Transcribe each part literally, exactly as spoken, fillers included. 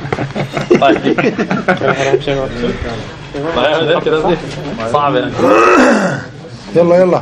صعب يعني. يلا يلا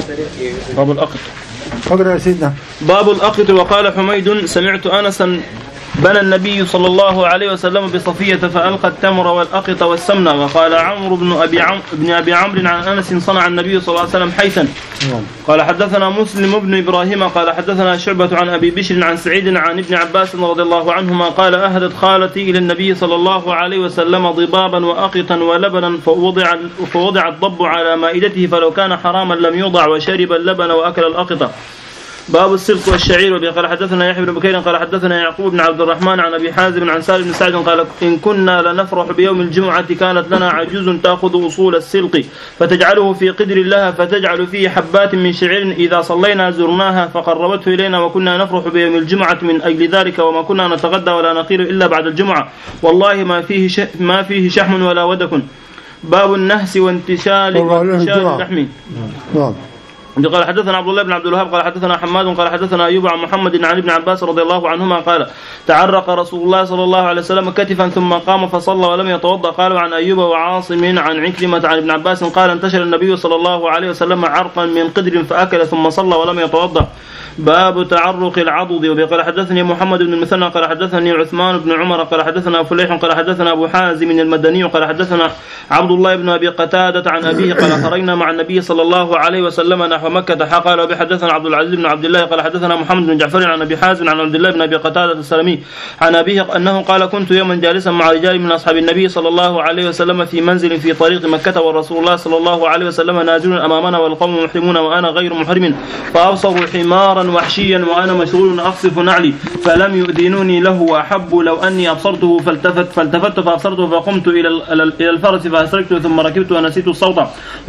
باب الأقط. اقرأ يا سيدنا. باب الأقط. وقال حميد سمعت أنسا بنى النبي صلى الله عليه وسلم بصفية فألقى التمر والأقط والسمنة. وقال عمرو بن أبي عمرو بن أبي عمرو عن أنس صنع النبي صلى الله عليه وسلم حيثا. قال حدثنا مسلم بن إبراهيم قال حدثنا شعبة عن أبي بشر عن سعيد عن ابن عباس رضي الله عنهما قال أهدت خالتي إلى النبي صلى الله عليه وسلم ضبابا وأقطا ولبنا فوضع, فوضع الضب على مائدته فلو كان حراما لم يوضع وشرب اللبن وأكل الأقطة. باب السبط والشعير. وبه قال حدثنا يحيى بن بكير قال حدثنا يعقوب بن عبد الرحمن عن أبي حازم عن سالم بن سعد قال إن كنا لنفرح بيوم الجمعة كانت لنا عجوز تأخذ أصول السلق فتجعله في قدر لها فتجعل فيه حبات من شعير إذا صلينا زرناها فقربته إلينا وكنا نفرح بيوم الجمعة من أجل ذلك وما كنا نتغدى ولا نقير إلا بعد الجمعة والله ما فيه ش... ما فيه شحم ولا ودك. باب النهس وانتشال اللحم. نعم. قال حدثنا عبد الله بن عبد الوهاب قال حدثنا حماد قال حدثنا أيوب عن محمد عن ابن عباس رضي الله عنهما قال تعرق رسول الله صلى الله عليه وسلم كتفا ثم قام فصلى ولم يتوضأ. قالوا عن أيوب وعاصم عن عكرمة عن ابن عباس قال انتشر النبي صلى الله عليه وسلم عرقا من قدر فأكل ثم صلى ولم يتوضأ. باب تعرق العضد. وقال حدثني محمد بن المثنى قال حدثني عثمان بن عمر قال حدثنا فليح قال حدثنا أبو حازم المدني قال حدثنا عبد الله بن أبي قتادة عن أبيه قال خرجنا مع النبي صلى الله عليه وسلم نحو مكة. قال وبحدثنا عبد العزيز بن عبد الله قال حدثنا محمد بن جعفر عن أبي حازم عن عبد الله بن أبي قتادة السلمي عن أبيه أنه قال كنت يوما جالسا مع رجال من أصحاب النبي صلى الله عليه وسلم في منزل في طريق مكة ورسول الله صلى الله عليه وسلم نازل أمامنا والقوم محرمون وأنا غير محرم فأبصروا حمارا وحشيا وأنا مشغول أقصف نعلي فلم يؤذنوني له وأحبوا لو أني أبصرته فالتفت فالتفت فأبصرته فقمت إلى الفرس فأسرقت ثم ركبت ونسيت الصوت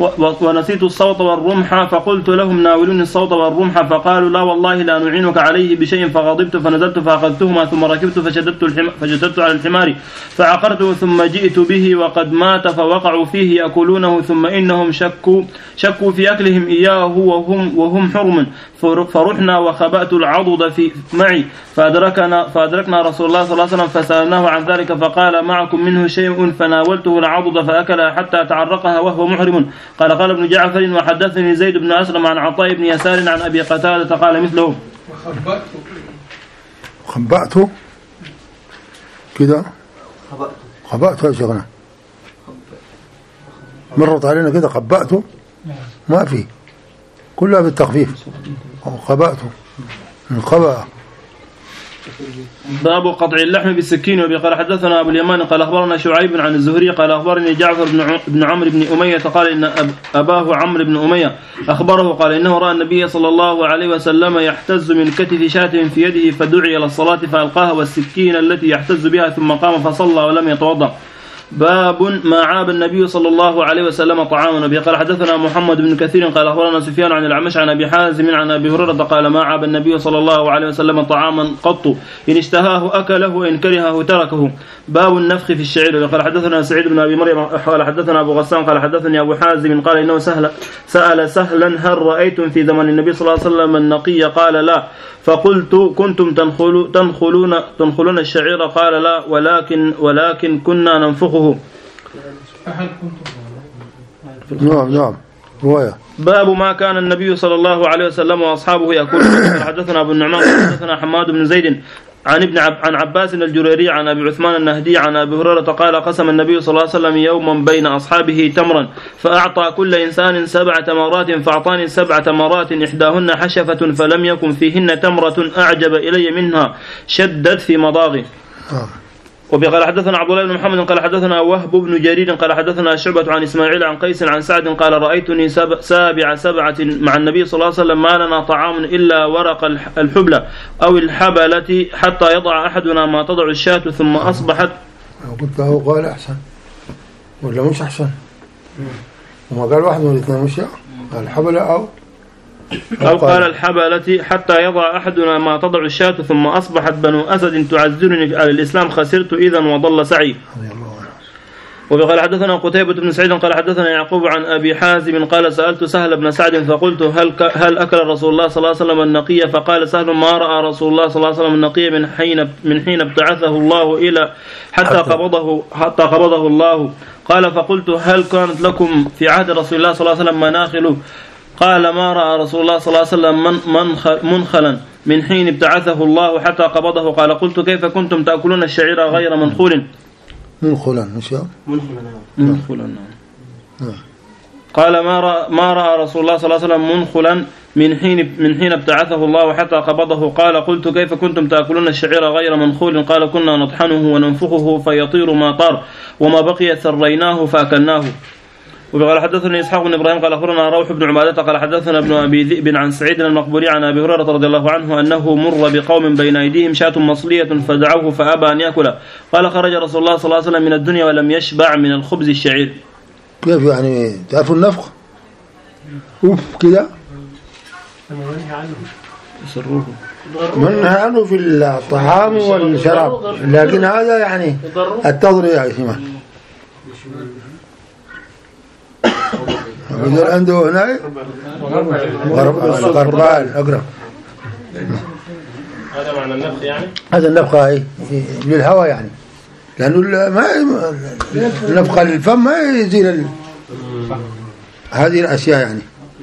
ونسيت الصوت والرمح فقلت لهم ناولوني الصوت والرمح فقالوا لا والله لا نعينك عليه بشيء فغضبت فنزلت فأخذتهما ثم ركبت فشددت, الحم... فشددت على الحمار فعقرته ثم جئت به وقد مات فوقعوا فيه يأكلونه ثم إنهم شكوا شكوا في أكلهم إياه وهم وهم حرم فرحنا وخبأت العضد في معي فأدركنا فأدركنا رسول الله صلى الله عليه وسلم فسألناه عن ذلك فقال معكم منه شيء فناولته العضد فأكلها حتى تعرقها وهو محرم. قال قال ابن جعفر وحدثني زيد بن أسلم عن عطاء بن يسار عن أبي قتادة قال مثله. خبأته كده خبأته يا شيخنا مرت علينا كده خبأته ما في كلها بالتخفيف خبأته من خبأ. باب قطع اللحم بالسكين. وقال حدثنا أبو اليمان قال أخبرنا شعيب عن الزهري قال أخبرني جعفر بن عمرو بن أمية قال إن أباه عمرو بن أمية أخبره قال إنه رأى النبي صلى الله عليه وسلم يحتز من كتف شاة في يده فدعي إلى الصلاة فألقاها والسكين التي يحتز بها ثم قام فصلى ولم يتوضأ. باب ما عاب النبي صلى الله عليه وسلم طعاما. وبه قال حدثنا محمد بن كثير قال أخبرنا سفيان عن الأعمش عن أبي حازم عن أبي هريرة قال ما عاب النبي صلى الله عليه وسلم طعاما قط إن اشتهاه أكله وإن كرهه تركه. باب النفخ في الشعير. وقال حدثنا سعيد بن أبي مريم قال حدثنا أبو غسان قال حدثني أبو حازم قال إنه سهل سأل سهلا هل رأيتم في زمن النبي صلى الله عليه وسلم النقي قال لا فقلت كنتم تنخلون تنخلون تنخلون الشعير قال لا ولكن ولكن كنا ننفخه. نعم نعم رواية. باب ما كان النبي صلى الله عليه وسلم وأصحابه يأكلون. حدثنا أبو النعمان حدثنا حماد بن زيد عن ابن عب عن عباس الجريري عن أبي عثمان النهدي عن أبي هريرة قال قسم النبي صلى الله عليه وسلم يوما بين أصحابه تمرا فأعطى كل إنسان سبع تمرات فأعطاني سبع تمرات إحداهن حشفة فلم يكن فيهن تمرة أعجب إلي منها شدت في مضاغي. وبقال حدثنا عبد الله بن محمد قال حدثنا وهب بن جرير قال حدثنا شعبة عن إسماعيل عن قيس عن سعد قال رأيتني سب سابع سبعة مع النبي صلى الله عليه وسلم ما لنا طعام إلا ورق الحبلة أو الحبلة حتى يضع أحدنا ما تضع الشاة ثم أصبحت. قلت له قال أحسن ولا مش أحسن وما قال واحد من الاثنين مش قال الحبلة أو أو قال الحبلة حتى يضع أحدنا ما تضع الشاة ثم أصبحت بنو أسد تعذرني على الإسلام خسرت إذا وضل سعي. وقال حدثنا قتيبة بن سعيد قال حدثنا يعقوب عن أبي حازم قال سألت سهل بن سعد فقلت هل هل أكل رسول الله صلى الله عليه وسلم النقي؟ فقال سهل ما رأى رسول الله صلى الله عليه وسلم النقي من حين من حين ابتعثه الله إلى حتى قبضه حتى قبضه الله. قال فقلت هل كانت لكم في عهد رسول الله صلى الله عليه وسلم مناخل؟ قال ما رأى رسول الله صلى الله عليه وسلم من منخلا من حين ابتعثه الله حتى قبضه. قال قلت كيف كنتم تأكلون الشعير غير منخول؟ منخلا مش منخلا منخلا نعم. قال ما رأى ما رأى رسول الله صلى الله عليه وسلم منخلا من حين من حين ابتعثه الله حتى قبضه. قال قلت كيف كنتم تأكلون الشعير غير منخول؟ قال كنا نطحنه وننفخه فيطير ما طار وما بقي ثريناه فأكلناه. وقال حدثنا إسحاق بن إبراهيم قال أخبرنا روح بن عبادة قال حدثنا ابن أبي ذئب عن سعيد المقبوري عن أبي هريرة رضي الله عنه أنه مر بقوم بين أيديهم شاة مصلية فدعوه فأبى أن يأكل. قال خرج رسول الله صلى الله عليه وسلم من الدنيا ولم يشبع من الخبز الشعير. كيف يعني تعرفوا النفخ أوف كده يسروه منها عنه في الطعام والشراب، لكن هذا يعني التضريع يا سيمان يقول عنده هنا غربال أقرب. هذا معنى النفخ يعني؟ هذا النفخة هي للهواء يعني، لأنه ما النفخة للفم ما يزيل هذه الأشياء يعني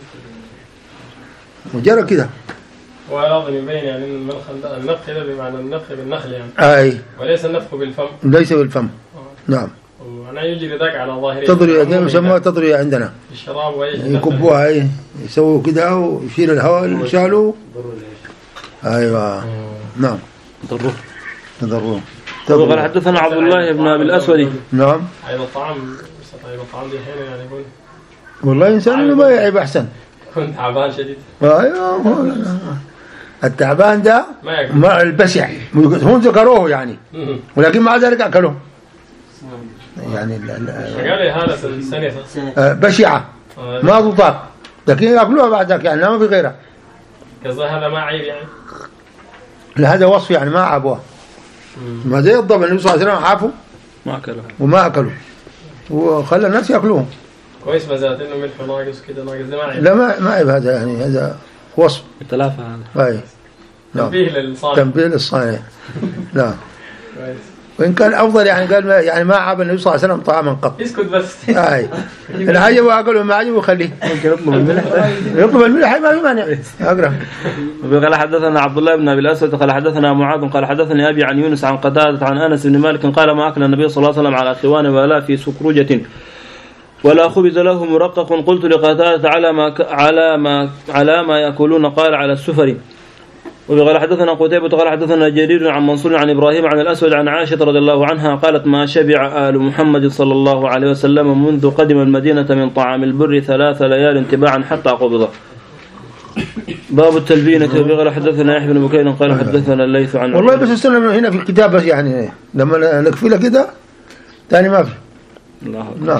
مجرد كده. وأيضا يبين يعني النفخ هذا بمعنى النفخ بالنخل يعني. أي. وليس النفخ بالفم. ليس بالفم. نعم. أنا يجري ذاك على ظاهره. تضرية ده يسموها تضرية عندنا. الشراب وإيش؟ يكبوها أي يسووا كده ويشيل الهواء اللي شالوا. أيوة. نعم. ضروه. ضروه. وقال حدثنا عبد الله بن أبي الأسود. نعم. أيضا الطعام أيضا الطعام دي حين يعني يقول. والله إنسان إنه ما يعيب أحسن. كنت تعبان شديد. أيوة. التعبان ده مع البشع هم ذكروه يعني، ولكن مع ذلك أكلوه. يعني قال هذا السنة بشعة ما تطاق، لكن يأكلوها بعد ذلك يعني ما في غيرها. كذا هذا ما عيب يعني. هذا وصف يعني ما عابوها. ما زي الضبع النبي صلى الله عليه وسلم عافوا ما أكلوا وما أكلوا وخلى الناس يأكلوهم. كويس مزات إنه ملح ناقص كده ناقص ده ما عيب. لا ما ما عيب هذا يعني، هذا وصف. التلافة هذا. أي. تنبيه للصانع. تنبيه للصانع. نعم. وإن كان أفضل يعني قال ما يعني ما عاب النبي صلى الله عليه وسلم طعاما قط. اسكت بس. أي. اللي عجبه أقوله ما عجبه خليه. ممكن يطلب الملح. يطلب الملح ما في مانع. أقرأ. قال حدثنا عبد الله بن أبي الأسود قال حدثنا معاذ قال حدثني أبي عن يونس عن قتادة عن أنس بن مالك قال ما أكل النبي صلى الله عليه وسلم على خوان ولا في سكروجة ولا خبز له مرقق. قلت لقتادة على ما على ما على ما يأكلون؟ قال على السفر. وقال حدثنا قتيبة قال حدثنا جرير عن منصور عن إبراهيم عن الأسود عن عائشة رضي الله عنها قالت ما شبع آل محمد صلى الله عليه وسلم منذ قدم المدينة من طعام البر ثلاث ليال تباعا حتى قبض. باب التلبينة. قال حدثنا يحيى بن بكير قال حدثنا الليث عن والله بس استنى هنا في الكتاب بس يعني لما نكفي له كده ثاني ما في. الله نعم.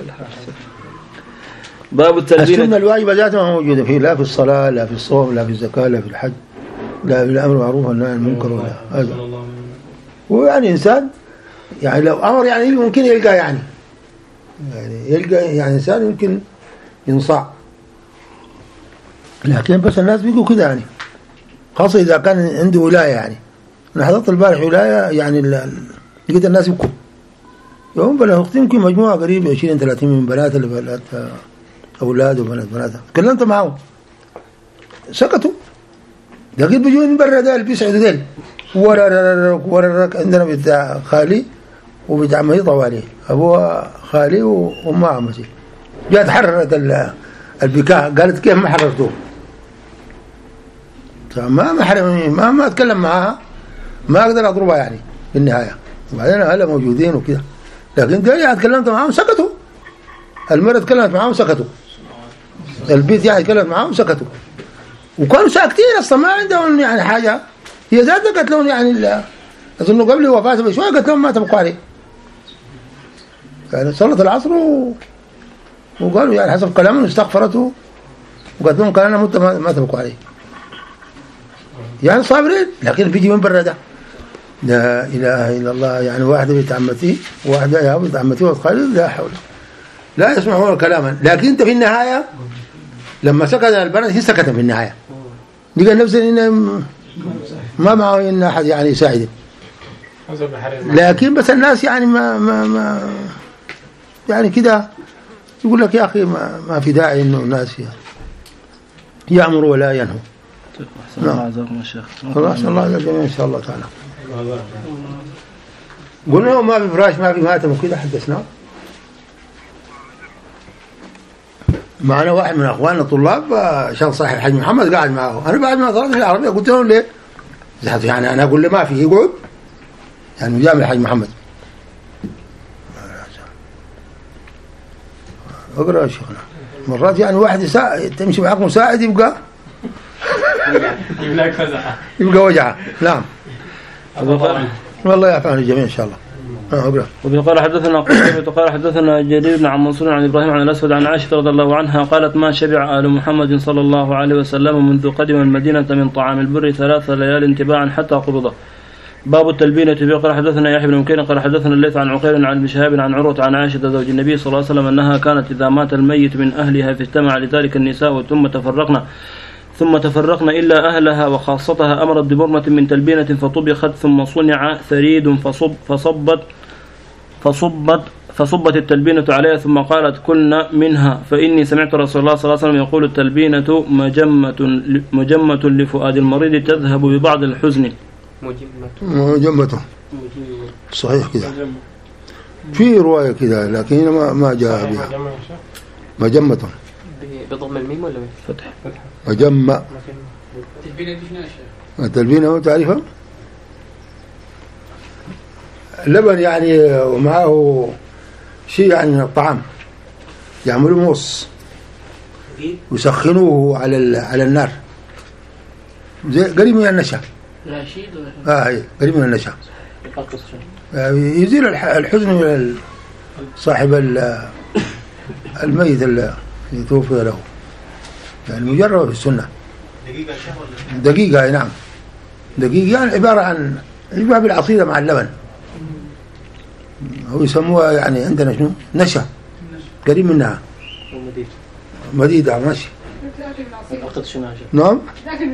باب التلبينة. السنة الواجبة ذاتها ما موجودة فيه، لا في الصلاة لا في الصوم لا في الزكاة لا في الحج لا في الأمر معروف والنهي عن المنكر ولا هذا. ويعني إنسان يعني لو أمر يعني ممكن يلقى يعني يعني يلقى يعني إنسان يمكن ينصاع، لكن بس الناس بيقولوا كده يعني، خاصة إذا كان عنده ولاية يعني. أنا حضرت البارح ولاية يعني لقيت الناس يبكوا يوم بلا وقت يمكن مجموعة قريبة عشرين ثلاثين من بنات اللي بنات أولاد وبنات بناتها تكلمت معهم سكتوا. لكن بيجوا من برا ده بيسعدوا ديل ورا ورا عندنا بتاع خالي وبتاع عمتي طوالي أبوها خالي وأمها عمتي جات حررت البكاء قالت كيف ما حررتوه؟ ما ما حرمني ما ما أتكلم معها ما أقدر أضربها يعني في النهاية. وبعدين أهلها موجودين وكذا، لكن ده يعني تكلمت معهم سكتوا. المرة تكلمت معهم سكتوا، البيت يعني تكلمت معهم سكتوا، وكانوا ساكتين اصلا ما عندهم يعني حاجه. هي ذاتها قالت لهم يعني اظن قبل وفاته بشويه قالت لهم ما تبقوا عليه يعني صلت العصر و... وقالوا يعني حسب كلامهم استغفرته وقالت لهم كان انا مت ما تبقوا عليه يعني صابرين. لكن بيجي من برا ده لا إله إلا الله، يعني واحدة بنت عمتي وواحدة يا بنت عمتي وتقال لا حول، لا يسمعون كلاما. لكن أنت في النهاية لما سكت البنات هي سكت في النهاية، لقى نفسه إنه ما معه إن أحد يعني يساعده. لكن بس الناس يعني ما ما ما يعني كده يقول لك يا أخي ما, ما في داعي إنه الناس يأمر ولا ينهوا. أحسن الله عزكم الشيخ. الله أحسن الله على الجميع إن شاء الله تعالى. قلنا ما في فراش ما في ماتم وكذا حدثنا. معنا واحد من أخواننا الطلاب شخص صاحب الحاج محمد قاعد معه، أنا بعد ما طلعت في العربية قلت لهم ليه؟ يعني أنا أقول له ما في يقعد يعني جامع الحاج محمد. اقرأ يا شيخنا. مرات يعني واحد يساعد تمشي معك مساعد يبقى يبقى وجعه. نعم والله يعفو عن الجميع إن شاء الله. أقرأ. وبه قال حدثنا قتيبة قال حدثنا جرير عن منصور عن إبراهيم عن الأسود عن عائشة رضي الله عنها قالت ما شبع آل محمد صلى الله عليه وسلم منذ قدم المدينة من طعام البر ثلاث ليال تباعا حتى قبضه. باب التلبينة. به قال حدثنا يحيى بن مكين قال حدثنا الليث عن عقيل عن ابن شهاب عن عروة عن عائشة زوج النبي صلى الله عليه وسلم أنها كانت إذا مات الميت من أهلها فاجتمع لذلك النساء ثم تفرقنا ثم تفرقنا إلا أهلها وخاصتها أمرت ببرمة من تلبينة فطبخت ثم صنع ثريد فصب فصبت فصبت فصبت التلبينة عليها ثم قالت كلنا منها فإني سمعت رسول الله صلى الله عليه وسلم يقول التلبينة مجمة مجمة لفؤاد المريض تذهب ببعض الحزن. مجمة صحيح كده في رواية كده لكن ما ما جاء بها مجمة بضم الميم ولا بالفتح؟ مجمة. التلبينة تعرفها؟ اللبن يعني ومعه شيء يعني من الطعام يعملوا موص ويسخنوه على على النار قريب من النشا. اه هي قريب من النشا يزيل الحزن من صاحب الميت اللي توفي له، يعني مجرد في السنة. دقيقة نعم دقيقة يعني عبارة عن يباع بالعصيدة مع اللبن، هو يسموها يعني عندنا شنو نشا قريب منها مديدة ماشي. نعم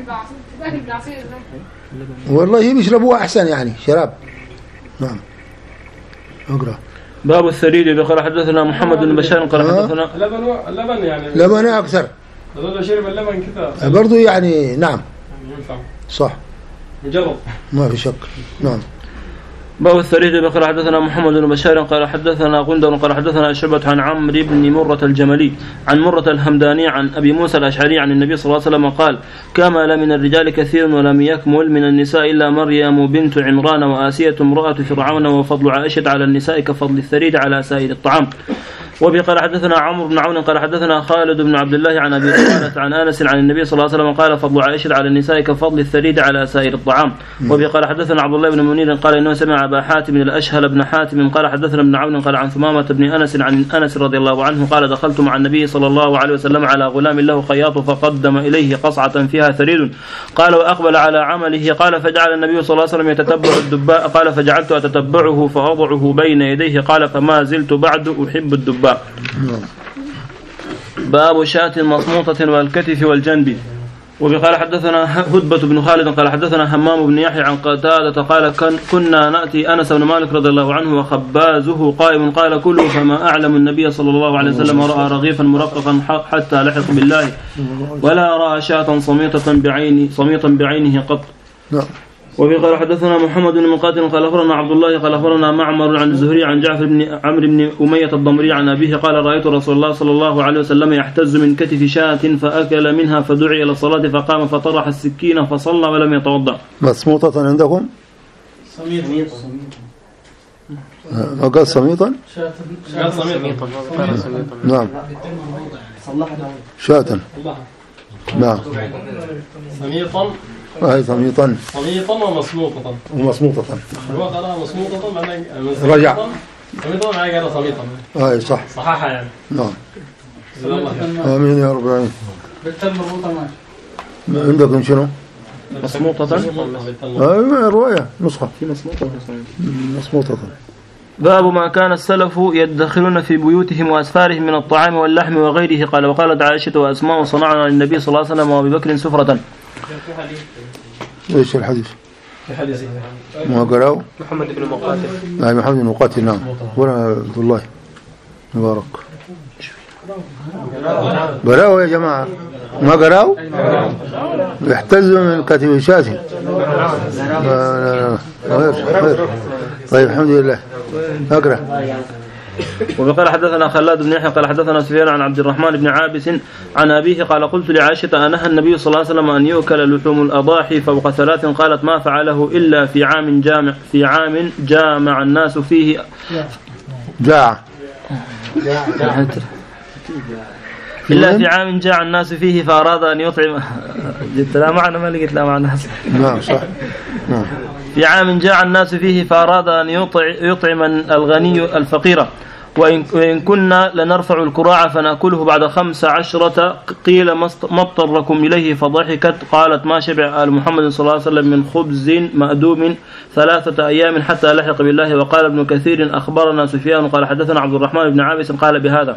والله بيشربوها أحسن يعني شراب. نعم اقرأ. باب الثريد. قال حدثنا محمد بن بشار قال حدثنا لبن لبن يعني لبن أكثر لو شرب اللبن كذا برضو يعني. نعم صح مجرد ما في شك. نعم. باب الثريد. قال حدثنا محمد بن بشار قال حدثنا غندر قال حدثنا شعبة عن عمرو بن مرة الجملي عن مرة الهمداني عن أبي موسى الأشعري عن النبي صلى الله عليه وسلم قال كمل من الرجال كثير ولم يكمل من النساء إلا مريم بنت عمران وآسية امرأة فرعون وفضل عائشة على النساء كفضل الثريد على سائر الطعام. وبه قال حدثنا عمرو بن عون قال حدثنا خالد بن عبد الله عن أبي هريرة عن أنس عن النبي صلى الله عليه وسلم قال فضل عائشة على النساء كفضل الثريد على سائر الطعام. وبه قال حدثنا عبد الله بن منير قال إنه سمع أبا حاتم الأشهل بن حاتم قال حدثنا ابن عون قال عن ثمامة بن أنس عن أنس رضي الله عنه قال دخلت مع النبي صلى الله عليه وسلم على غلام له خياط فقدم إليه قصعة فيها ثريد قال وأقبل على عمله قال فجعل النبي صلى الله عليه وسلم يتتبع الدباء قال فجعلت أتتبعه فأضعه بين يديه قال فما زلت بعد أحب الدباء. باب شاة مصموطة والكتف والجنب. وقال حدثنا هدبة بن خالد قال حدثنا همام بن يحيى عن قتادة قال كنا نأتي أنس بن مالك رضي الله عنه وخبازه قائم قال كله فما أعلم النبي صلى الله عليه وسلم ورأى رغيفا مرققا حتى لحق بالله ولا رأى شاة صميطة بعينه صميطا بعينه قط. وفي قال حدثنا محمد بن مقاتل قال أخبرنا عبد الله قال أخبرنا معمر عن الزهري عن جعفر بن عمرو بن أمية الضمري عن أبيه قال رأيت رسول الله صلى الله عليه وسلم يحتز من كتف شاة فأكل منها فدعي إلى الصلاة فقام فطرح السكين فصلى ولم يتوضأ. مصموطة عندكم؟ صميط وقال صميطا؟ قال صميطا. نعم شاة. نعم صميطا هاي صميطا صميطا ومصموطة ومصموطة. هو قالها مصموطة معناه رجع صميطا معناه قالها صميطا. هاي صح صحاحة يعني. نعم آمين يا رب العالمين. بالتم مربوطة ماشي. عندكم شنو؟ مصموطة. أيوة رواية نسخة في مصموطة مصموطة. باب ما كان السلف يدخرون في بيوتهم وأسفارهم من الطعام واللحم وغيره. قال وقالت عائشة وأسماء صنعنا للنبي صلى الله عليه وسلم وأبي بكر سفرة. ايش الحديث؟ الحديث ما قرأوا محمد بن مقاتل. آه محمد بن مقاتل نعم. ولا عبد الله مبارك قرأوا يا جماعة؟ ما قرأوا؟ يحتزوا من كتيبشاتهم. خير خير. طيب الحمد لله. أقرأ. وقال حدثنا خلاد بن يحيى قال حدثنا سفيان عن عبد الرحمن بن عابس عن أبيه قال قلت لعائشة أنهى النبي صلى الله عليه وسلم أن يؤكل لحوم الأضاحي فوق ثلاث. قالت ما فعله إلا في عام جامع في عام جامع الناس فيه جاع إلا في عام جاع الناس فيه فأراد أن يطعم. جبت لا معنى ما لقيت لا معنى. نعم صح نعم. في عام جاع الناس فيه فأراد أن يطعم الغني الفقير وإن كنا لنرفع الكراع فنأكله بعد خمس عشرة. قيل ما اضطركم إليه فضحكت. قالت ما شبع آل محمد صلى الله عليه وسلم من خبز مأدوم ثلاثة أيام حتى لحق بالله. وقال ابن كثير أخبرنا سفيان قال حدثنا عبد الرحمن بن عابس قال بهذا.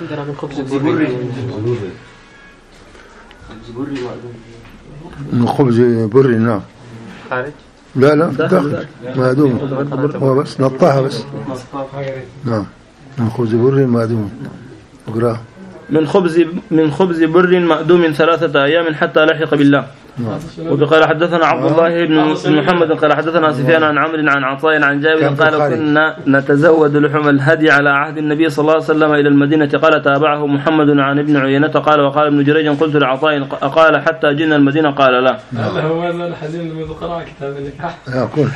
من خبز بري نعم. خارج لا لا داخل مأدوم هو بس نطاها بس نعم. من خبز بر مأدوم. اقرأ. من خبز من خبز بر مأدوم ثلاثة أيام حتى لحق بالله. وقال حدثنا عبد الله بن محمد قال حدثنا سفيان عن عمرو عن عطاء عن جابر قال كنا نتزود لحم الهدي على عهد النبي صلى الله عليه وسلم إلى المدينة. قال تابعه محمد عن ابن عيينة قال وقال ابن جريج قلت لعطاء قال حتى جئنا المدينة قال لا. هو هذا الحزين من قراءة كتاب النكاح. أقول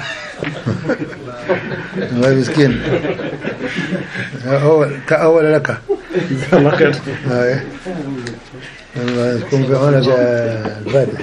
ما مسكين أول كأول لك الله خير. الله يكون في عونك الفاتح.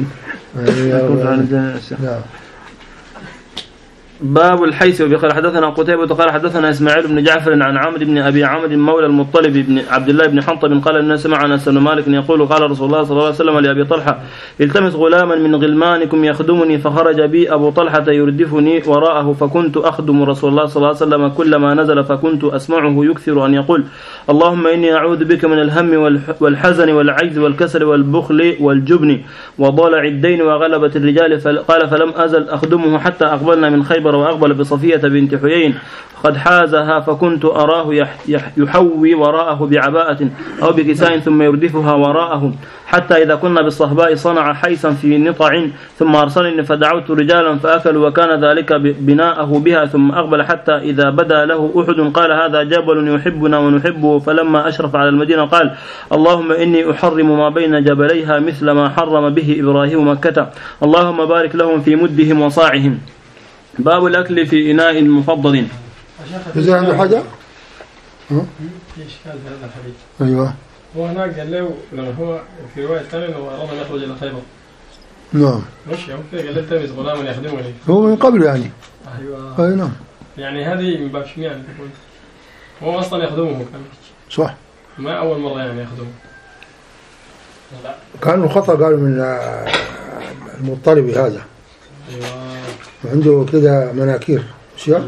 باب الحيث. وقال حدثنا قتيبة قال حدثنا إسماعيل بن جعفر عن عمرو بن أبي عمرو مولى المطلب بن عبد الله بن حنطب قال إن سمع أنس بن مالك يقول قال رسول الله صلى الله عليه وسلم لأبي طلحة التمس غلاما من غلمانكم يخدمني فخرج بي أبو طلحة يردفني وراءه فكنت أخدم رسول الله صلى الله عليه وسلم كلما نزل فكنت أسمعه يكثر أن يقول اللهم إني أعوذ بك من الهم والحزن والعجز والكسل والبخل والجبن وضلع الدين وغلبة الرجال. قال فلم أزل أخدمه حتى أقبلنا من خيبر وأقبل بصفية بنت حيين قد حازها فكنت أراه يحوي وراءه بعباءة أو بكساء ثم يردفها وراءه حتى إذا كنا بالصهباء صنع حيثا في نطع ثم أرسلني فدعوت رجالا فأكلوا وكان ذلك بناءه بها ثم أقبل حتى إذا بدا له أحد قال هذا جبل يحبنا ونحبه. فلما أشرف على المدينة قال اللهم إني أحرم ما بين جبليها مثل ما حرم به إبراهيم مكة اللهم بارك لهم في مدهم وصاعهم. باب الأكل في إناء مفضل. إذا عنده حاجة في إشكال في هذا الحديث. أيوة. هو هناك قال له لما هو في رواية ثانية أنه أراد أن يخرج إلى خيبر. نعم. مش هو كده قال له التمس غلاما يخدمني. هو من قبل يعني. أيوة. أي نعم. يعني هذه من باب شنو يعني تكون. هو أصلا يخدمه كان. صح. ما أول مرة يعني يخدمه. لا. كانوا خطأ قالوا من المطلب هذا. أيوة. عنده كده مناكير مش يا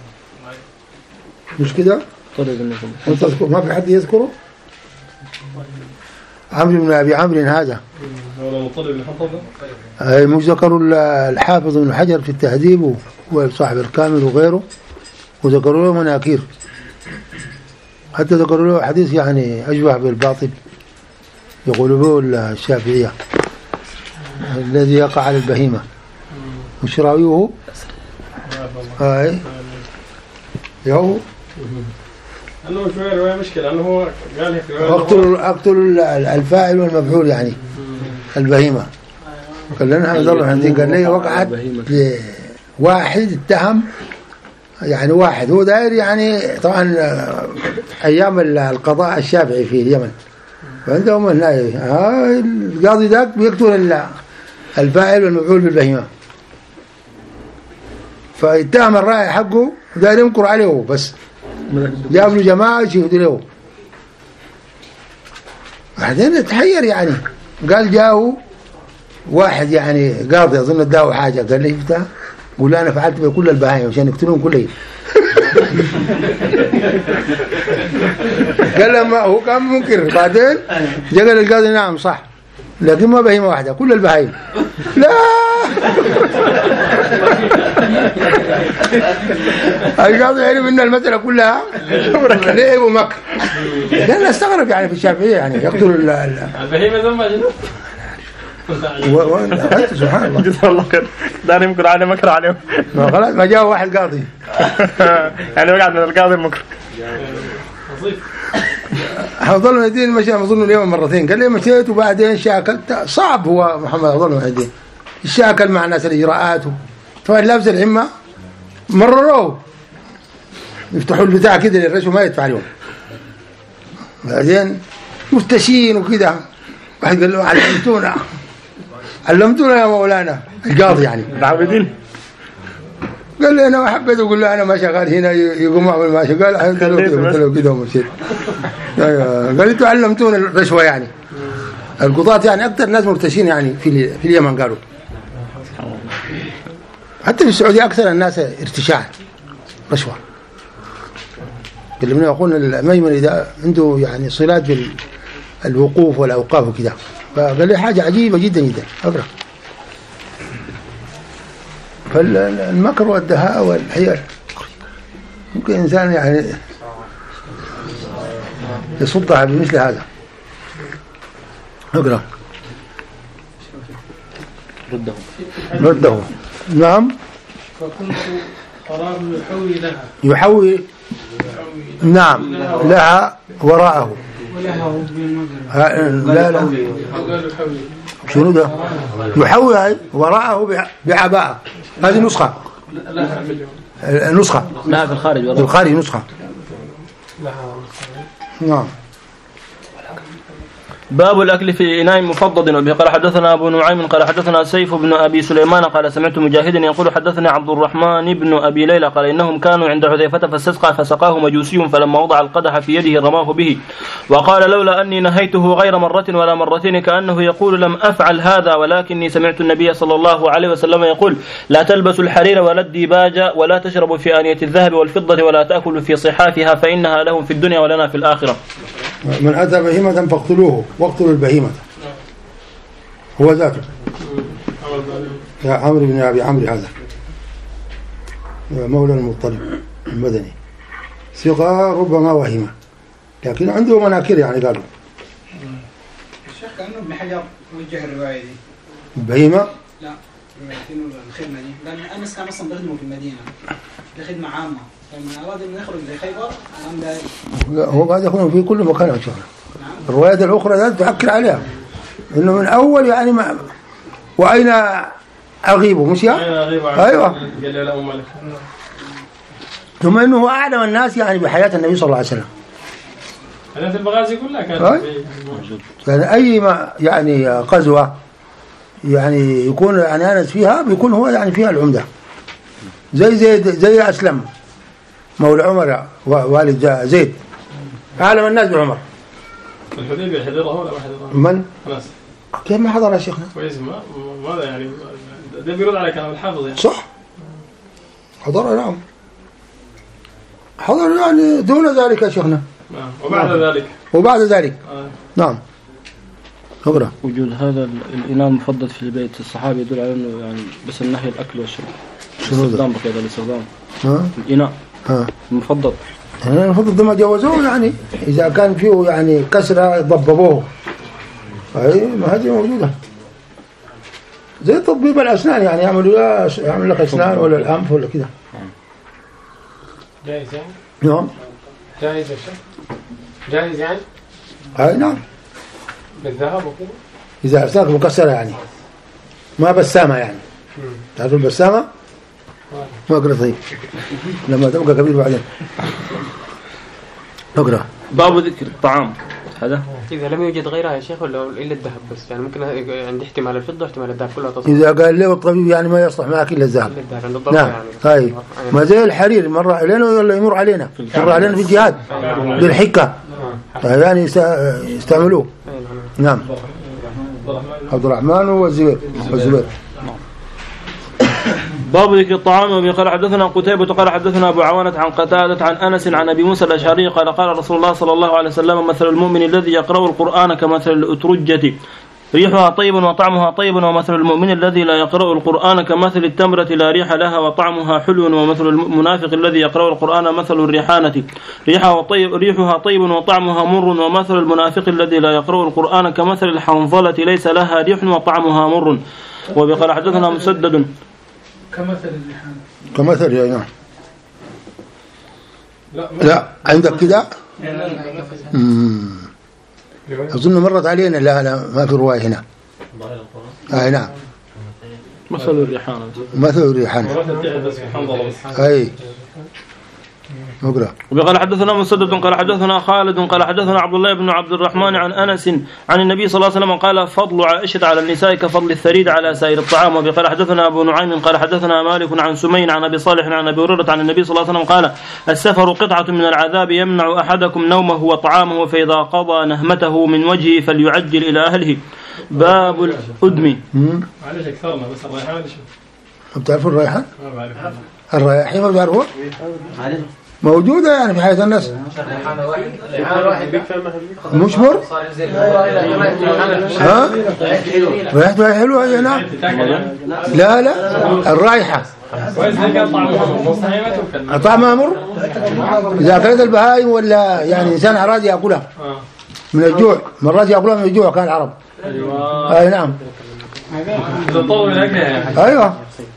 مش كده ما في حد يذكره عمرو بن أبي عمرو هذا هو مطلب بن حنطب أي مش ذكروا الحافظ بن حجر في التهذيب وصاحب الكامل وغيره وذكروا له مناكير حتى ذكروا له حديث يعني أشبه بالباطل يقولوا به الشافعية الذي يقع على البهيمة مش راويه هاي يو أنه شوية رواية مشكلة أنه هو قال هيك رواية أقتل أقتل الفاعل والمفعول يعني البهيمة كلنا هنضل عندي قال لي وقعت واحد اتهم يعني واحد هو داير يعني طبعا أيام القضاء الشافعي في اليمن فعندهم هاي القاضي ذاك بيقتل الفاعل والمفعول بالبهيمة فاتهم الرأي حقه داير ينكر عليه بس جاب له جماعة يشهدوا له بعدين تحير يعني قال جاءوا واحد يعني قاضي أظن اداه حاجة قال لي شفتها؟ قول أنا فعلت بكل البهايم عشان يقتلون كلهم. قال لما هو كان منكر بعدين جاء قال القاضي نعم صح لكن ما بهيمة واحدة كل البهايم. لا القاضي عرف ان المسألة كلها ليه ومكر. لأن استغرب يعني في الشافعية يعني يقتل البهيمة ذنبها جدا. سبحان الله. جزاه الله خير. دار يمكن عليه مكر عليهم. ما خلاص ما جاء واحد قاضي. يعني وقعد من القاضي المكر. حضرنا الدين مشى أظن اليوم مرتين قال لي مشيت وبعدين شاكلت صعب هو محمد حضرنا الدين شاكل مع الناس الإجراءات فوائد لابس العمة مرروه يفتحوا البتاع كده للرشوة ما يدفع اليوم. بعدين مفتشين وكده واحد قال له علمتونا علمتونا يا مولانا القاضي يعني العابدين. قال لي انا ما حبيت اقول له انا ما شغال هنا يقوم اعمل ما شغال قلت له كده ومشيت. قال لي تعلمتونا الرشوه يعني القضاة يعني اكثر ناس مرتشين يعني في في اليمن قالوا حتى في السعوديه اكثر الناس ارتشاء رشوه. كلمنا يقول الميمن اذا عنده يعني صلات بالوقوف والاوقاف وكذا فقال لي حاجه عجيبه جدا جدا اقرا. فالمكر والدهاء والحيل ممكن إنسان يعني يصدها بمثل هذا. اقرأ. رده رده نعم. فكنت أراه يحوي لها يحوي نعم لها وراءه لا لا شنو ده يحوي وراءه بعباءة. هذه نسخة النسخة لا في الخارج في الخارج نسخة نعم. باب الأكل في إناء مفضد. وبه قال حدثنا أبو نعيم قال حدثنا سيف بن أبي سليمان قال سمعت مجاهدا يقول حدثنا عبد الرحمن بن أبي ليلى قال إنهم كانوا عند حذيفة فاستسقى فسقاه مجوسي فلما وضع القدح في يده رماه به وقال لولا أني نهيته غير مرة ولا مرتين كأنه يقول لم أفعل هذا ولكني سمعت النبي صلى الله عليه وسلم يقول لا تلبسوا الحرير ولا الديباج ولا تشربوا في آنية الذهب والفضة ولا تأكلوا في صحافها فإنها لهم في الدنيا ولنا في الآخرة. من أتى بهيمة فاقتلوه واقتلوا البهيمة هو ذاته يا عمرو بن أبي عمرو هذا مولى المطلب المدني ثقة ربما وهيمة لكن عنده مناكير يعني قالوا الشيخ كأنه ابن حجر وجه الرواية دي البهيمة لا روايتين الخدمة دي لأن أنس كان أصلا بخدمه في المدينة لخدمة عامة لما أراد أن يخرج لخيبر أمام ذلك لا هو قاعد يكون في كل مكان إن شاء الله. الروايات الأخرى لا تؤكد عليها إنه من أول يعني ما وأين أغيبه مش يا أيوة ثم إنه هو أعلم الناس يعني بحياة النبي صلى الله عليه وسلم. حياة البغازي كلها كانت موجود يعني أي ما يعني غزوة يعني يكون يعني أنس فيها بيكون هو يعني فيها العمدة زي زيد زي أسلم مولى عمر والد زيد أعلم الناس بعمر. الحديبية حضره ولا ما حضره؟ من؟ خلاص كيف ما حضر يا شيخنا؟ كويس ما ماذا يعني ده بيرد على كلام الحافظ يعني صح حضر نعم حضر يعني دون ذلك يا شيخنا نعم وبعد نعم. ذلك وبعد ذلك آه. نعم اقرأ. وجود هذا الإناء المفضل في بيت الصحابة يدل على أنه يعني بس النهي الأكل والشرب استخدام بقية الاستخدام الإناء ها المفضل يعني المفضل ده ما جوزوه يعني إذا كان فيه يعني كسرة ضببوه أي ما هذه موجودة زي تطبيب الأسنان يعني يعملوا يعمل لك أسنان ولا الأنف ولا كده جائز يعني نعم جائز يا شيخ جائز يعني أي نعم بالذهب وكده إذا أسنانك مكسرة يعني ما بسامة يعني تعرف البسامة ما أقرأ طيب لما تبقى كبير بعدين اقرأ. باب ذكر الطعام هذا إذا لم يوجد غيرها يا شيخ ولا إلا الذهب بس يعني ممكن عند احتمال الفضة احتمال الذهب كلها تصل. إذا قال له الطبيب يعني ما يصلح معك إلا الذهب نعم يعني. طيب ما زي الحرير مرة علينا ولا يمر علينا يمر علينا في الجهاد بالحكة طيب يعني يستعملوه نعم. عبد الرحمن والزبير والزبير. باب ذكر الطعام. وبه قال حدثنا قتيبة قال حدثنا أبو عوانة عن قتادة عن أنس عن أبي موسى الأشعري قال قال رسول الله صلى الله عليه وسلم مثل المؤمن الذي يقرأ القرآن كمثل الأترجة ريحها طيب وطعمها طيب، ومثل المؤمن الذي لا يقرأ القرآن كمثل التمرة لا ريح لها وطعمها حلو، ومثل المنافق الذي يقرأ القرآن مثل الريحانة ريحها طيب, ريحها طيب وطعمها مر، ومثل المنافق الذي لا يقرأ القرآن كمثل الحنظلة ليس لها ريح وطعمها مر. وبقال حدثنا مسدد كمثل الريحانة كمثل يا نعم. لا, لا عندك كده أظن مرت علينا. لا لا ما في رواية هنا. أي نعم مثل الريحانة مثل الريحانة أي مقرأ. وقال حدثنا مسدد قال حدثنا خالد قال حدثنا عبد الله بن عبد الرحمن عن أنس عن النبي صلى الله عليه وسلم قال فضل عائشة على النساء كفضل الثريد على سائر الطعام. وقال حدثنا أبو نعيم قال حدثنا مالك عن سمين عن أبي صالح عن أبي هريرة عن النبي صلى الله عليه وسلم قال السفر قطعة من العذاب يمنع أحدكم نومه وطعامه، فإذا قضى نهمته من وجهه فليعجل إلى أهله. باب الأدم. معلش اكثرنا بس الريحان شو بتعرفوا الريحان؟ ما بعرف. الرياحين ما بتعرفوها؟ موجودة يعني في حياة الناس. مش مر؟ ها؟ ريحتها حلوة يا نعم. لا لا الرائحة طعمها مر. إذا أكلت البهائم ولا يعني إنسان أراد يأكلها من الجوع، مرات يأكلها من الجوع كان العرب. أي نعم. أيوة.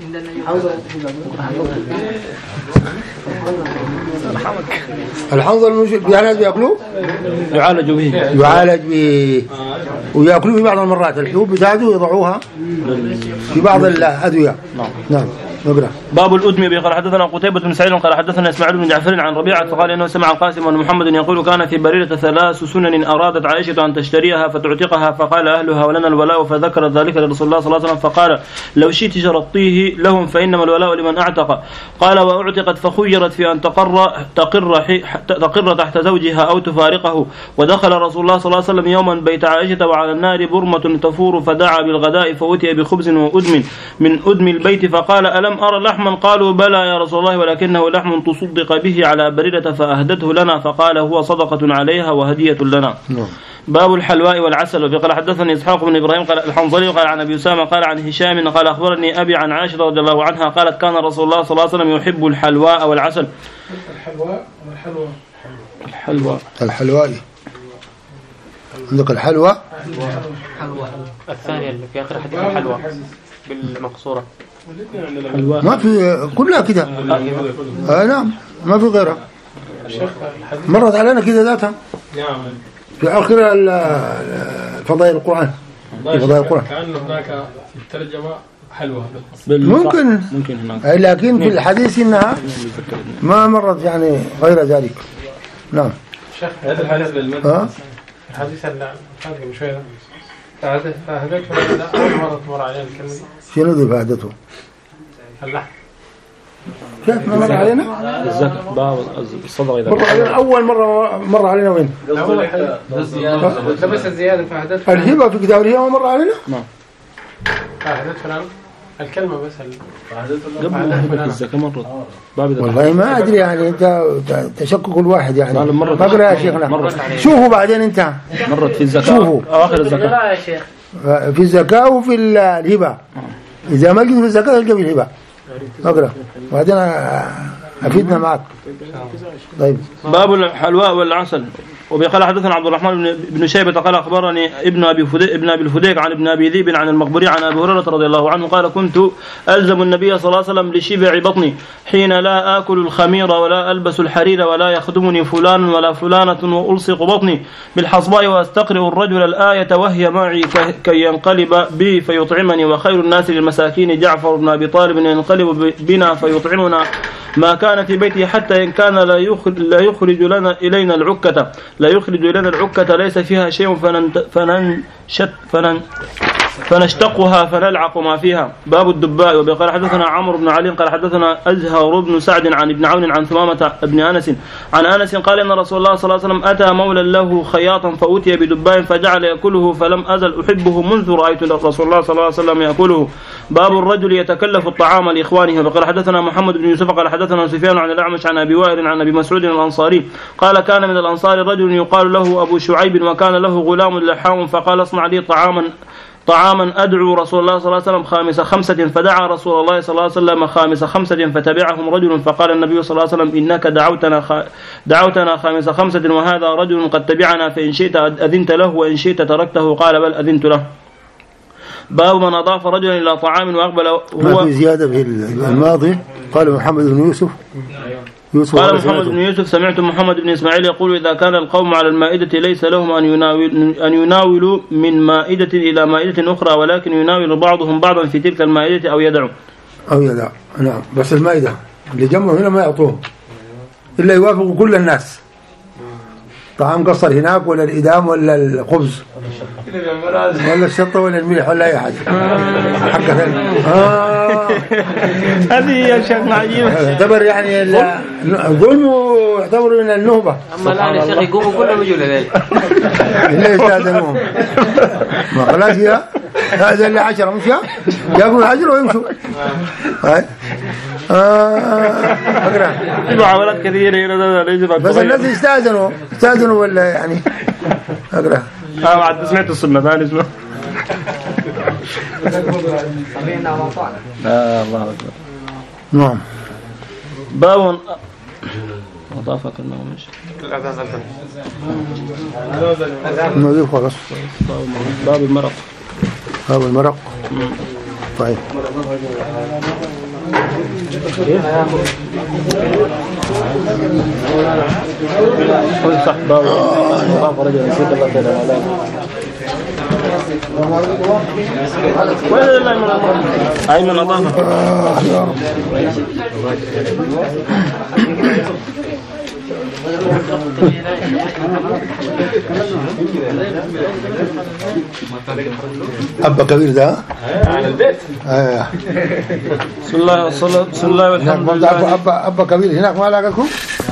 الحنظل مش يعني بياكلوه يعالج به يعالج به وياكلوه في بعض المرات. الحبوب بتاعته يضعوها في بعض الأدوية. نعم نقرأ. باب الأدم. قال حدثنا قتيبة بن سعيد قال حدثنا إسماعيل بن جعفر عن ربيعة فقال إنه سمع قاسم بن محمد يقول كان في بريرة ثلاث سنن أرادت عائشة أن تشتريها فتعتقها، فقال أهلها ولنا الولاء، فذكر ذلك لرسول الله صلى الله عليه وسلم فقال لو شئت شرطيه لهم فإنما الولاء لمن أعتق. قال وأعتقت فخيرت في أن تقر تقر تقر تحت زوجها أو تفارقه. ودخل رسول الله صلى الله عليه وسلم يوما بيت عائشة وعلى النار برمة تفور، فدعا بالغداء فأتي بخبز وأدم من أدم البيت، فقال ألم أرى لحما؟ قالوا بلى يا رسول الله ولكنه لحم تصدق به على بريدة فأهدته لنا، فقال هو صدقة عليها وهدية لنا. باب الحلواء والعسل. وقال حدثني إسحاق بن إبراهيم قال الحنظلي قال عن أبي أسامة قال عن هشام قال أخبرني أبي عن عائشة رضي الله عنها قالت كان رسول الله صلى الله عليه وسلم يحب الحلواء والعسل. الحلواء والحلوى الحلواء الحلواء عندك الحلوى الثانية اللي في آخر حديث الحلوى بالمقصورة ما في كلها كده. آه نعم ما في غيرها. مرت علينا كده ذاتها في آخر فضائل القرآن. فضائل القرآن كأنه هناك في الترجمة حلوى ممكن ممكن هناك، لكن في الحديث إنها ما مرت يعني غير ذلك. نعم. شيخ هذا الحديث بالمدى الحديث اللي فاتك شوية هذا هذاك أول مرة تمر علينا الكلمة. شنو ذي فائدته؟ اللحم. كيف ما مر علينا؟ الزكاة باب الصدقة إذا مر علينا أول مرة مر علينا وين؟ بس الزيادة فائدته. الهبة في كتاب الهبة مر علينا؟ نعم. فائدته فلان الكلمة بس قبل الزكاة مرت. والله ما أدري يعني أنت تشكك الواحد يعني. ما قرأ يا شيخنا. شوفوا بعدين أنت. مرت في الزكاة. شوفوا. آخر الزكاة. يا شيخ. في الزكاة وفي الهبة. إذا ما لقيت في الزكاة تلقى في الهبة. أقرأ وبعدين أفيدنا معك. طيب. باب الحلواء والعسل. وبقال حدثنا عبد الرحمن بن شيبة قال أخبرني ابن أبي فديك ابن أبي الفديك عن ابن أبي ذئب عن المقبري عن أبي هريرة رضي الله عنه قال كنت ألزم النبي صلى الله عليه وسلم لشبع بطني حين لا آكل الخمير ولا ألبس الحرير ولا يخدمني فلان ولا فلانة وألصق بطني بالحصباء وأستقرئ الرجل الآية وهي معي كي ينقلب بي فيطعمني، وخير الناس للمساكين جعفر بن أبي طالب ينقلب بنا فيطعمنا ما كان في بيته حتى إن كان لا يخرج, لا يخرج لنا إلينا العكة لا يخرج لنا العكة ليس فيها شيء فننشت فنن فنشتقها فنلعق ما فيها. باب الدباء. وقال حدثنا عمرو بن علي قال حدثنا أزهر بن سعد عن ابن عون عن ثمامة بن أنس عن أنس قال إن رسول الله صلى الله عليه وسلم أتى مولا له خياطا فأتي بدباء فجعل يأكله فلم أزل أحبه منذ رأيت رسول الله صلى الله عليه وسلم يأكله. باب الرجل يتكلف الطعام لإخوانه. وقال حدثنا محمد بن يوسف قال حدثنا سفيان عن الأعمش عن أبي وائل عن أبي مسعود الأنصاري قال كان من الأنصار رجل يقال له أبو شعيب وكان له غلام لحام فقال اصنع لي طعاما طعاما أدعو رسول الله صلى الله عليه وسلم خامس خمسة فدعا رسول الله صلى الله عليه وسلم خامس خمسة فتبعهم رجل فقال النبي صلى الله عليه وسلم إنك دعوتنا خ... دعوتنا خامس خمسة وهذا رجل قد تبعنا فإن شئت أذنت له وإن شئت تركته قال بل أذنت له. باب من أضاف رجلا إلى طعام وأقبل هو ما في زيادة في الماضي. قال محمد بن يوسف يوسف قال محمد بن يوسف سمعت محمد بن إسماعيل يقول إذا كان القوم على المائدة ليس لهم أن يناول أن يناولوا من مائدة إلى مائدة أخرى ولكن يناول بعضهم بعضا في تلك المائدة أو يدعو أو يدعو. نعم بس المائدة اللي جمعوا هنا ما يعطوهم إلا يوافقوا كل الناس. طعام قصر هناك ولا الإدام ولا الخبز ولا الشطة ولا الملح ولا أي حاجة حقة ثانية. هذه هي شيء عجيب يعتبر يعني الظلم يعتبر من النهبة. أما الآن الشيخ يقوموا كلهم يجوا لذلك إلا يستاذنوهم ما خلاص يا هذا اللي عشرة مش يأكلوا عشرة ويمشوا. هاي أقرأ في محاولات كثيرة هنا بس الناس يستاذنوا يستاذنوا ولا يعني أقرأ اه بعد سمعت السنة ثاني اسمه لا الله أكبر. نعم. باب أضافك المغمش نضيف خلاص. باب المرق. باب المرق. طيب قل صح باب باب رجل يسير الله خير على وين الأيمن أيمن أضافه أبا كبير ده على البيت. آه. بسم الله والصلاة بسم الله والحمد لله. أبا أبا كبير هناك ما لاقاكم؟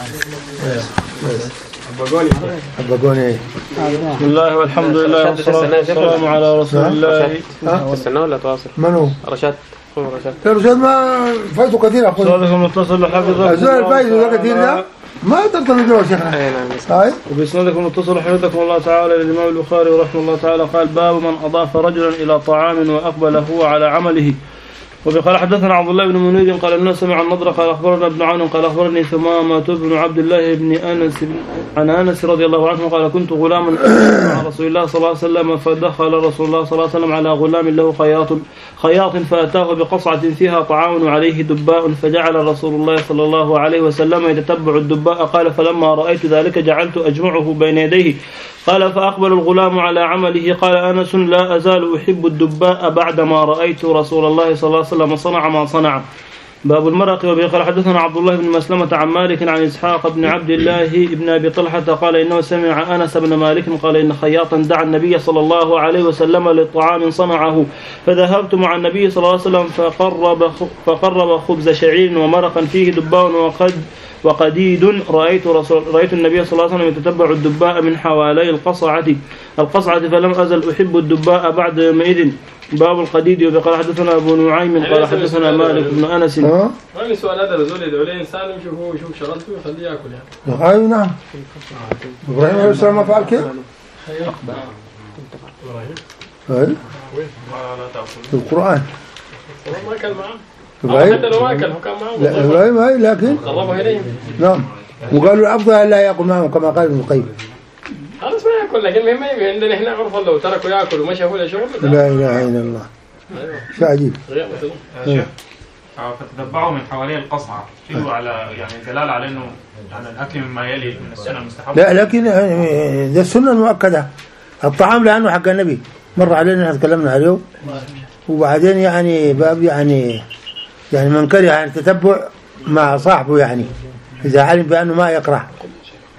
أبا قوني. بسم الله والحمد لله والصلاة والسلام على رسول الله. تستنى ولا تواصل؟ منو؟ رشاد. رشاد. رشاد ما فايته كثير أخوي. سؤالكم متصل حفظه. الزول فايته كثير ده ما تقدر تجاوب شيخنا. هاي. وبسندكم متصل حفظكم الله تعالى للإمام البخاري ورحمه الله تعالى قال باب من أضاف رجلا إلى طعام وأقبل هو على عمله. وقال حدثنا عبد الله بن منير قال الناس سمع النضر قال أخبرنا ابن عون قال أخبرني ثمامة بن عبد الله بن أنس عن أنس رضي الله عنه قال كنت غلاما مع رسول الله صلى الله عليه وسلم فدخل رسول الله صلى الله عليه وسلم على غلام له خياط خياط فأتاه بقصعة فيها طعام وعليه دباء فجعل رسول الله صلى الله عليه وسلم يتتبع الدباء قال فلما رأيت ذلك جعلت أجمعه بين يديه قال فأقبل الغلام على عمله قال أنس لا أزال أحب الدباء بعدما رأيت رسول الله صلى الله عليه وسلم صنع ما صنع. باب المرق. وبقال حدثنا عبد الله بن مسلمة عن مالك عن إسحاق بن عبد الله بن أبي طلحة قال إنه سمع أنس بن مالك قال إن خياطا دعا النبي صلى الله عليه وسلم لطعام صنعه فذهبت مع النبي صلى الله عليه وسلم فقرب فقرب خبز شعير ومرقا فيه دباء وقد وقديد رأيت رسول رأيت النبي صلى الله عليه وسلم يتتبع الدباء من حوالي القصعة القصعة فلم أزل أحب الدباء بعد يومئذ. باب القديد. وقال حدثنا أبو نعيم قال حدثنا مالك بن أنس. ما في سؤال هذا الرجل يدعو لي إنسان يشوف هو يشوف شغلته ويخليه يأكل يعني. أي نعم. إبراهيم عليه السلام ما فعل كده. إبراهيم. في القرآن. ما كان معه. إبراهيم. حتى لو ما كان كان معه. لا إبراهيم هاي لكن. قربه إليهم. نعم. وقالوا الأفضل لا يأكل معهم كما قال ابن القيم. خلاص ما يأكل لكن المهم يبقى عندنا إحنا عرف لو تركوا يأكل وما شافوا له شغل. لا إله إلا الله. شيء عجيب. فتتبعوا من حوالي القصعة فيه على يعني دلالة على إنه يعني الأكل مما يلي من السنة المستحبة. لا لكن ده السنة المؤكدة. الطعام لأنه حق النبي مر علينا تكلمنا عليه وبعدين يعني باب يعني يعني من كره عن التتبع مع صاحبه يعني إذا علم بأنه ما يقرأ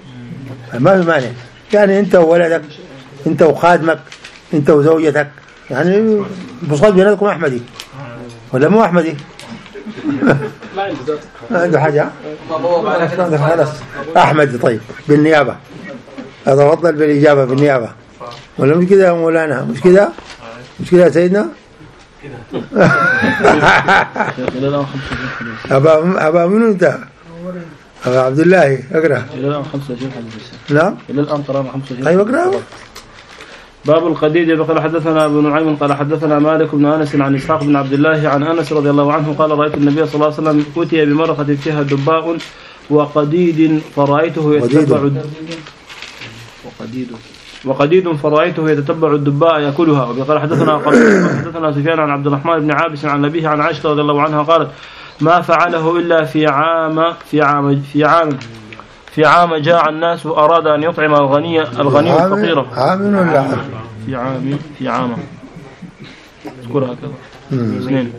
ما في مانع يعني أنت وولدك أنت وخادمك أنت وزوجتك يعني بصاد بيناتكم أحمدي ولا مو أحمدي؟ ما عنده ذات ما عنده حاجة خلاص أحمدي. طيب بالنيابة أتفضل بالإجابة بالنيابة ولا مش كده يا مولانا؟ مش كده؟ مش كده يا سيدنا؟ أبا أبا منو أنت؟ أبا عبد الله اقرأ. إلى الآن خمسة وعشرين حديث. نعم. إلى الآن قرأنا خمسة وعشرين. أيوة اقرأ. باب القديد. قال حدثنا ابو نعيم قال حدثنا مالك بن انس عن اسحاق بن عبد الله عن انس رضي الله عنه قال رايت النبي صلى الله عليه وسلم اتي بمرقه فيها دباء وقديد فرايته يتتبع وقديد وقديد فرايته يتتبع الدباء ياكلها. وقال حدثنا حدثنا سفيان عن عبد الرحمن بن عابس عن ابيه عن عائشه رضي الله عنها قالت ما فعله الا في عام في عام في عام في عام جاع الناس وأراد أن يطعم الغني الغني الفقير. عام ولا عام؟ في عام في عام اذكرها كذا اثنين.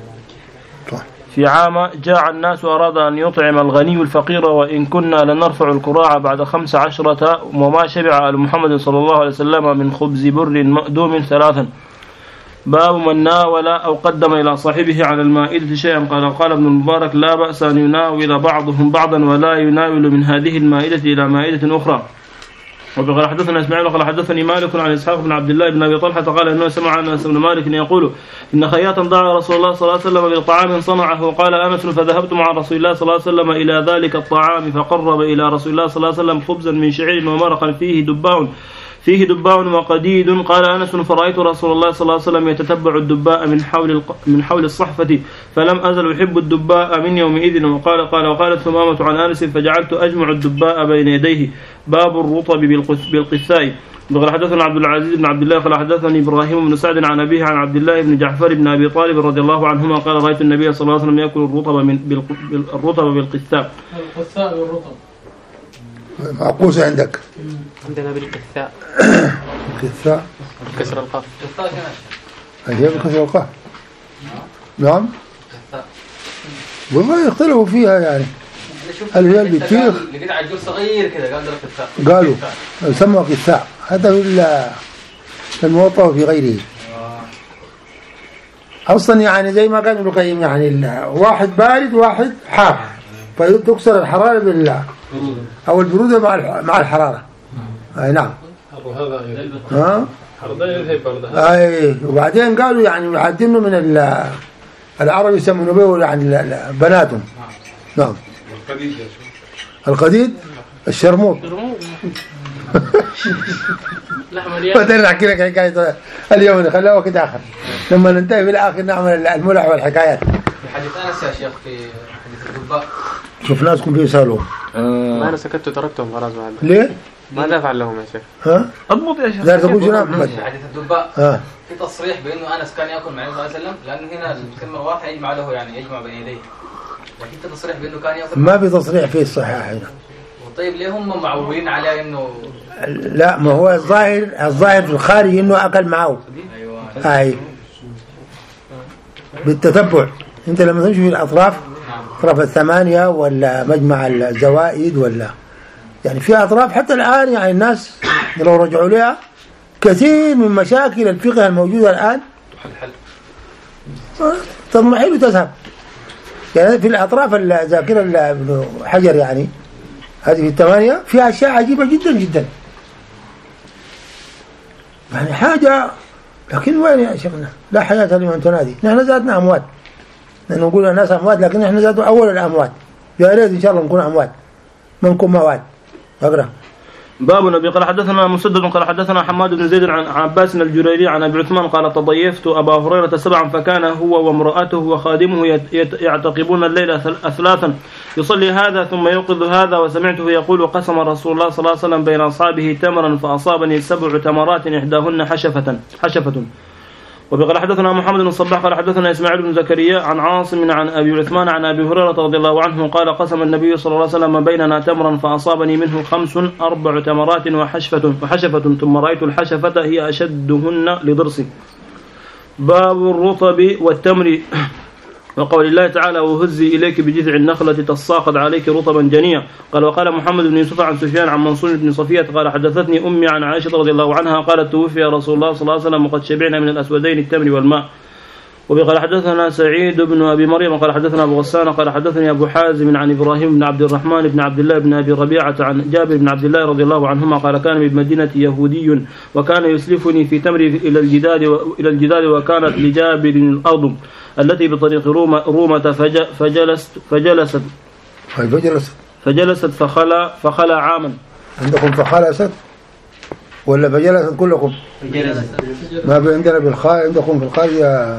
في عام جاع الناس وأراد أن يطعم الغني الفقير وإن كنا لنرفع الكراع بعد خمس عشرة وما شبع آل محمد صلى الله عليه وسلم من خبز بر مأدوم ثلاثا. باب من ناول أو قدم إلى صاحبه على المائدة شيئا. قال قال ابن المبارك لا بأس أن يناول بعضهم بعضا ولا يناول من هذه المائدة إلى مائدة أخرى. وقال حدثنا إسماعيل قال حدثني مالك عن إسحاق بن عبد الله بن أبي طلحة قال إنه سمع أنس بن مالك يقول إن خياطا دعا رسول الله صلى الله عليه وسلم بطعام صنعه. قال أنس فذهبت مع رسول الله صلى الله عليه وسلم إلى ذلك الطعام فقرب إلى رسول الله صلى الله عليه وسلم خبزا من شعير ومرقا فيه دباء فيه دباء وقديد. قال أنس فرأيت رسول الله صلى الله عليه وسلم يتتبع الدباء من حول من حول الصحفة فلم أزل أحب الدباء من يومئذ. وقال قال وقالت ثمامة عن أنس فجعلت أجمع الدباء بين يديه. باب الرطب بالقثاء. قال حدثنا عبد العزيز بن عبد الله قال حدثني إبراهيم بن سعد عن أبيه عن عبد الله بن جعفر بن أبي طالب رضي الله عنهما قال رأيت النبي صلى الله عليه وسلم يأكل الرطب من الرطب بالقثاء. القثاء بالرطب معقوسة عندك؟ عندنا بالقثاء. القثاء كسر القاف. هي بكسر القاف. نعم. والله يختلفوا فيها يعني. هل هي البطيخ؟ لقيت عجول صغير كذا قال القثاء. قالوا سموا قثاء. هذا في الموطأ وفي غيره. أصلا يعني زي ما كان ابن القيم يعني واحد بارد واحد حار فتكسر الحرارة بالله أو البرودة مع مع الحرارة. أي نعم. ها. أي وبعدين قالوا يعني عدينه من العرب يسمونه به يعني بناتهم. نعم. القديد الشرموط. بدنا نحكي لك حكاية اليوم خلوها كده آخر لما ننتهي بالآخر نعمل الملح والحكايات. في حديث أنس يا شيخ في حديث الدباء شوف ناسكم بيسألوا. ما أنا سكت وتركتهم خلاص بعد. ليه؟ ماذا فعل لهم يا شيخ؟ ها؟ أضبط يا شيخ. لا تقول جناب محمد. في حديث الدباء ها. في تصريح بأنه أنس كان يأكل مع النبي صلى الله عليه وسلم لأنه هنا الكلمة الواضحة يجمع له يعني يجمع بين يديه. لكن في تصريح بأنه كان يأكل. ما في تصريح فيه الصحيح هنا. طيب ليه هم معولين على إنه؟ لا ما هو الظاهر الظاهر في الخارج إنه أكل معه. أيوة. أي. بالتتبع. أنت لما تمشي في الأطراف أطراف الثمانية ولا مجمع الزوائد ولا يعني في أطراف حتى الآن يعني الناس لو رجعوا لها كثير من مشاكل الفقه الموجودة الآن تضمحل وتذهب يعني في الأطراف الذاكرة ابن حجر يعني هذه في الثمانية فيها أشياء عجيبة جدا جدا يعني حاجة لكن وين يا شيخنا لا حياة لمن تنادي نحن ذاتنا أموات لأنه نقول الناس أموات لكن نحن ذاتنا أول الأموات يا ريت إن شاء الله نكون أموات ما نكون موات أقرأ. باب النبي قال حدثنا مسدد قال حدثنا حماد بن زيد عن عباس الجريري عن ابي عثمان قال تضيفت ابا هريره سبعا فكان هو وامراته وخادمه يعتقبون الليل اثلاثا يصلي هذا ثم يوقظ هذا وسمعته يقول قسم رسول الله صلى الله عليه وسلم بين اصحابه تمرا فاصابني سبع تمرات احداهن حشفه حشفه. وقال حدثنا محمد بن الصباح قال حدثنا اسماعيل بن زكريا عن عاصم عن ابي عثمان عن ابي هريره رضي الله عنه قال قسم النبي صلى الله عليه وسلم بيننا تمرا فاصابني منه خمس اربع تمرات وحشفه وحشفه ثم رايت الحشفه هي اشدهن لضرسي. باب الرطب والتمر. وقول الله تعالى وهزي إليك بجذع النخلة تساقط عليك رطبا جنيا. قال وقال محمد بن يوسف عن سفيان عن منصور بن صفية قال حدثتني أمي عن عائشة رضي الله عنها قالت توفي رسول الله صلى الله عليه وسلم وقد شبعنا من الأسودين التمر والماء. وقال حدثنا سعيد بن أبي مريم قال حدثنا أبو غسان قال حدثني أبو حازم عن إبراهيم بن عبد الرحمن بن عبد الله بن أبي ربيعة عن جابر بن عبد الله رضي الله عنهما قال كان بمدينة يهودي وكان يسلفني في تمري إلى الجداد إلى الجداد وكانت لجابر الأرض التي بطريق روما رومة فجلست فجلست فجلست فجلست فخلا فخلا عاما. عندكم فخلست ولا فجلست كلكم؟ ما عندنا بالخاء عندكم في القرية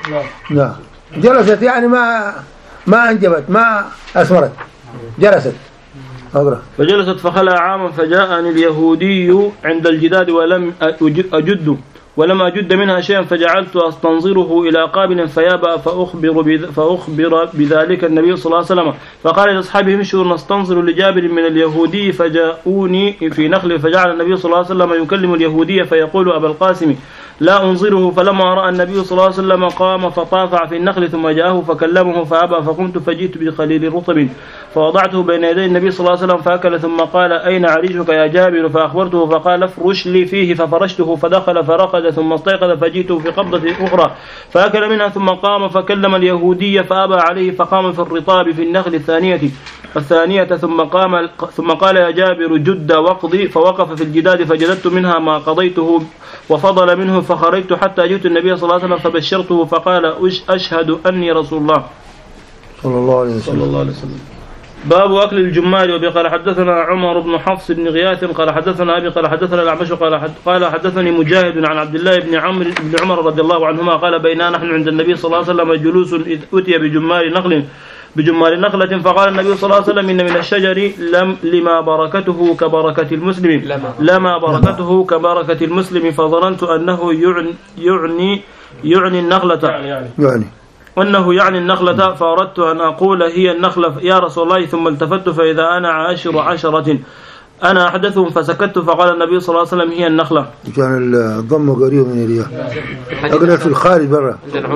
لا جلست يعني ما ما أنجبت ما أثمرت جلست. أقرأ. فجلست فخلا عاما فجاءني اليهودي عند الجداد ولم أجد ولم أجد منها شيئا فجعلت أستنظره إلى قابل فيابى فأخبر, فأخبر بذلك النبي صلى الله عليه وسلم فقال لأصحابه امشوا نستنظر لجابر من اليهودي فجاءوني في نخل فجعل النبي صلى الله عليه وسلم يكلم اليهودية فيقول أبا القاسم لا أنظره. فلما رأى النبي صلى الله عليه وسلم قام فطافع في النخل ثم جاءه فكلمه فأبى فقمت فجئت بخليل رطب فوضعته بين يدي النبي صلى الله عليه وسلم فأكل ثم قال أين عريشك يا جابر فأخبرته فقال افرش لي فيه ففرشته فدخل فرقد ثم استيقظ فجئته في قبضة أخرى فأكل منها ثم قام فكلم اليهودية فأبى عليه فقام في الرطاب في النخل الثانية الثانية ثم قام ثم قال يا جابر جد واقضي فوقف في الجداد فجددت منها ما قضيته وفضل منه فخرجت حتى جئت النبي صلى الله عليه وسلم فبشرته فقال أشهد أني رسول الله صلى الله عليه وسلم, صلى الله عليه وسلم. باب أكل الجمال. وبي قال حدثنا عمر بن حفص بن غياث قال حدثنا أبي قال حدثنا الأعمش قال قال حدثني مجاهد عن عبد الله بن عمرو بن عمر رضي الله عنهما قال بينا نحن عند النبي صلى الله عليه وسلم جلوس إذ أتي بجمال نخل بجمال نخلة فقال النبي صلى الله عليه وسلم إن من الشجر لم لما بركته كبركة المسلم لما بركته كبركة المسلم فظننت أنه يعني يعني يعني النخلة يعني وأنه يعني النخلة فأردت أن أقول هي النخلة يا رسول الله ثم التفت فإذا أنا عاشر عشرة أنا أحدثهم فسكت فقال النبي صلى الله عليه وسلم هي النخلة. كان الضم قريب من الرياح. أقرأ في الخارج برا.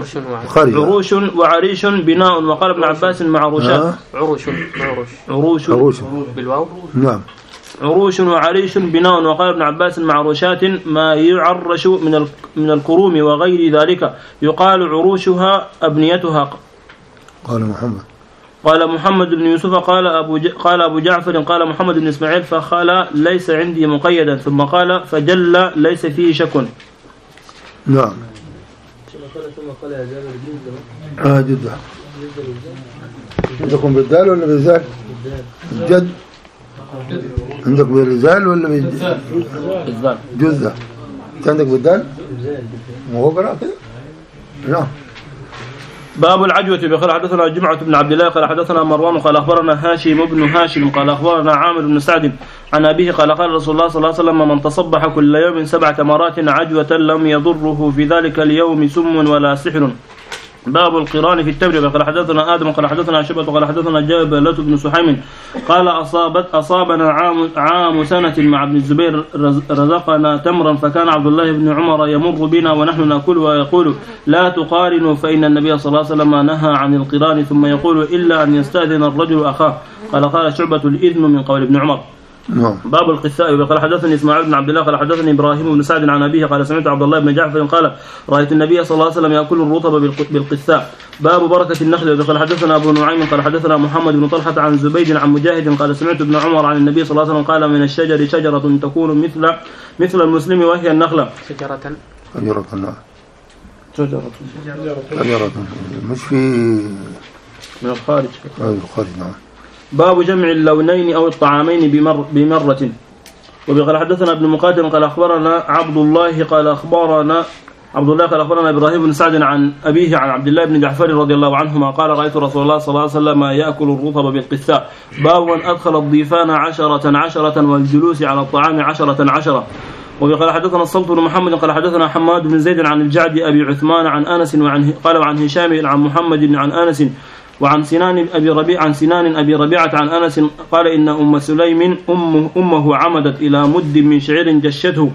عروش وعريش بناء وقال ابن عباس معروشات. عروش عروش عروش بالواو. نعم. عروش وعريش بناء وقال ابن عباس معروشات ما يعرش من من الكروم وغير ذلك يقال عروشها أبنيتها. قال محمد. قال محمد بن يوسف قال أبو ج... قال أبو جعفر قال محمد بن إسماعيل فخلا ليس عندي مقيدا ثم قال فجل ليس فيه شك. نعم. آه جدا. عندكم بالدال ولا بالزال؟ جد. عندك بالزال ولا بالزال؟ جزء. عندك بالدال؟ مو قرأ كده؟ نعم. باب العجوة. بقال حدثنا جمعة بن عبد الله قال حدثنا مروان قال أخبرنا هاشم بن هاشم قال أخبرنا عامر بن سعد عن أبيه قال قال رسول الله صلى الله عليه وسلم من تصبح كل يوم سبع تمرات عجوة لم يضره في ذلك اليوم سم ولا سحر. باب القران في التمر. قال حدثنا آدم قال حدثنا شعبة قال حدثنا جابلة بن سحيم قال أصابت أصابنا عام عام سنة مع ابن الزبير رزقنا تمرا فكان عبد الله بن عمر يمر بنا ونحن نأكل ويقول لا تقارنوا فإن النبي صلى الله عليه وسلم نهى عن القران ثم يقول إلا أن يستأذن الرجل أخاه. قال قال شعبة الإذن من قول ابن عمر. باب القثاء. قال حدثني اسماعيل بن عبد الله قال حدثني ابراهيم بن سعد عن ابيه قال سمعت عبد الله بن جعفر قال رايت النبي صلى الله عليه وسلم ياكل الرطب بالقثاء. باب بركه النخل. قال حدثنا ابو نعيم قال حدثنا محمد بن طلحه عن زبيد عن مجاهد قال سمعت ابن عمر عن النبي صلى الله عليه وسلم قال من الشجر شجره تكون مثل مثل المسلم وهي النخله. شجره شجره نعم شجره شجره مش في من الخارج من الخارج نعم. باب جمع اللونين أو الطعامين بمر بمرة. وقال حدثنا ابن مقاتل قال أخبرنا عبد الله قال أخبرنا عبد الله قال أخبرنا إبراهيم بن سعد عن أبيه عن عبد الله بن جعفر رضي الله عنهما قال رأيت رسول الله صلى الله عليه وسلم يأكل الرطب بالقثاء. باب من أدخل الضيفان عشرة عشرة والجلوس على الطعام عشرة عشرة. وقال حدثنا الصلت بن محمد قال حدثنا حماد بن زيد عن الجعد أبي عثمان عن أنس وعن قال عن هشام عن محمد عن أنس وعن سنان أبي ربيع عن سنان أبي ربيعة عن أنس قال إن أم سليم أمه, أمه عمدت إلى مد من شعير جشته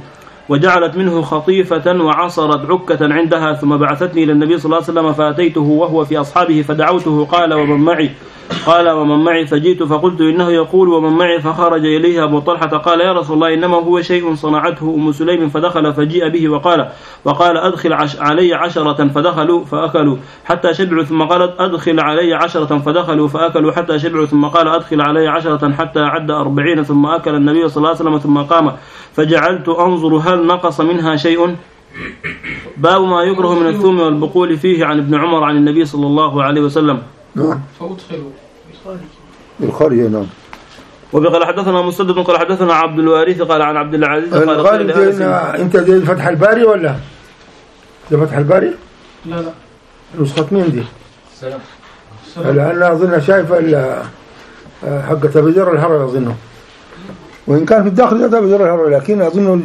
وجعلت منه خطيفة وعصرت عكة عندها ثم بعثتني إلى النبي صلى الله عليه وسلم فأتيته وهو في أصحابه فدعوته قال ومن معي قال ومن معي فجئت فقلت إنه يقول ومن معي فخرج إليه أبو طلحة قال يا رسول الله إنما هو شيء صنعته أم سليم فدخل فجيء به وقال وقال أدخل عش علي عشرة فدخلوا فأكلوا حتى شبعوا ثم قالت أدخل علي عشرة فدخلوا فأكلوا حتى شبعوا ثم قال أدخل علي عشرة حتى عد أربعين ثم أكل النبي صلى الله عليه وسلم ثم قام فجعلت أنظر هل نقص منها شيء. باب ما يكره من الثوم والبقول فيه عن ابن عمر عن النبي صلى الله عليه وسلم. نعم. فأدخلوا الخارج نعم. وبقال حدثنا مسدد قال حدثنا عبد الوارث قال عن عبد العزيز قال الغالب انت دي فتح الباري ولا دي فتح الباري؟ لا لا نسخة مين دي؟ سلام لأن أظن شايف حق أبي ذر الهروي أظنه وإن كان في الداخل هذا أبي ذر الهروي لكن أظنه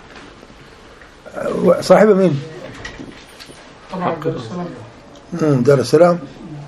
صاحبه مين؟ طبعا دار السلام. دار السلام.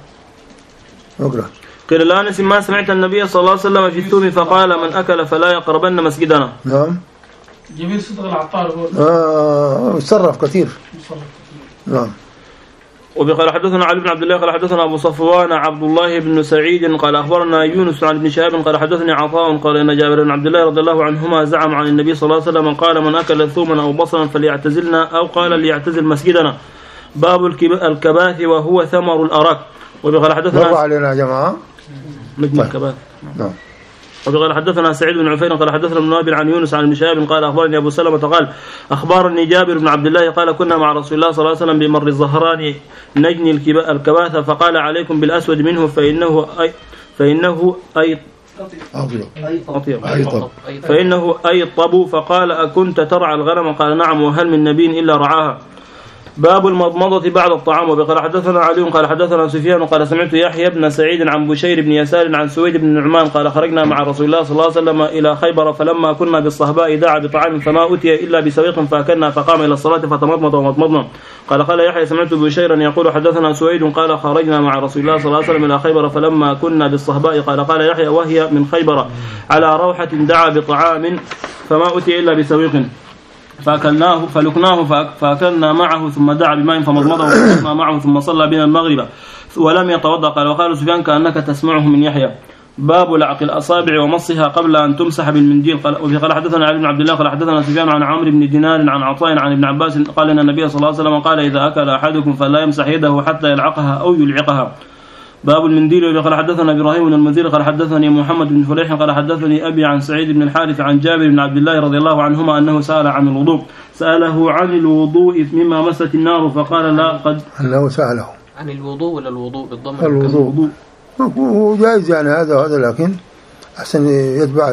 اقرأ. قيل لأنس ما سمعت النبي صلى الله عليه وسلم في الثوم فقال من أكل فلا يقربن مسجدنا. نعم. جميل صدق العطار هو. آه صرف كثير. نعم. وبقال حدثنا علي بن عبد الله قال حدثنا أبو صفوان عبد الله بن سعيد قال أخبرنا يونس عن ابن شهاب قال حدثني عطاء قال إن جابر بن عبد الله رضي الله عنهما زعم عن النبي صلى الله عليه وسلم قال من أكل ثوما أو بصلا فليعتزلنا أو قال ليعتزل مسجدنا. باب الكباث وهو ثمر الأراك. وبقال حدثنا مر علينا يا جماعة نجم الكباث. نعم. وقال حدثنا سعيد بن عفير قال حدثنا ابن نابل عن يونس عن ابن شهاب قال أخبرني أبو سلمة قال أخبرني جابر بن عبد الله قال كنا مع رسول الله صلى الله عليه وسلم بمر الزهران نجني الكباث فقال عليكم بالأسود منه فإنه أي فإنه أي أطيب فإنه أي طب فقال أكنت ترعى الغنم قال نعم وهل من نبي إلا رعاها. باب المضمضة بعد الطعام. وقال حدثنا علي قال حدثنا سفيان قال سمعت يحيى بن سعيد عن بشير بن يسار عن سويد بن نعمان قال خرجنا مع رسول الله صلى الله عليه وسلم إلى خيبر فلما كنا بالصهباء دعا بطعام فما أتي إلا بسويق فأكلنا فقام إلى الصلاة فتمضمض ومضمضنا. قال قال يحيى سمعت بشيرا يقول حدثنا سويد قال خرجنا مع رسول الله صلى الله عليه وسلم إلى خيبر فلما كنا بالصهباء قال قال يحيى وهي من خيبر على روحة دعا بطعام فما أتي إلا بسويق فأكلناه فلقناه فأكلنا معه ثم دعا بماء فمضمضه وصلنا معه ثم صلى بنا المغرب ولم يتوضأ. قال وقال سفيان كأنك تسمعه من يحيى. باب لعق الأصابع ومصها قبل أن تمسح بالمنديل. قال حدثنا علي بن عبد الله قال حدثنا سفيان عن عمرو بن دينار عن عطاء عن ابن عباس قال إن النبي صلى الله عليه وسلم قال إذا أكل أحدكم فلا يمسح يده حتى يلعقها أو يلعقها. باب المنديل. قال حدثنا إبراهيم بن المنذر قال حدثني محمد بن فليح قال حدثني أبي عن سعيد بن الحارث عن جابر بن عبد الله رضي الله عنهما أنه سأل عن الوضوء سأله عن الوضوء مما مست النار فقال لا قد أنه سأله عن الوضوء ولا الوضوء بالضم؟ الوضوء هو جائز يعني هذا وهذا لكن أحسن يتبع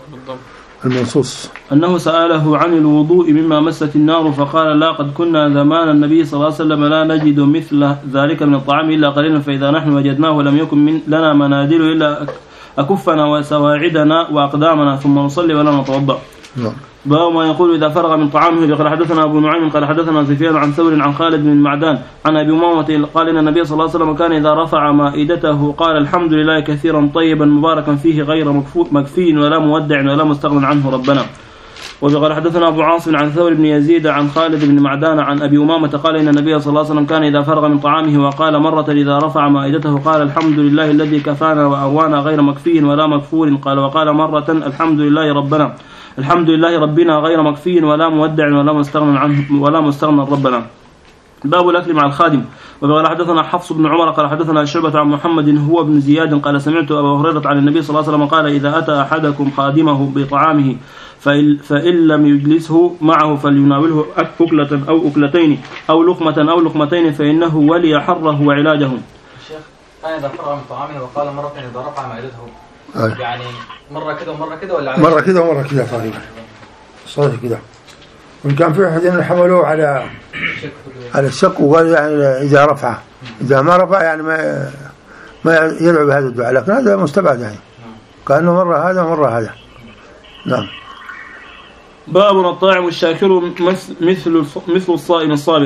المنصوص. أنه سأله عن الوضوء مما مست النار فقال لا قد كنا زمان النبي صلى الله عليه وسلم لا نجد مثل ذلك من الطعام إلا قليلا فإذا نحن وجدناه لم يكن من لنا مناديل إلا أكفنا وسواعدنا وأقدامنا ثم نصلي ولا نتوضأ. نعم. باب ما يقول إذا فرغ من طعامه. قال حدثنا أبو نعيم قال حدثنا سفيان عن ثور عن خالد بن المعدان عن أبي أمامة قال إن النبي صلى الله عليه وسلم كان إذا رفع مائدته قال الحمد لله كثيرا طيبا مباركا فيه غير مكفي ولا مودع ولا مستغن عنه ربنا. وقال حدثنا أبو عاصم عن ثور بن يزيد عن خالد بن معدان عن أبي أمامة قال إن النبي صلى الله عليه وسلم كان إذا فرغ من طعامه وقال مرة إذا رفع مائدته قال الحمد لله الذي كفانا وأوانا غير مكفي ولا مكفور. قال وقال مرة الحمد لله ربنا الحمد لله ربنا غير مكفي ولا مودع ولا مستغنى عنه ولا مستغنى ربنا. باب الأكل مع الخادم. وقال حدثنا حفص بن عمر قال حدثنا شعبة عن محمد هو بن زياد قال سمعت أبا هريرة عن النبي صلى الله عليه وسلم قال إذا أتى أحدكم خادمه بطعامه فإن لم يجلسه معه فليناوله أكلة أو أكلتين أو لقمة أو لقمتين فإنه ولي حره وعلاجه. الشيخ كان إذا فرغ من طعامه وقال مرة إذا رفع مائدته أي. يعني مرة كده ومرة كده ولا مرة كده ومرة كده تقريبا صحيح كده. وإن كان في أحد حملوه على على الشك وقال يعني إذا رفع إذا ما رفع يعني ما ما يدعو بهذا الدعاء لكن هذا مستبعد يعني كأنه مرة هذا ومرة هذا. نعم. باب الطاعم الشاكر مثل مثل الصائم الصابر.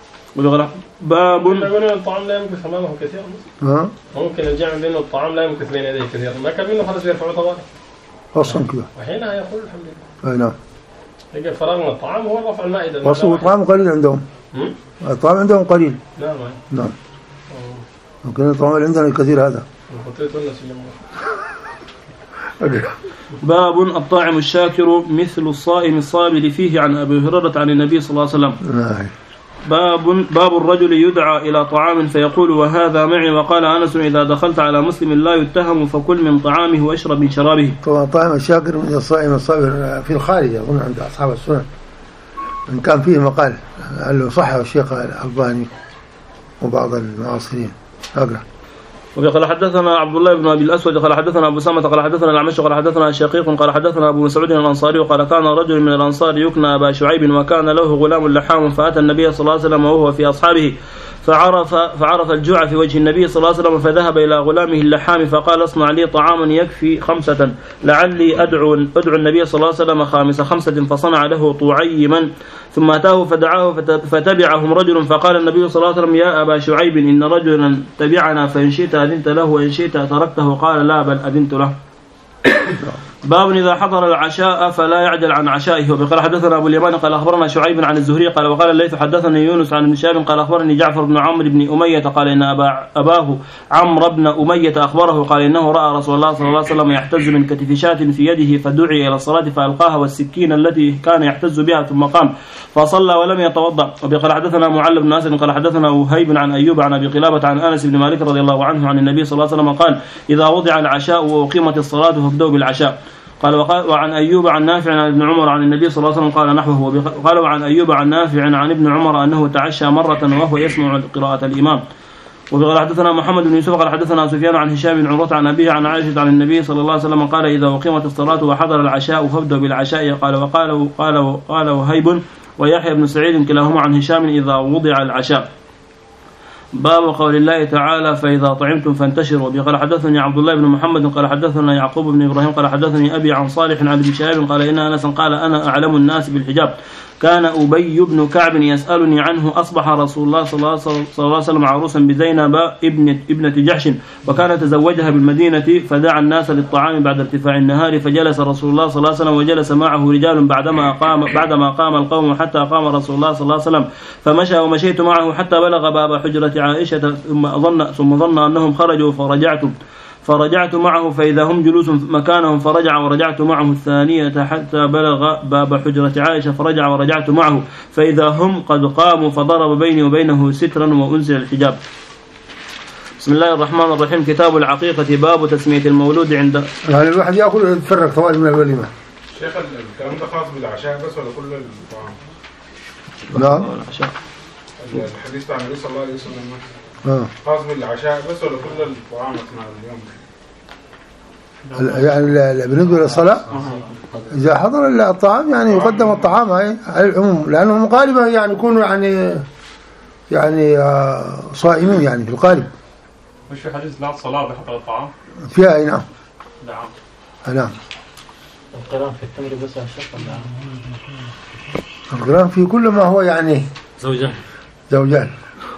باب الطعام لا يمكث أمامه كثيرا. ها ممكن الجمع بينه الطعام لا يمكث بين يديه كثيرا ما كان منه خلاص يرفعه طوالي أصلا كده وحينها يقول الحمد لله. أي نعم. يجي فرغ من الطعام هو رفع المائدة. وصفوا الطعام قليل عندهم. الطعام عندهم قليل. نعم نعم. ممكن الطعام اللي عندنا كثير هذا. باب الطاعم الشاكر مثل الصائم الصابر فيه عن أبي هريرة عن النبي صلى الله عليه وسلم. باب باب الرجل يدعى إلى طعام فيقول وهذا معي، وقال أنس إذا دخلت على مسلم لا يتهم فكل من طعامه واشرب من شرابه. طبعا طعام الشاكر من الصائم الصابر في الخارج أظن عند أصحاب السنن، إن كان فيه مقال قال صحه الشيخ الألباني وبعض المعاصرين. أقرأ. وقال حدثنا عبد الله بن أبي الأسود قال حدثنا أبو سامة قال حدثنا الأعمش قال حدثنا شقيق قال حدثنا أبو مسعود الأنصاري قال كان رجل من الأنصار يكنى أبا شعيب وكان له غلام لحام فأتى النبي صلى الله عليه وسلم وهو في أصحابه فعرف فعرف الجوع في وجه النبي صلى الله عليه وسلم فذهب إلى غلامه اللحام فقال اصنع لي طعاما يكفي خمسة لعلي أدعو أدعو النبي صلى الله عليه وسلم خامس خمسة، فصنع له طعيما ثم أتاه فدعاه فتبعهم رجل فقال النبي صلى الله عليه وسلم يا أبا شعيب إن رجلا تبعنا فإن شئت أذنت له وإن شئت تركته، قال لا بل أذنت له. باب إذا حضر العشاء فلا يعجل عن عشائه. وقال حدثنا أبو اليمان قال أخبرنا شعيب عن الزهري قال وقال الليث حدثني يونس عن ابن شهاب قال أخبرني جعفر بن عمرو بن أمية قال إن أبا أباه عمرو بن أمية أخبره قال إنه رأى رسول الله صلى الله عليه وسلم يحتز من كتف شاة في يده فدعي إلى الصلاة فألقاها والسكين التي كان يحتز بها ثم قام فصلى ولم يتوضأ. وقال حدثنا معل بن أسد قال حدثنا وهيب عن أيوب عن أبي قلابة عن أنس بن مالك رضي الله عنه عن النبي صلى الله عليه وسلم قال إذا وضع العشاء وأقيمت الصلاة فابدأوا بالعشاء. قال وعن أيوب عن نافع عن ابن عمر عن النبي صلى الله عليه وسلم قال نحوه. قال وعن أيوب عن نافع عن ابن عمر أنه تعشى مرة وهو يسمع قراءة الإمام. وقال حدثنا محمد بن يوسف قال حدثنا سفيان عن هشام بن عروة عن أبيه عن عائشة عن النبي صلى الله عليه وسلم قال إذا أقيمت الصلاة وحضر العشاء فابدأوا بالعشاء. قال وقال قال قال وهيب ويحيى بن سعيد كلاهما عن هشام إذا وضع العشاء. باب قول الله تعالى فإذا طعمتم فانتشروا. قال حدثني عبد الله بن محمد قال حدثنا يعقوب بن إبراهيم قال حدثني أبي عن صالح عن ابن شهاب قال إن أنس قال أنا أعلم الناس بالحجاب كان أبي بن كعب يسألني عنه أصبح رسول الله صلى الله عليه وسلم عروسا بزينب ابنة ابنة جحش وكان تزوجها بالمدينة فدعا الناس للطعام بعد ارتفاع النهار فجلس رسول الله صلى الله عليه وسلم وجلس معه رجال بعدما قام بعدما قام القوم حتى قام رسول الله صلى الله عليه وسلم فمشى ومشيت معه حتى بلغ باب حجرة عائشة ثم ظن ثم ظن أنهم خرجوا فرجعت فرجعت معه فإذا هم جلوس مكانهم فرجع ورجعت معه الثانية حتى بلغ باب حجرة عائشة فرجع ورجعت معه فإذا هم قد قاموا فضرب بيني وبينه سترا وأنزل الحجاب. بسم الله الرحمن الرحيم. كتاب العقيقة. باب تسمية المولود عند يعني الواحد يأكل ويتفرق طوال من الوليمة. شيخ الكلام ده خاص بالعشاء بس ولا كل الطعام؟ لا العشاء. الحديث عن النبي صلى الله عليه وسلم آه. خاص بالعشاء بس ولا كل الطعام أثناء اليوم؟ يعني بالنسبة للصلاة إذا حضر الطعام يعني يقدم الطعام على العموم لأنه غالبا يعني يكونوا يعني يعني صائمين يعني في الغالب. مش في حديث لا الصلاة بحضر الطعام؟ فيها أي نعم. نعم. نعم. القرآن في التمر بس الشق ولا؟ القرآن في كل ما هو يعني زوجان. زوجان.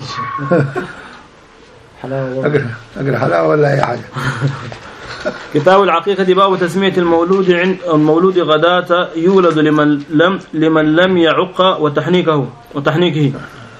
حلاوة. أقرأ أقرأ حلاوة ولا أي حاجة. كتاب العقيقة. باب تسمية المولود عند المولود غداة يولد لمن لم لمن لم يعق وتحنيكه وتحنيكه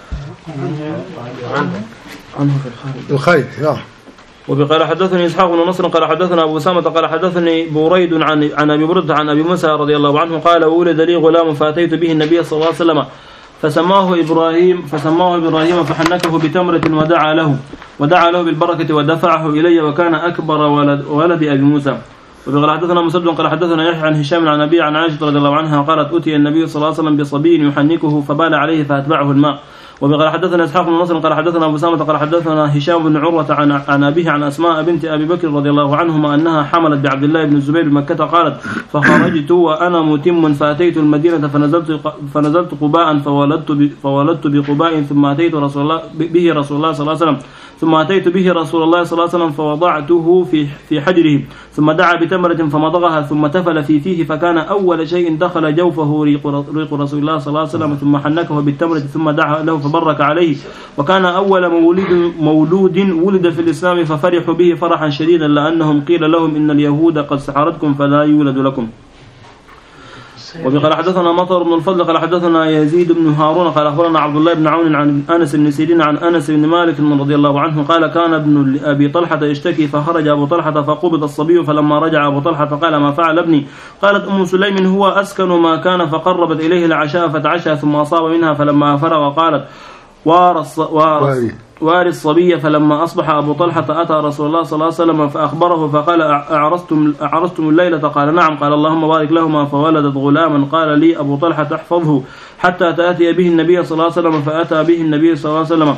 عنه في الخارج الخارج. نعم. وقال حدثني إسحاق بن نصر قال حدثنا أبو سامة قال حدثني بريد عن عن أبي برد عن أبي موسى رضي الله عنه قال ولد لي غلام فأتيت به النبي صلى الله عليه وسلم فسماه إبراهيم فسماه إبراهيم فحنكه بتمرة ودعا له ودعا له بالبركة ودفعه إلي وكان أكبر ولد ولد أبي موسى. وقال حدثنا مسدد قال حدثنا يحيى عن هشام عن أبي عن عائشة رضي الله عنها قالت أتي النبي صلى الله عليه وسلم بصبي يحنكه فبال عليه فأتبعه الماء. وقال حدثنا إسحاق بن نصر قال حدثنا أبو سامة قال حدثنا هشام بن عروة عن عن أبيه عن أسماء بنت أبي بكر رضي الله عنهما أنها حملت بعبد الله بن الزبير بمكة قالت فخرجت وأنا متم فأتيت المدينة فنزلت فنزلت قباء فولدت فولدت بقباء ثم أتيت رسول الله به رسول الله صلى الله عليه وسلم ثم أتيت به رسول الله صلى الله عليه وسلم فوضعته في في حجره ثم دعا بتمرة فمضغها ثم تفل في فيه فكان أول شيء دخل جوفه ريق رسول الله صلى الله عليه وسلم ثم حنكه بالتمرة ثم دعا له فبرك عليه وكان أول مولود مولود ولد في الإسلام ففرحوا به فرحا شديدا لأنهم قيل لهم إن اليهود قد سحرتكم فلا يولد لكم. وقال حدثنا مطر بن الفضل قال حدثنا يزيد بن هارون قال أخبرنا عبد الله بن عون عن أنس بن سيرين عن أنس بن مالك رضي الله عنه قال كان ابن أبي طلحة يشتكي فخرج أبو طلحة فقبض الصبي فلما رجع أبو طلحة فقال ما فعل ابني؟ قالت أم سليم هو أسكن ما كان فقربت إليه العشاء فتعشى ثم أصاب منها فلما فرغ قالت وارث وارث الصبي فلما أصبح أبو طلحة أتى رسول الله صلى الله عليه وسلم فأخبره فقال أعرستم, أعرستم الليلة؟ قال نعم. قال اللهم بارك لهما فولدت غلاما. قال لي أبو طلحة احفظه حتى تأتي به النبي صلى الله عليه وسلم فأتى به النبي صلى الله عليه وسلم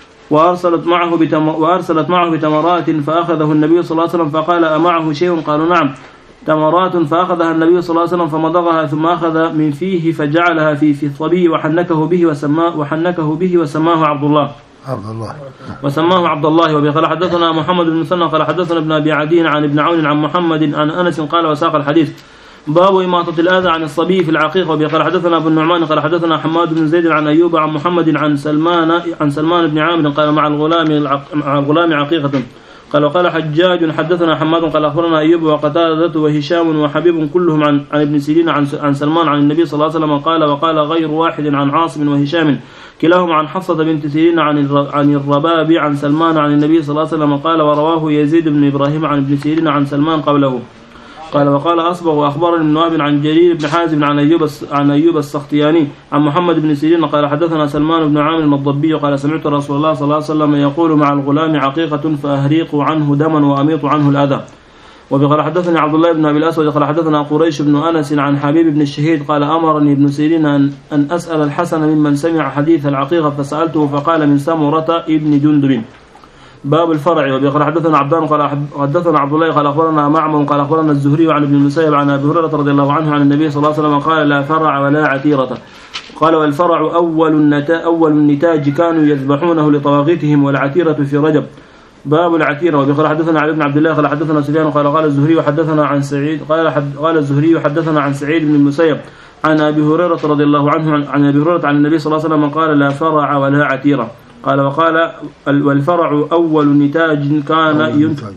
وأرسلت معه بتم وأرسلت معه بتمرات فأخذه النبي صلى الله عليه وسلم فقال أمعه شيء؟ قالوا نعم تمرات فأخذها النبي صلى الله عليه وسلم فمضغها ثم أخذ من فيه فجعلها في في الصبي وحنكه به وسماه وحنكه به وسماه عبد الله عبد الله وسماه عبد الله. وقال حدثنا محمد بن مسنى قال حدثنا ابن أبي عدي عن ابن عون عن محمد عن أنس قال وساق الحديث باب إماطة الأذى عن الصبي في العقيقة. وقال حدثنا ابن النعمان قال حدثنا حماد بن زيد عن أيوب عن محمد عن سلمان عن سلمان بن عامر قال مع الغلام مع الغلام عقيقة. قال وقال حجاج حدثنا حماد قال أخبرنا أيوب وقتادة وهشام وحبيب كلهم عن عن ابن سيرين عن عن سلمان عن النبي صلى الله عليه وسلم قال وقال غير واحد عن عاصم وهشام كلاهما عن حفصة بنت سيرين عن عن الرباب عن سلمان عن النبي صلى الله عليه وسلم قال ورواه يزيد بن إبراهيم عن ابن سيرين عن سلمان قبله. قال وقال أصبغ وأخبرني ابن وهب عن جرير بن حازم عن أيوب عن أيوب السختياني عن محمد بن سيرين قال حدثنا سلمان بن عامر الضبي قال سمعت رسول الله صلى الله عليه وسلم يقول مع الغلام عقيقة فأهريق عنه دما وأميط عنه الأذى. وقال حدثني عبد الله بن أبي الأسود قال حدثنا قريش بن أنس عن حبيب بن الشهيد قال أمرني ابن سيرين أن أسأل الحسن ممن سمع حديث العقيقة فسألته فقال من سمرة ابن جندب. باب الفرع. وقال حدثنا عبدان قال حدثنا عبد الله قال أخبرنا معمر قال أخبرنا الزهري عن ابن المسيب عن أبي هريرة رضي الله عنه عن النبي صلى الله عليه وسلم قال لا فرع ولا عتيرة. قال والفرع أول النتا أول النتاج كانوا يذبحونه لطواغيتهم والعتيرة في رجب. باب العتيرة. وقال حدثنا علي بن عبد الله قال حدثنا سفيان قال قال الزهري وحدثنا عن سعيد قال حد قال الزهري وحدثنا عن سعيد بن المسيب عن أبي هريرة رضي الله عنه عن, عن أبي هريرة عن النبي صلى الله عليه وسلم قال لا فرع ولا عتيرة. قال وقال والفرع أول نتاج كان ينتج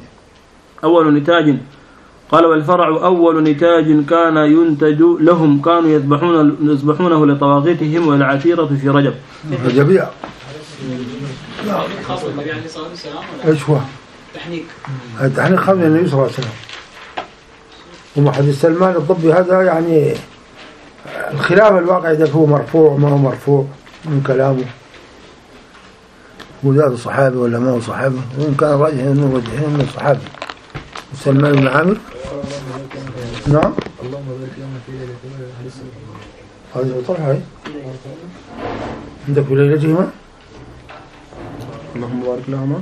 أول نتاج قال والفرع أول نتاج كان ينتج لهم كانوا يذبحون يذبحونه لطواغيتهم والعتيرة في رجب. رجبية ايش هو؟ تحنيك التحنيك خاص بالنبي صلى الله عليه وسلم. وحديث سلمان الضبي هذا يعني الخلاف الواقع إذا هو مرفوع ما هو مرفوع من كلامه وذات صحابي ولا ما هو صحابي، وإن كان راجح انه وجهين انه صحابي. سلمان بن عامر نعم اللهم بارك لنا في ليلتنا هذه طرحه هي عندك في ليلتهما اللهم بارك لهما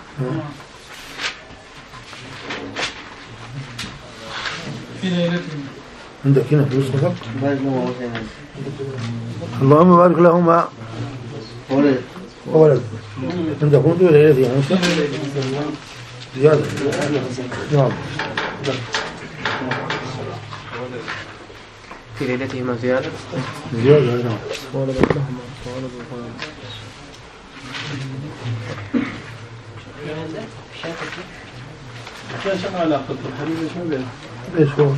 في ليلتهم عندك هنا في وسط اللهم بارك لهما ولد ولد عندك كنت ليلتهما زيادة نعم في ليلتهما زيادة زيادة نعم ولدت لهما ولد عشان شغل علاقة الحديث ايش ما بينه؟ ايش هو؟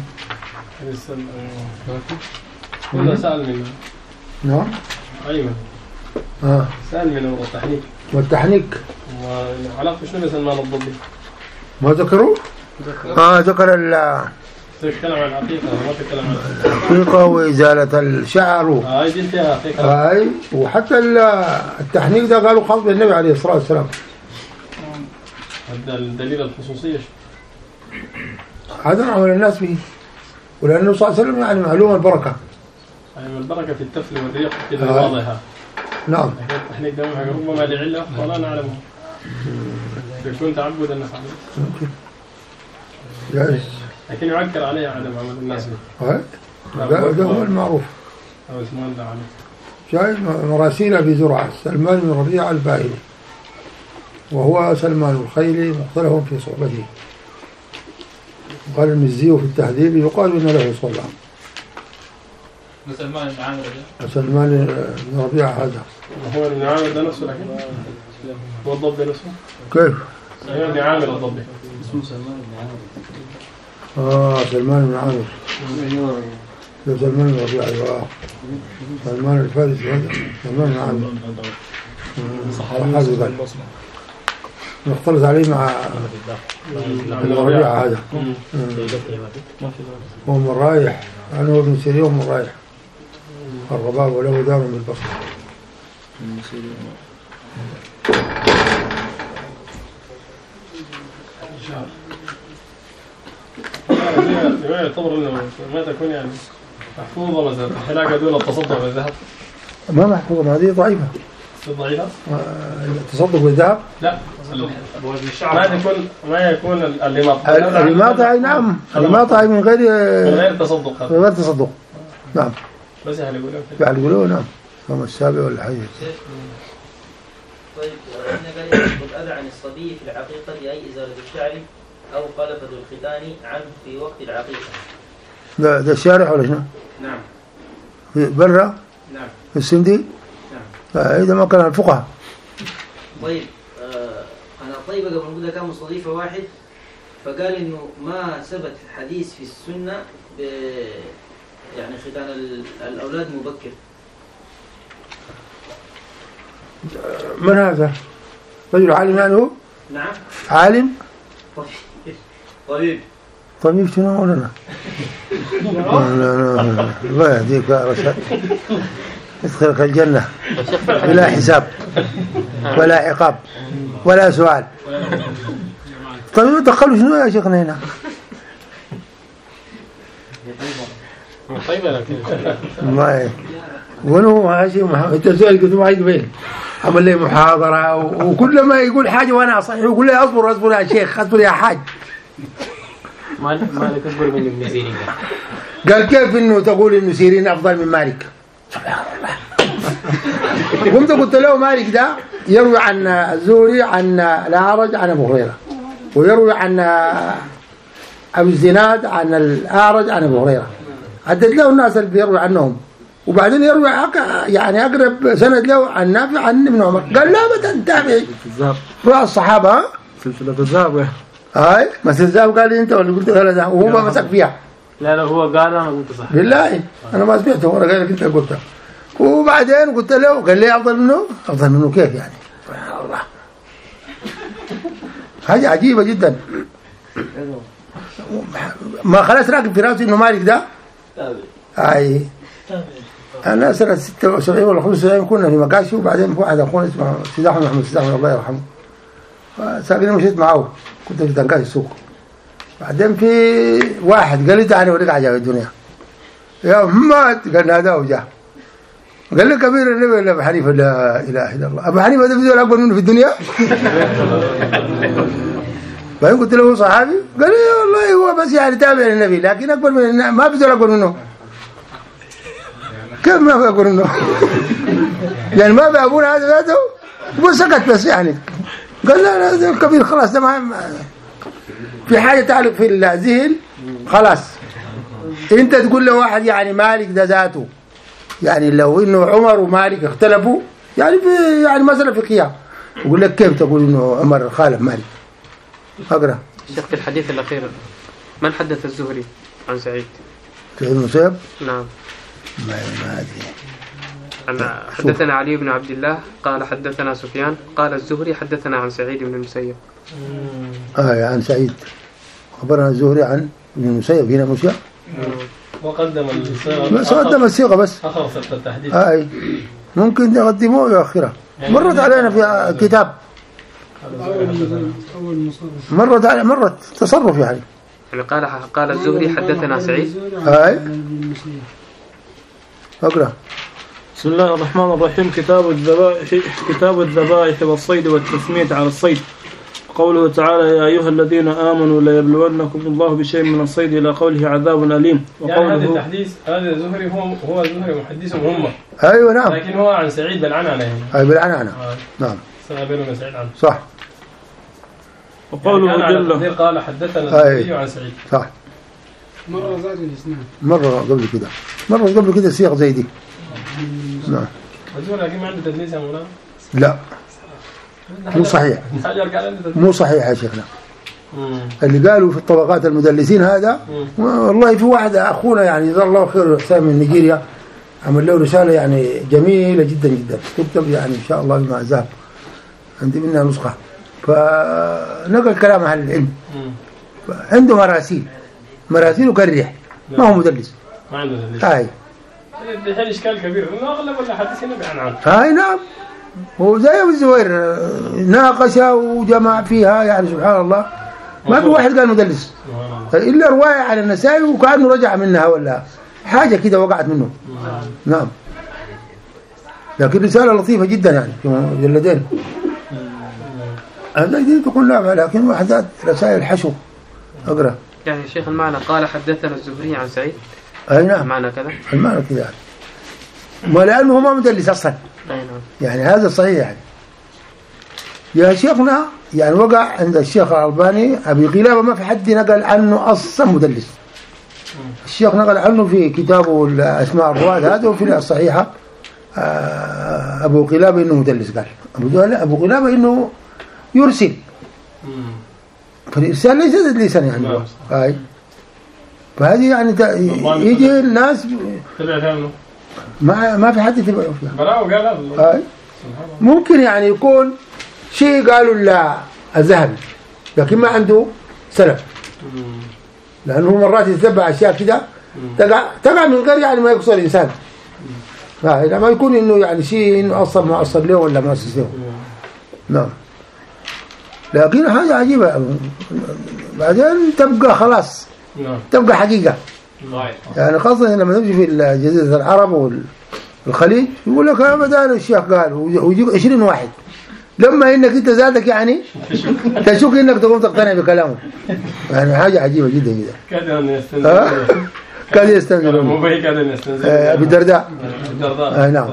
ولا سأل منه؟ نعم أيوة اه سأل منه والتحنيك والتحنيك وعلاقة شنو مثل ما الضبي؟ ما ذكروا؟ اه ذكر ال تتكلم عن الحقيقة ما تتكلم عن الحقيقة وإزالة الشعر اه هاي دي انتهى حقيقة هاي وحتى التحنيك ده قالوا خاص بالنبي عليه الصلاة والسلام. هذا الدليل الخصوصية هذا عمل الناس به ولأنه صلى الله عليه وسلم يعني معلومة البركة يعني البركة في التفل والريق كده واضحة. نعم التحنيك ده ربما لعلة ولا نعلمه يكون تعبد الناس عليه ممكن جائز لكن يعكر عليه عدم عمل الناس به ده, ده هو المعروف أو اسمان ده عليه جائز. مراسيل أبي زرعة سلمان بن ربيعة الباهلي وهو سلمان الخيلي مختلف في صحبته. قال المزي في التهذيب يقال إن له صلى سلمان بن عامر سلمان بن ربيعة هذا هو ابن عامر ده نفسه لكن هو الضبي نفسه كيف؟ هو ابن عامر الضبي اسمه سلمان بن عامر آه سلمان بن عامر سلمان الربيع أيوة سلمان الفارسي هذا سلمان نعم صحابي قال نختلط عليه مع الربيع هذا هو من رايح أنا هو ابن سيرين ومن رايح الرباب وله دار بالبصر ما يعتبر انه ما تكون يعني محفوظه مثلا الحلاقه دون التصدق بالذهب؟ ما محفوظه، هذه ضعيفه. ضعيفه؟ التصدق بالذهب؟ لا ما يكون ما يكون الإماطة. الإماطة أي نعم، الإماطة من غير من غير تصدق. من غير تصدق نعم. بس يعني يقولون يعني يقولون نعم هم السابع ولا حاجة. طيب هنا قال يثبت الأذى عن الصبي في العقيقة أي إزالة الشعر أو قلفة الختان عنه في وقت العقيقة. ده ده الشارع ولا شنو؟ نعم. في برا؟ نعم. في السندي؟ نعم. إذا ما كان الفقهاء. طيب آه أنا طيبة قبل موجودة كان مستضيفة واحد فقال إنه ما ثبت حديث في السنة ب يعني ختان الأولاد مبكر. من هذا؟ رجل عالم يعني هو؟ نعم. عالم؟ طبيب. طبيب شنو ولا لا؟ لا لا لا الله يهديك يا رشاد. ادخلك الجنة بلا حساب ولا عقاب ولا سؤال. طيب دخلوا شنو يا شيخنا هنا؟ طيبة لكن والله ونو هاشي انت سؤال قلت ما يقبل عمل لي محاضرة وكل ما يقول حاجة وانا اصحح ويقول لي اصبر اصبر يا شيخ اصبر يا حاج. مالك مالك اكبر من ابن سيرين. قال كيف انه تقول انه سيرين افضل من مالك؟ قمت قلت له مالك ده يروي عن الزهري عن الأعرج عن أبو هريرة ويروي عن أبو الزناد عن الأعرج عن أبو هريرة. عدد له الناس اللي بيروي عنهم وبعدين يروي يعني أقرب سند له عن نافع عن ابن عمر. قال لا بدأ تتابع رواه الصحابة. ها سلسلة الذهب هاي مثل الذهب. قال لي أنت ولا قلت له لا وهو ما مسك فيها. لا لا هو قال أنا قلت صح بالله أنا ما سمعته ولا قال لك أنت قلتها. وبعدين قلت له قال لي أفضل منه. أفضل منه كيف يعني؟ سبحان الله حاجة عجيبة جدا. ما خلاص راكب في راسي إنه مالك ده أي أنا سنة ستة وسبعين ولا خمسة وسبعين كنا في مكاشي وبعدين في واحد أخونا اسمه سيد أحمد محمد سيد أحمد الله يرحمه فساقني مشيت معه كنت في تنكاش السوق. بعدين في واحد قال لي تعالى أوريك عجائب الدنيا يا محمد. قال هذا وجاه قال لي كبير النبي ولا أبو حنيفة؟ لا إله إلا الله. أبو حنيفة ده في دول أكبر منه في الدنيا؟ بعدين قلت له صحابي؟ قال لي والله هو بس يعني تابع للنبي لكن أكبر من النبي ما في دول أكبر منه. كيف ما في أكبر منه؟ يعني ما في أبونا هذا ذاته هو سكت بس يعني. قال لا لا ده الكبير خلاص ده ما في حاجة تعلق في الذهن خلاص. أنت تقول له واحد يعني مالك ده ذاته يعني لو انه عمر ومالك اختلفوا يعني في يعني مسألة فقهية يقول لك كيف تقول انه عمر خالف مالك؟ اقرا الشيخ في الحديث الاخير من حدث الزهري عن سعيد؟ سعيد بن المسيب؟ نعم ما ما ادري. أنا حدثنا علي بن عبد الله قال حدثنا سفيان قال الزهري حدثنا عن سعيد بن المسيب. اه عن سعيد خبرنا الزهري عن ابن المسيب هنا مش وقدم الصيغة بس قدم الصيغة بس أخر صيغة التحديث. آه ممكن يقدموه ويؤخرها. مرت علينا في كتاب مرت على مرت تصرف يعني. يعني قال قال الزهري حدثنا سعيد. آه أقرأ. بسم الله الرحمن الرحيم. كتاب الذبائح كتاب الذبائح والصيد والتسمية على الصيد. قوله تعالى يا أيها الذين آمنوا ليبلونكم الله بشيء من الصيد إلى قوله عذاب أليم. يعني هذا التحديث هذا زهري هو هو زهري محدثهم هم. أيوة نعم. لكن هو عن سعيد بالعنعنة يعني. أي بالعنعنة. آه. نعم. سأبين سعيد عنه. صح. وقوله يعني جل قال حدثنا الزهري عن سعيد. صح. مرة زاد الإسناد. مرة قبل كده. مرة قبل كده صيغ زي دي. نعم. الزهري لكن ما عنده تدليس يا مولانا. لا. مو صحيح مو صحيح يا شيخنا اللي قالوا في الطبقات المدلسين هذا. والله في واحد أخونا يعني جزاه الله خير حسام من نيجيريا عمل له رسالة يعني جميلة جدا جدا تكتب يعني إن شاء الله بما ذهب عندي منها نسخة فنقل كلام أهل العلم عنده مراسيل مراسيل وكريح ما هو مدلس ما عنده مدلس هاي الحين إشكال كبير إنه أغلب الأحاديث هنا بيان عنه هاي نعم هو زي أبو الزوير ناقش وجمع فيها يعني سبحان الله ما في واحد قال مدلس إلا رواية على النسائي وكأنه رجع منها ولا حاجة كده وقعت منه. نعم لكن رسالة لطيفة جدا يعني في مجلدين هذا دي تقول لا لكن واحدات رسائل حشو أقرأ يعني الشيخ المعنى قال حدثنا الزهري عن سعيد. أي نعم المعنى كذا المعنى كذا يعني. ما لأنه هو ما مدلس أصلا يعني هذا صحيح يعني. يا شيخنا يعني وقع عند الشيخ الألباني أبي قلابة ما في حد نقل عنه أصلا مدلس. الشيخ نقل عنه في كتابه أسماء الرواة هذا وفي الصحيحة أبو قلابة إنه مدلس قال أبو, أبو قلابة إنه يرسل فالإرسال ليس تدليسا يعني هاي فهذه يعني يجي الناس ما ما في حد يتبعه فيها. ممكن يعني يكون شيء قالوا لا الذهبي لكن ما عنده سلف لأنه مرات يتبع أشياء كده تقع تقع من غير يعني ما يقصر الإنسان لما يكون إنه يعني شيء إنه أصل ما أصل له ولا ما أصل له. نعم لكن حاجة عجيبة بعدين تبقى خلاص تبقى حقيقة يعني خاصة لما تمشي في جزيرة العرب والخليج يقول لك أبدا الشيخ قال ويجيك عشرين واحد لما إنك أنت زادك يعني تشك إنك تقوم تقتنع بكلامه يعني حاجة عجيبة جدا جدا. كاد يستنزل كاد يستنزل مو بهي كاد يستنزل أبي الدرداء الدرداء نعم.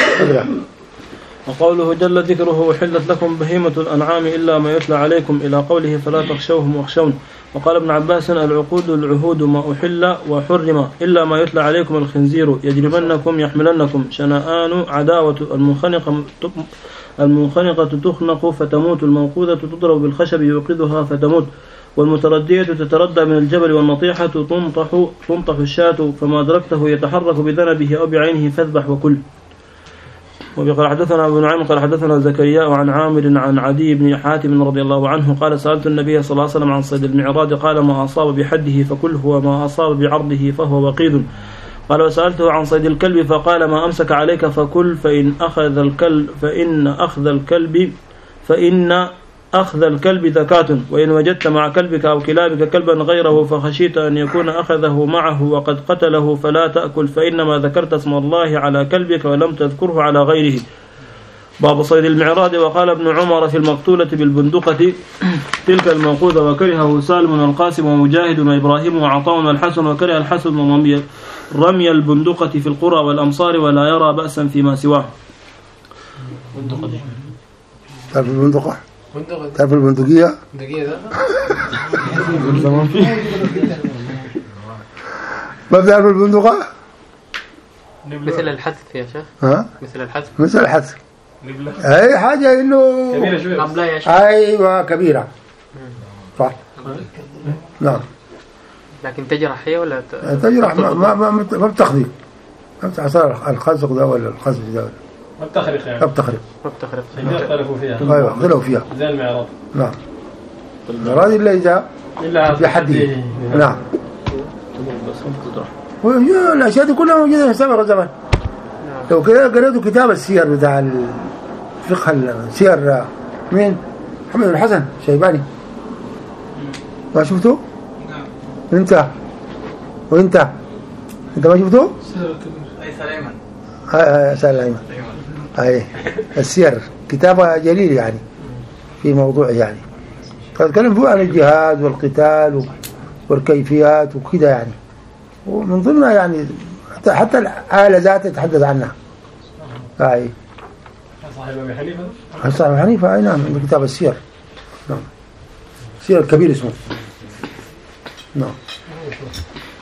وقوله جل ذكره أحلت لكم بهيمة الأنعام إلا ما يتلى عليكم إلى قوله فلا تخشوهم واخشون. وقال ابن عباس العقود العهود ما أحل وحرم إلا ما يتلى عليكم الخنزير يجرمنكم يحملنكم شنآن عداوة المنخنقة المنخنقة تخنق فتموت الموقوذة تضرب بالخشب يوقظها فتموت والمتردية تتردى من الجبل والنطيحة تنطح تنطح الشاة فما أدركته يتحرك بذنبه أو بعينه فاذبح وكل. وقال حدثنا أبو نعيم قال حدثنا زكريا عن عامر عن عدي بن حاتم رضي الله عنه قال سألت النبي صلى الله عليه وسلم عن صيد المعراض قال ما أصاب بحده فكل هو ما أصاب بعرضه فهو وقيد. قال وسألته عن صيد الكلب فقال ما أمسك عليك فكل فإن أخذ الكلب فإن أخذ الكلب فإن أخذ الكلب زكاة وإن وجدت مع كلبك أو كلابك كلبا غيره فخشيت أن يكون أخذه معه وقد قتله فلا تأكل فإنما ذكرت اسم الله على كلبك ولم تذكره على غيره. باب صيد المعراض. وقال ابن عمر في المقتولة بالبندقة تلك الموقوذة وكرهه سالم والقاسم ومجاهد وإبراهيم وعطاء والحسن وكره الحسن رمي رمي البندقة في القرى والأمصار ولا يرى بأسا فيما سواه. تعرف البندقة؟ تعرف البندقية؟ بندقية ده؟ ما بتعرف البندقة؟ مثل الحث يا شيخ. ها؟ مثل الحث. مثل الحث. أي حاجة إنه كبيرة شوية. أيوة كبيرة. صح. نعم. لكن تجرح هي ولا تجرح ما ما ما ما بتخرج. ما بتحصل الخزق ده ولا الخزق ده. ما بتخرق يعني. ما بتخرق. ما بتخرق. يختلفوا فيها. أيوة اختلفوا فيها. زي المعراض. نعم. المعراض إلا إذا في حده. نعم. والأشياء دي كلها موجودة في سابق الزمان. لو كده قريتوا كتاب السير بتاع الفقه السير مين؟ محمد بن الحسن الشيباني. ما شفته؟ نعم. انت وانت انت ما شفته؟ اي سليمان. اي سليمان. اي السير كتاب جليل يعني في موضوع يعني. فاتكلم فيه عن الجهاد والقتال والكيفيات وكذا يعني. ومن ضمنها يعني حتى حتى الآلة ذاتها تتحدث عنها. اي صاحب أبي حنيفة. صاحب أبي حنيفة اي نعم من كتاب السير. نعم. السير الكبير اسمه. نعم.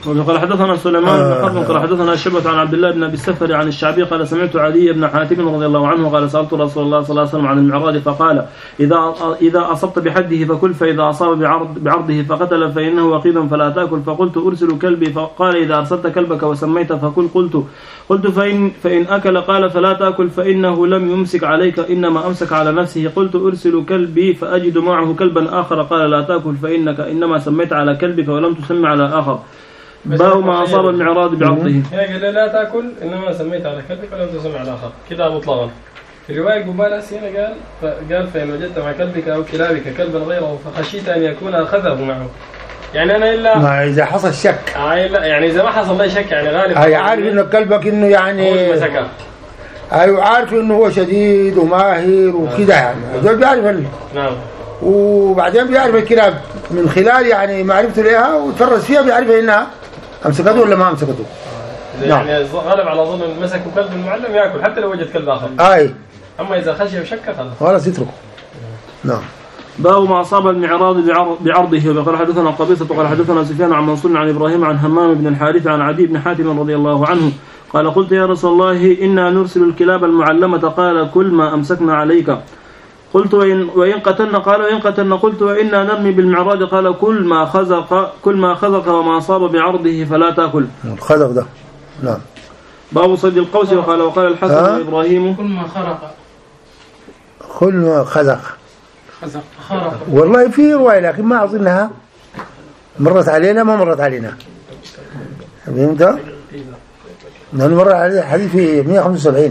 قال حدثنا سليمان بن حرب قال حدثنا شعبة عن عبد الله بن ابي السفر عن الشعبي قال سمعت علي بن حاتم رضي الله عنه قال سألت رسول الله صلى الله عليه وسلم عن المعراج فقال اذا اذا اصبت بحده فكل فاذا اصاب بعرض بعرضه فقتل فانه وقيد فلا تاكل فقلت ارسل كلبي فقال اذا ارسلت كلبك وسميت فكل قلت قلت فان فان اكل قال فلا تاكل فانه لم يمسك عليك انما امسك على نفسه قلت ارسل كلبي فاجد معه كلبا اخر قال لا تاكل فانك انما سميت على كلبك ولم تسمي على اخر باو ما أصاب المعراض بعرضه. هنا قال لا تأكل إنما سميت على كلبك ولم تسمي على آخر كده مطلقا. في رواية قبالس هنا قال قال فإن وجدت مع كلبك أو كلابك كلبا غيره فخشيت أن يكون أخذه معه. يعني أنا إلا ما إذا حصل شك. آه يعني إذا ما حصل لي شك يعني غالبا. هي عارف إنه كلبك إنه يعني. هو مسكه. أيوة عارف إنه هو شديد وماهر وكده يعني. هذول بيعرف. نعم. وبعدين بيعرف الكلاب من خلال يعني معرفته لها وتفرس فيها بيعرف إنها أمسكته ولا ما أمسكته. نعم. يعني غالب على ظن مسكوا كلب المعلم يأكل حتى لو وجد كلب آخر. أي. أما إذا خشي وشك خلاص. خلاص يتركه. نعم. باب ما أصاب المعراض بعرضه. وقال حدثنا قبيصة وقال حدثنا سفيان عن منصور عن إبراهيم عن همام بن الحارث عن عدي بن حاتم رضي الله عنه قال قلت يا رسول الله إنا نرسل الكلاب المعلمة قال كل ما أمسكنا عليك قلت وإن, وإن قتلنا قال وإن قتلنا قلت وإنا نرمي بالمعراض قال كل ما خزق كل ما خزق وما أصاب بعرضه فلا تأكل. خزق ده. نعم. باب صيد القوس وقال وقال الحسن وإبراهيم كل ما خرق كل ما خزق خزق خرق. والله في رواية لكن ما أظنها مرت علينا ما مرت علينا. فهمت؟ لأنه مر عليه حديث في مئة وخمسة وسبعين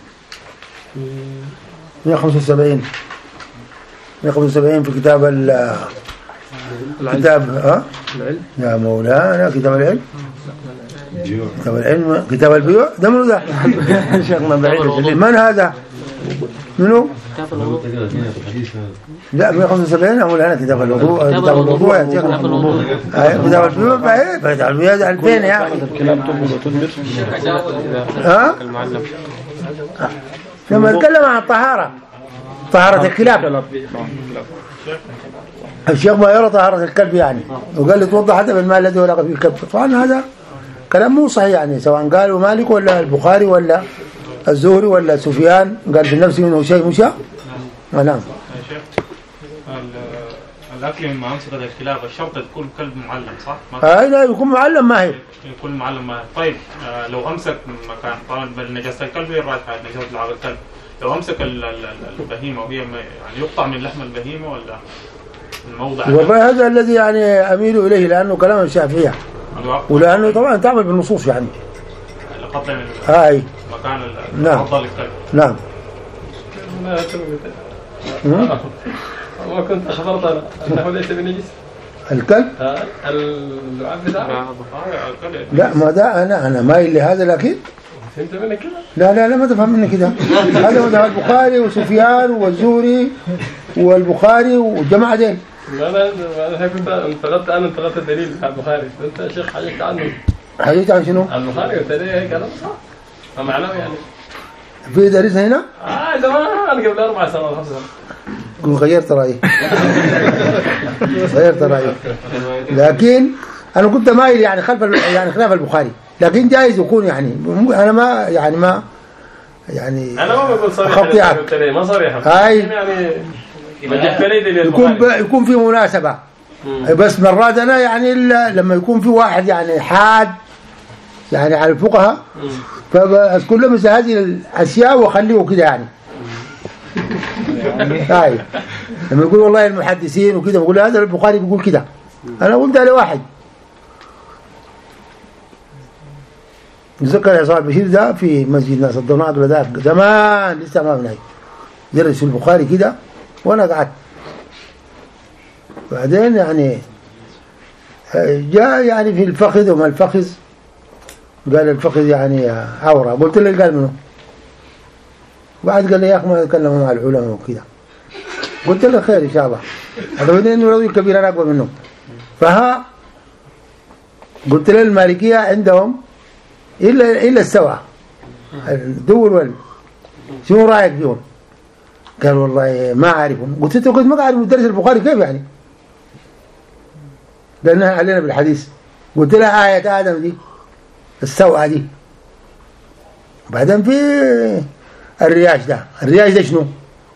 مئة وخمسة وسبعين مئة وخمسة وسبعين في كتاب ال كتاب ها يا مولانا كتاب العلم كتاب العلم كتاب البيوع ده منو ده شيخنا بعيد من هذا منو لا مئة وخمسة وسبعين مولانا كتاب الوضوء كتاب الوضوء يا شيخنا كتاب البيوع بعيد كتاب البيوع ألفين يا اخي ها لما نتكلم عن الطهارة طهارة الكلاب الشيخ ما يرى طهارة الكلب يعني وقال لي توضح حتى بالماء الذي ولغ فيه الكلب. طبعا هذا كلام مو صحيح يعني سواء قالوا مالك ولا البخاري ولا الزهري ولا سفيان قال في نفسه منه شيء مشى. نعم. الأكل مع أمسكة الكلاب الشرط تكون كلب معلم صح؟ أي لا يكون معلم ماهر. يكون معلم ماهر. طيب آه لو أمسك مكان طبعا بالنجاسة الكلب الراجحة نجاسة لعاب الكلب لو أمسك البهيمة وهي يعني يقطع من لحم البهيمة ولا الموضع؟ والله هذا الذي يعني أميل إليه لأنه كلام الشافعية ولأنه طبعا تعمل بالنصوص يعني. قطع من هاي مكان نعم. الكلب. نعم. ما كنت أخبرت أنا أنه ليس بنجس الكلب؟ اللعاب بتاعه لا ما ده أنا أنا مايل لهذا لكن فهمت منك كده؟ لا لا لا ما تفهم مني كده. هذا مذهب البخاري وسفيان والزهري والبخاري والجماعة دين. أنا أنا كنت انتقدت أنا انتقدت الدليل بتاع البخاري أنت شيخ حديث عنه. حديث عن شنو؟ عن البخاري قلت لي هيك كلام صح. ما معناه يعني؟ في درس هنا؟ آه زمان قبل أربع سنوات خمس سنوات. قل غيرت رأيي غيرت رأيي لكن أنا كنت مايل يعني خلف يعني خلاف البخاري لكن جائز يكون يعني أنا ما يعني ما يعني أنا ما بقول صريح قلت لي ما صريح هاي يعني يكون يكون في مناسبة بس مرات أنا يعني لما يكون في واحد يعني حاد يعني على الفقهاء فأذكر له مثل هذه الأشياء وأخليه كده يعني هاي لما يقول والله المحدثين وكده بقول هذا البخاري بيقول كده أنا قلت على واحد نذكر عصام البشير ده في مسجد ناس الضمناء ولا زمان لسه ما بناي درس البخاري كده وأنا قعدت بعدين يعني جاء يعني في الفخذ وما الفخذ قال الفخذ يعني عورة قلت له قال منه بعد قال لي يا أخي ما يتكلموا مع العلماء وكذا قلت له خير إن شاء الله هذا بدين إنه رجل كبير أنا أكبر منه فها قلت له المالكية عندهم إلا إلا السبعة الدول وال شو رأيك فيهم؟ قال والله ما أعرفهم قلت له قلت ما أعرف درس البخاري كيف يعني؟ لأنها علينا بالحديث قلت لها آية آدم دي السوءة دي. بعدين في الرياش ده، الرياش ده شنو؟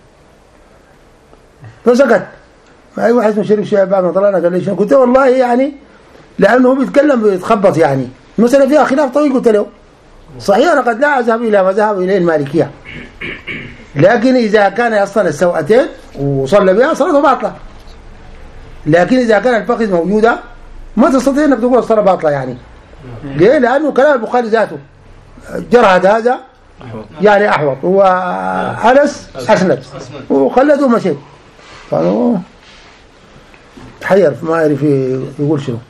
فسكت. أي واحد اسمه شريف شعب بعد ما طلعنا قال لي شنو؟ قلت له والله يعني لأنه هو بيتكلم بيتخبط يعني المسألة فيها خلاف طويل. قلت له صحيح أنا قد لا أذهب إلى مذهب إليه المالكية، لكن إذا كان أصلا السوءتين وصلى بها صلاته باطلة، لكن إذا كان الفخذ موجودة ما تستطيع أنك تقول الصلاة باطلة يعني. ليه؟ لأنه كلام البخاري ذاته جرهد هذا يعني أحوط وأنس أسند وخلده ومشي. قالوا تحير ما يعرف يقول شنو.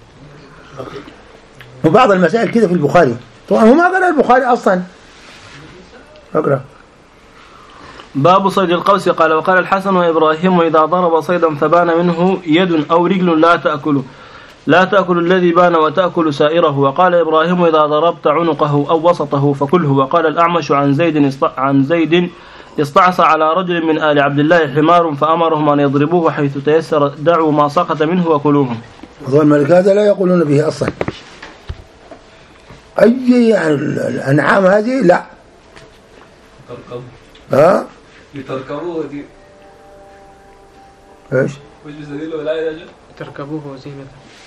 وبعض المسائل كده في البخاري طبعا هو ما قرأ البخاري أصلا. أقرأ. باب صيد القوس. قال وقال الحسن وإبراهيم إذا ضرب صيدا فبان منه يد أو رجل لا تأكل لا تأكل الذي بان وتأكل سائره. وقال إبراهيم إذا ضربت عنقه أو وسطه فكله. وقال الأعمش عن زيد عن زيد استعصى على رجل من آل عبد الله حمار فأمرهم أن يضربوه حيث تيسر دعوا ما سقط منه وكلوه. هذول الملك هذا لا يقولون به أصلا. أي يعني الأنعام هذه لا. ها؟ لتركبوه دي. إيش؟ وش بيستدلوا لا يا رجل؟ تركبوه وزينة.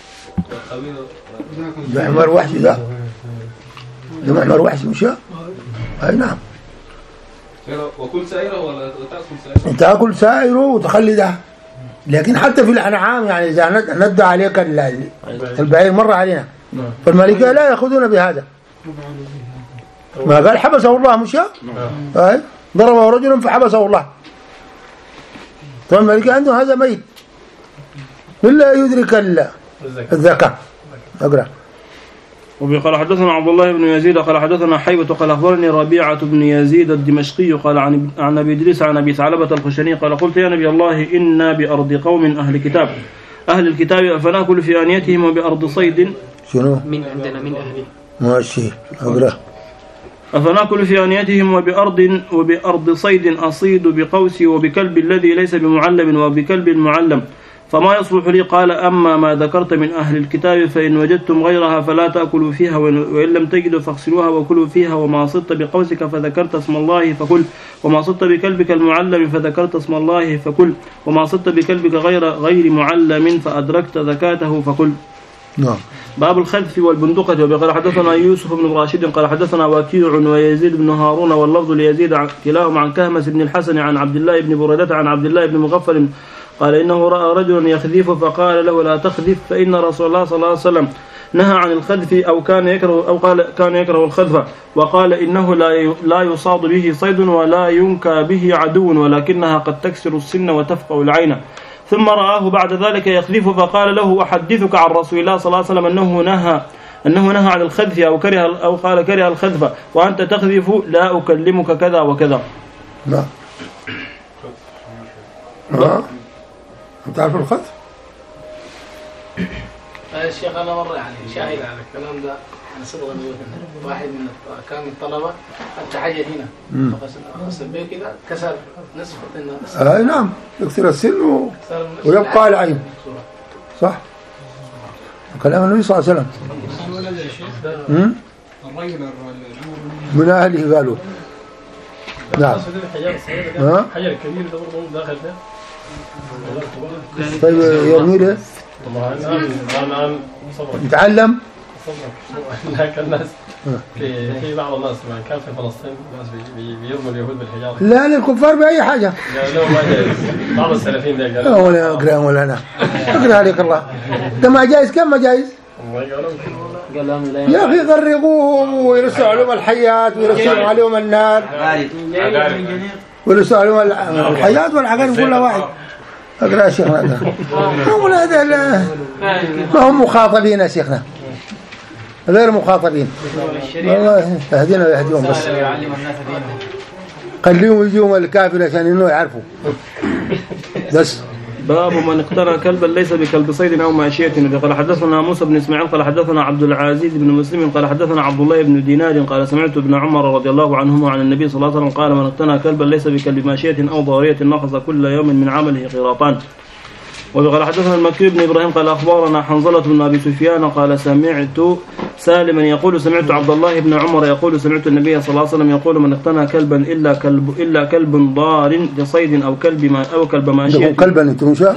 ده محمر وحشي ده. ده محمر وحشي مش ها؟ أي نعم. وكل سائره ولا تأكل سائره؟ تأكل سائره وتخلي ده. لكن حتى في الأنعام يعني إذا ندى عليك البعير مر علينا فالملكة لا يأخذون بهذا. ما قال حبسه الله مش ها؟ أي ضربه رجل فحبسه الله. طبعا الملكة عنده هذا ميت إلا يدرك الذكاء. أقرأ. وقال حدثنا عبد الله بن يزيد قال حدثنا حيبة قال أخبرني ربيعة بن يزيد الدمشقي قال عن عن أبي إدريس عن أبي ثعلبة الخشني قال قلت يا نبي الله إنا بأرض قوم أهل كتاب أهل الكتاب أفنأكل في آنيتهم وبأرض صيد. شنو؟ من عندنا من أهله. ماشي. أقرأ. أفنأكل في آنيتهم وبأرض وبأرض صيد أصيد بقوسي وبكلب الذي ليس بمعلم وبكلب معلم فما يصلح لي. قال أما ما ذكرت من أهل الكتاب فإن وجدتم غيرها فلا تأكلوا فيها وإن لم تجدوا فاغسلوها وكلوا فيها. وما صدت بقوسك فذكرت اسم الله فكل وما صدت بكلبك المعلم فذكرت اسم الله فكل وما صدت بكلبك غير غير معلم فأدركت زكاته فكل. نعم. باب الخلف والبندقة. وقال حدثنا يوسف بن راشد قال حدثنا وكيع ويزيد بن هارون واللفظ ليزيد كلاهما عن كهمس بن الحسن عن عبد الله بن بريدة عن عبد الله بن مغفل قال إنه رأى رجلا يخذف فقال له لا تخذف فإن رسول الله صلى الله عليه وسلم نهى عن الخذف أو كان يكره أو قال كان يكره الخذف وقال إنه لا لا يصاد به صيد ولا ينكى به عدو ولكنها قد تكسر السن وتفقع العين. ثم رآه بعد ذلك يخذف فقال له أحدثك عن رسول الله صلى الله عليه وسلم أنه نهى أنه نهى عن الخذف أو كره أو قال كره الخذف وأنت تخذف لا أكلمك كذا وكذا. لا. ها؟ تعرف الخذف؟ الشيخ أنا مرة يعني شاهد على الكلام ده أنا صدق واحد من كان من الطلبة التحية هنا فغسل به كده كسر نصف النصف. أي نعم يكسر السن و... ويبقى العين. صح. كلام النبي صلى الله عليه وسلم. الرجل من أهله قالوا. نعم. ها؟ حجر كبير ده برضه داخل ده. طيب يرمي له يتعلم. هناك الناس في في بعض الناس كان في فلسطين الناس بيرموا اليهود بالحجاره. لا للكفار بأي حاجة. لا ما جايز. بعض السلفيين ده قالوا. ولا أقرأ ولا أنا. أقرأ عليك الله. ده ما جايز كم ما جايز؟ يا أخي غرقوهم ويرسلوا عليهم الحيات ويرسلوا عليهم النار. ويرسلوا عليهم الحيات والعقارب كلها واحد. أقرأ شيخنا ده. هم هذا ما هم مخاطبين يا شيخنا. غير مخاطبين. والله يهدينا ويهديهم بس. خليهم يجيهم الكافر عشان إنه يعرفوا. بس. باب من اقتنى كلبا ليس بكلب صيد أو ماشية. قال حدثنا موسى بن إسماعيل قال حدثنا عبد العزيز بن مسلم قال حدثنا عبد الله بن دينار قال سمعت ابن عمر رضي الله عنهما عن النبي صلى الله عليه وسلم قال من اقتنى كلبا ليس بكلب ماشية أو ضارية نقص كل يوم من عمله قيراطان. وقال حدثنا المكي بن إبراهيم قال أخبرنا حنظلة بن أبي سفيان قال سمعت سالما يقول سمعت عبد الله بن عمر يقول سمعت النبي صلى الله عليه وسلم يقول من اقتنى كلبا إلا كلب إلا كلب ضار لصيد أو كلب ما أو كلب ماشية كلبا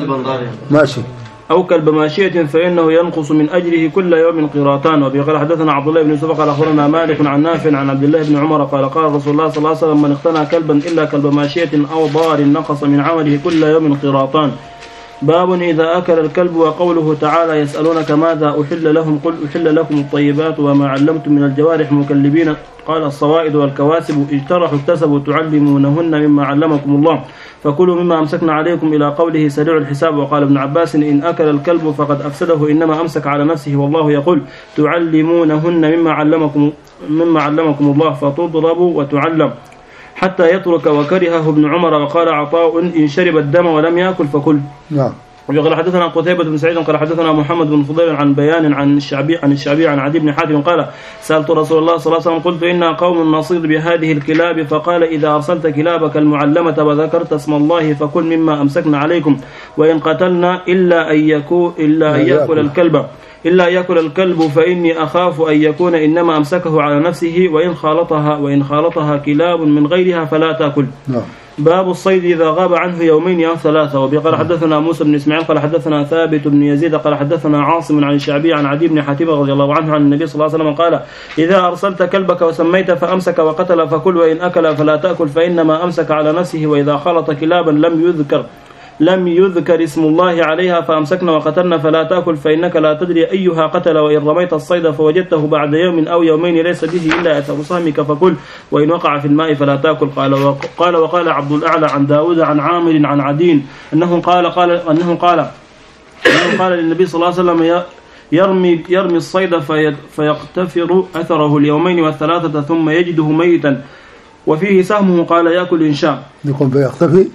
ماشي أو كلب ماشية فإنه ينقص من أجره كل يوم قيراطان. وقال حدثنا عبد الله بن يوسف قال أخبرنا مالك عن نافع عن عبد الله بن عمر قال قال رسول الله صلى الله عليه وسلم من اقتنى كلبا إلا كلب ماشية أو ضار نقص من عمله كل يوم قيراطان. باب إذا أكل الكلب. وقوله تعالى يسألونك ماذا أحل لهم قل أحل لكم الطيبات وما علمتم من الجوارح مكلبين قال الصوائد والكواسب اجترحوا اكتسبوا تعلمونهن مما علمكم الله فكلوا مما أمسكنا عليكم إلى قوله سريع الحساب. وقال ابن عباس إن أكل الكلب فقد أفسده إنما أمسك على نفسه والله يقول تعلمونهن مما علمكم مما علمكم الله فتضرب وتعلم حتى يترك وكرهه ابن عمر. وقال عطاء إن شرب الدم ولم يأكل فكل. نعم. وقال حدثنا قتيبة بن سعيد قال حدثنا محمد بن فضيل عن بيان عن الشعبي عن الشعبي عن عدي بن حاتم قال سألت رسول الله صلى الله عليه وسلم قلت إنا قوم نصيد بهذه الكلاب فقال إذا أرسلت كلابك المعلمة وذكرت اسم الله فكل مما أمسكنا عليكم وإن قتلنا إلا أن يكون إلا أن يأكل الكلب إلا يأكل الكلب فإني أخاف أن يكون إنما أمسكه على نفسه وإن خالطها وإن خالطها كلاب من غيرها فلا تأكل. نعم. باب الصيد إذا غاب عنه يومين أو ثلاثة. وقال حدثنا موسى بن إسماعيل قال حدثنا ثابت بن يزيد قال حدثنا عاصم عن الشعبي عن عدي بن حاتم رضي الله عنه عن النبي صلى الله عليه وسلم قال إذا أرسلت كلبك وسميت فأمسك وقتل فكل وإن أكل فلا تأكل فإنما أمسك على نفسه وإذا خلط كلابا لم يذكر لم يذكر اسم الله عليها فأمسكنا وقتلنا فلا تأكل فإنك لا تدري أيها قتل وإن رميت الصيد فوجدته بعد يوم أو يومين ليس به إلا أثر سهمك فكل وإن وقع في الماء فلا تأكل. قال وقال وقال عبد الأعلى عن داود عن عامر عن عدين أنه قال قال أنه قال أنه قال للنبي صلى الله عليه وسلم يرمي يرمي الصيد فيقتفر أثره اليومين والثلاثة ثم يجده ميتا وفيه سهمه قال يأكل إن شاء. يقول بيقتفي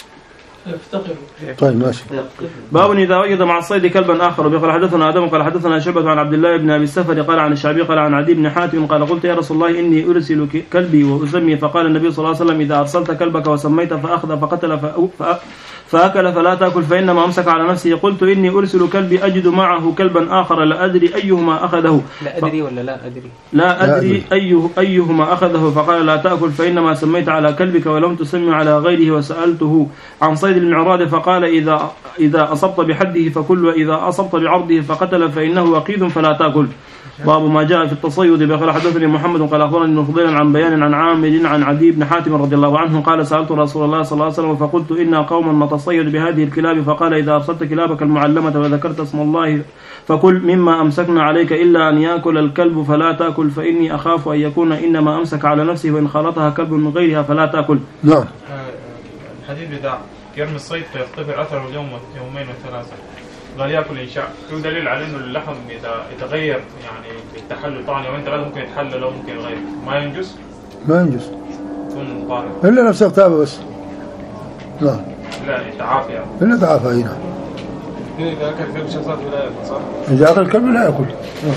يفتقر. طيب ماشي. باب إذا وجد مع الصيد كلبا آخر. قال حدثنا آدم قال حدثنا شعبة عن عبد الله بن أبي السفر قال عن الشعبي قال عن عدي بن حاتم قال قلت يا رسول الله إني أرسل كلبي وأسمي فقال النبي صلى الله عليه وسلم إذا أرسلت كلبك وسميت فأخذ فقتل فأكل فلا تأكل فإنما أمسك على نفسه. قلت إني أرسل كلبي أجد معه كلبا آخر لا أدري أيهما أخذه. لا أدري ولا لا أدري لا أدري أيه أيهما أخذه فقال لا تأكل فإنما سميت على كلبك ولم تسمي على غيره. وسألته عن صيد المعراض فقال إذا إذا أصبت بحده فكل وإذا أصبت بعرضه فقتل فإنه وقيد فلا تأكل. باب ما جاء في التصيد. قال حدثني محمد قال أخبرني فضيل عن بيان عن عامر عن عدي بن حاتم رضي الله عنه قال سألت رسول الله صلى الله عليه وسلم فقلت إنا قوما نتصيد بهذه الكلاب فقال إذا أرسلت كلابك المعلمة وذكرت اسم الله فكل مما أمسكنا عليك إلا أن يأكل الكلب فلا تأكل فإني أخاف أن يكون إنما أمسك على نفسه وإن خالطها كلب من غيرها فلا تأكل. نعم. الحديث بتاع يرمي الصيد فيختبر أثره اليوم يومين وثلاثة قال يأكل إن شاء. في دليل على إنه اللحم إذا يتغير يعني بالتحلل طبعا يومين ثلاثة ممكن يتحلل أو ممكن يغير ما ينجس. ما ينجس. يكون طاهر. إلا نفسه كتابه بس. لا. لا يتعافى. إلا تعافى هنا. إذا أكل الكلب شخصات لا يأكل صح؟ إذا أكل الكلب لا يأكل.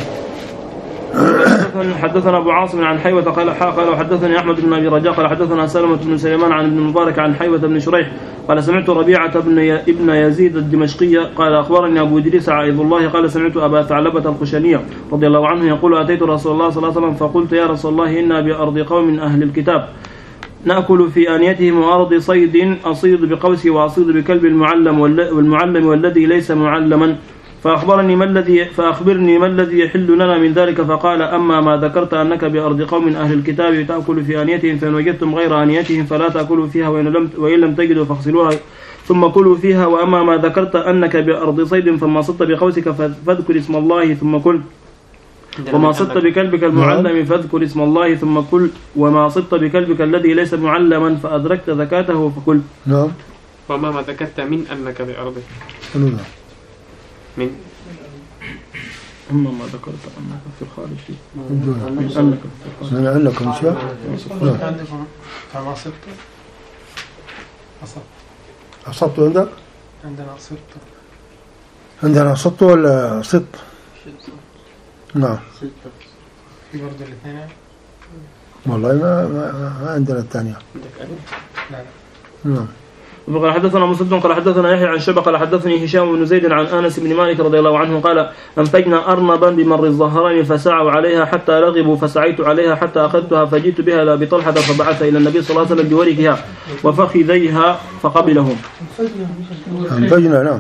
حدثنا أبو عاصم عن حيوة قال قال وحدثني أحمد بن أبي رجاء قال حدثنا سلمة بن سليمان عن ابن المبارك عن حيوة بن شريح قال سمعت ربيعة بن ابن يزيد الدمشقي قال أخبرني أبو إدريس عائذ الله قال سمعت أبا ثعلبة الخشنية رضي الله عنه يقول أتيت رسول الله صلى الله عليه وسلم فقلت يا رسول الله إنا بأرض قوم من أهل الكتاب نأكل في آنيتهم وأرض صيد أصيد بقوسي وأصيد بكلب المعلم والمعلم والذي ليس معلما فأخبرني ما الذي فأخبرني ما الذي يحل لنا من ذلك فقال أما ما ذكرت أنك بأرض قوم من أهل الكتاب تأكل في آنيتهم فإن وجدتم غير آنيتهم فلا تأكلوا فيها وإن لم وإن لم تجدوا فاغسلوها ثم كلوا فيها. وأما ما ذكرت أنك بأرض صيد فما صدت بقوسك فاذكر اسم الله ثم كل وما صدت بكلبك المعلم فاذكر اسم الله ثم كل وما صدت بكلبك الذي ليس معلما فأدركت زكاته فكل. نعم. وما ما ذكرت من أنك بأرضه نعم. من أما ما ذكرت أنك في الخارج من أنك من أنك إن شاء عندكم فما صدت أصبت أصبت عندك عندنا صدت عندنا صدت ولا صدت نعم في برضه الاثنين والله ما ما, ما عندنا الثانية لا نعم قال حدثنا مسدد قال حدثنا يحيى عن شبه قال حدثني هشام بن زيد عن انس بن مالك رضي الله عنه قال انفجنا ارنبا بمر الظهرين فسعوا عليها حتى رغبوا فسعيت عليها حتى اخذتها فجئت بها الى ابي طلحه فبعث الى النبي صلى الله عليه وسلم بوركها وفخذيها فقبلهم. انفجنا نعم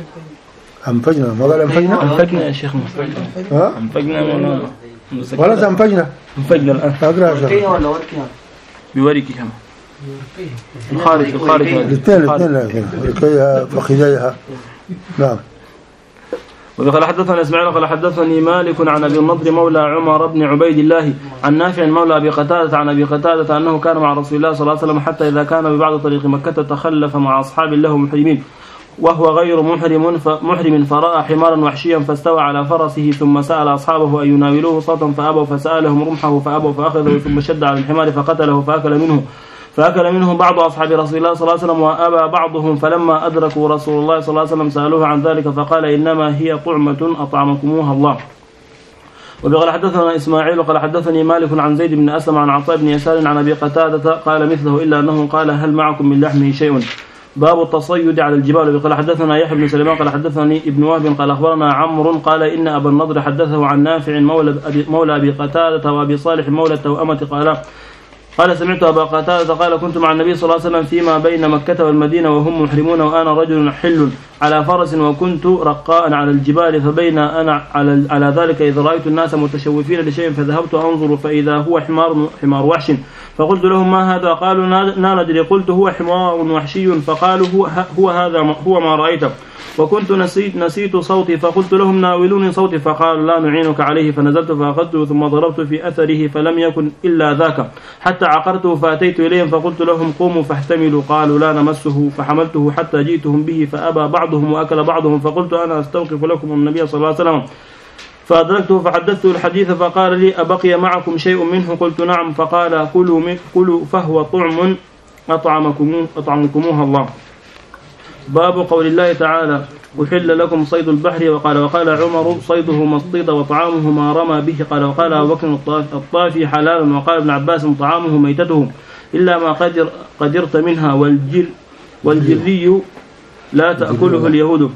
انفجنا ما قال انفجنا انفجنا يا شيخ ها انفجنا ولا انفجنا انفجنا الان اقرا ولا وركها بوركها الخارج الخارج الاثنين الاثنين ركيها فخذيها نعم. وقال حدثنا اسماعيل قال حدثني مالك عن ابي النضر مولى عمر بن عبيد الله عن نافع مولى ابي قتاده عن ابي قتاده انه كان مع رسول الله صلى الله عليه وسلم حتى اذا كان ببعض طريق مكه تخلف مع اصحاب له محرمين وهو غير محرم محرم فراى حمارا وحشيا فاستوى على فرسه ثم سال اصحابه ان يناولوه صوتا فابوا فسالهم رمحه فابوا فاخذه ثم شد على الحمار فقتله فاكل منه فأكل منه بعض أصحاب رسول الله صلى الله عليه وسلم وأبى بعضهم فلما أدركوا رسول الله صلى الله عليه وسلم سألوه عن ذلك فقال إنما هي طعمة أطعمكموها الله. وقال حدثنا إسماعيل وقال حدثني مالك عن زيد بن أسلم عن عطاء بن يسار عن أبي قتادة قال مثله إلا أنه قال هل معكم من لحمه شيء. باب التصيد على الجبال. وقال حدثنا يحيى بن سليمان قال حدثني ابن وهب قال أخبرنا عمرو قال إن أبا النضر حدثه عن نافع مولى أبي, مولى أبي قتادة وأبي صالح مولى التوأمة قال قال سمعت أبا قتادة قال كنت مع النبي صلى الله عليه وسلم فيما بين مكة والمدينة وهم محرمون وأنا رجل حل على فرس وكنت رقاء على الجبال فبين أنا على, على ذلك إذ رأيت الناس متشوفين لشيء فذهبت أنظر فإذا هو حمار حمار وحش فقلت لهم ما هذا قالوا لا ندري قلت هو حمار وحشي فقالوا هو, هو هذا هو ما رأيته وكنت نسيت نسيت صوتي فقلت لهم ناولوني صوتي فقالوا لا نعينك عليه فنزلت فأخذته ثم ضربت في أثره فلم يكن إلا ذاك حتى عقرته فأتيت إليهم فقلت لهم قوموا فاحتملوا قالوا لا نمسه فحملته حتى جئتهم به فأبى بعضهم وأكل بعضهم فقلت أنا أستوقف لكم النبي صلى الله عليه وسلم فأدركته فحدثته الحديث فقال لي أبقي معكم شيء منه قلت نعم فقال كلوا كلوا فهو طعم أطعمكم أطعمكموها الله. باب قول الله تعالى أحل لكم صيد البحر وقال وقال عمر صيده ما اصطيد وطعامه ما رمى به قال وقال أبو بكر الطافي حلال وقال ابن عباس طعامه ميتته إلا ما قدر قدرت منها والجر والجري لا تأكله اليهود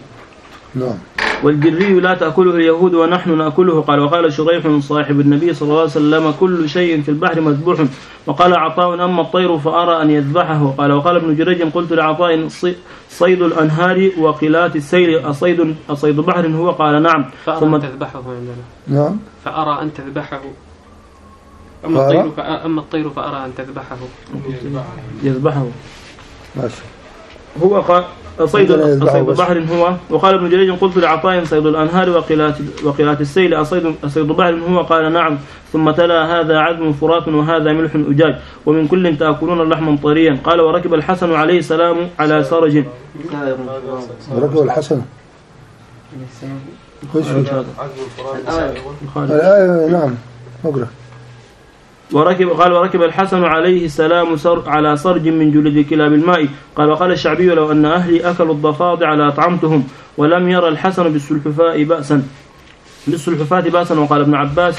والجري لا تأكله اليهود ونحن نأكله قال وقال شريح صاحب النبي صلى الله عليه وسلم كل شيء في البحر مذبوح وقال عطاء أما الطير فأرى أن يذبحه قال وقال ابن جريج قلت لعطاء صيد الأنهار وقلات السيل أصيد أصيد بحر هو قال نعم ثم تذبحه عندنا نعم فأرى أن تذبحه أما الطير أما الطير فأرى أن تذبحه يذبحه ماشي هو قال صيد صيد بحر هو وقال ابن جريج قلت لعطاء صيد الأنهار وقلات وقلات السيل أصيد أصيد بحر هو قال نعم ثم تلا هذا عذب فرات وهذا ملح أجاج ومن كل تأكلون لحما طريا قال وركب الحسن عليه السلام على سرج وركب الحسن الآية نعم اقرأ وركب قال وركب الحسن عليه السلام سر على صرج من جلد كلاب الماء قال وقال الشعبي لو أن أهلي أكلوا الضفادع لأطعمتهم ولم يرى الحسن بالسلحفاء بأسا بالسلحفاة بأسا وقال ابن عباس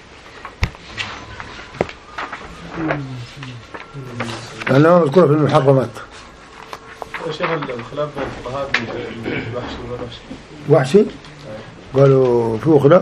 أنا أذكر في المحرمات شيخ الخلاف بين الفقهاء الوحشي والوحشي وحشي قالوا فيه خلاف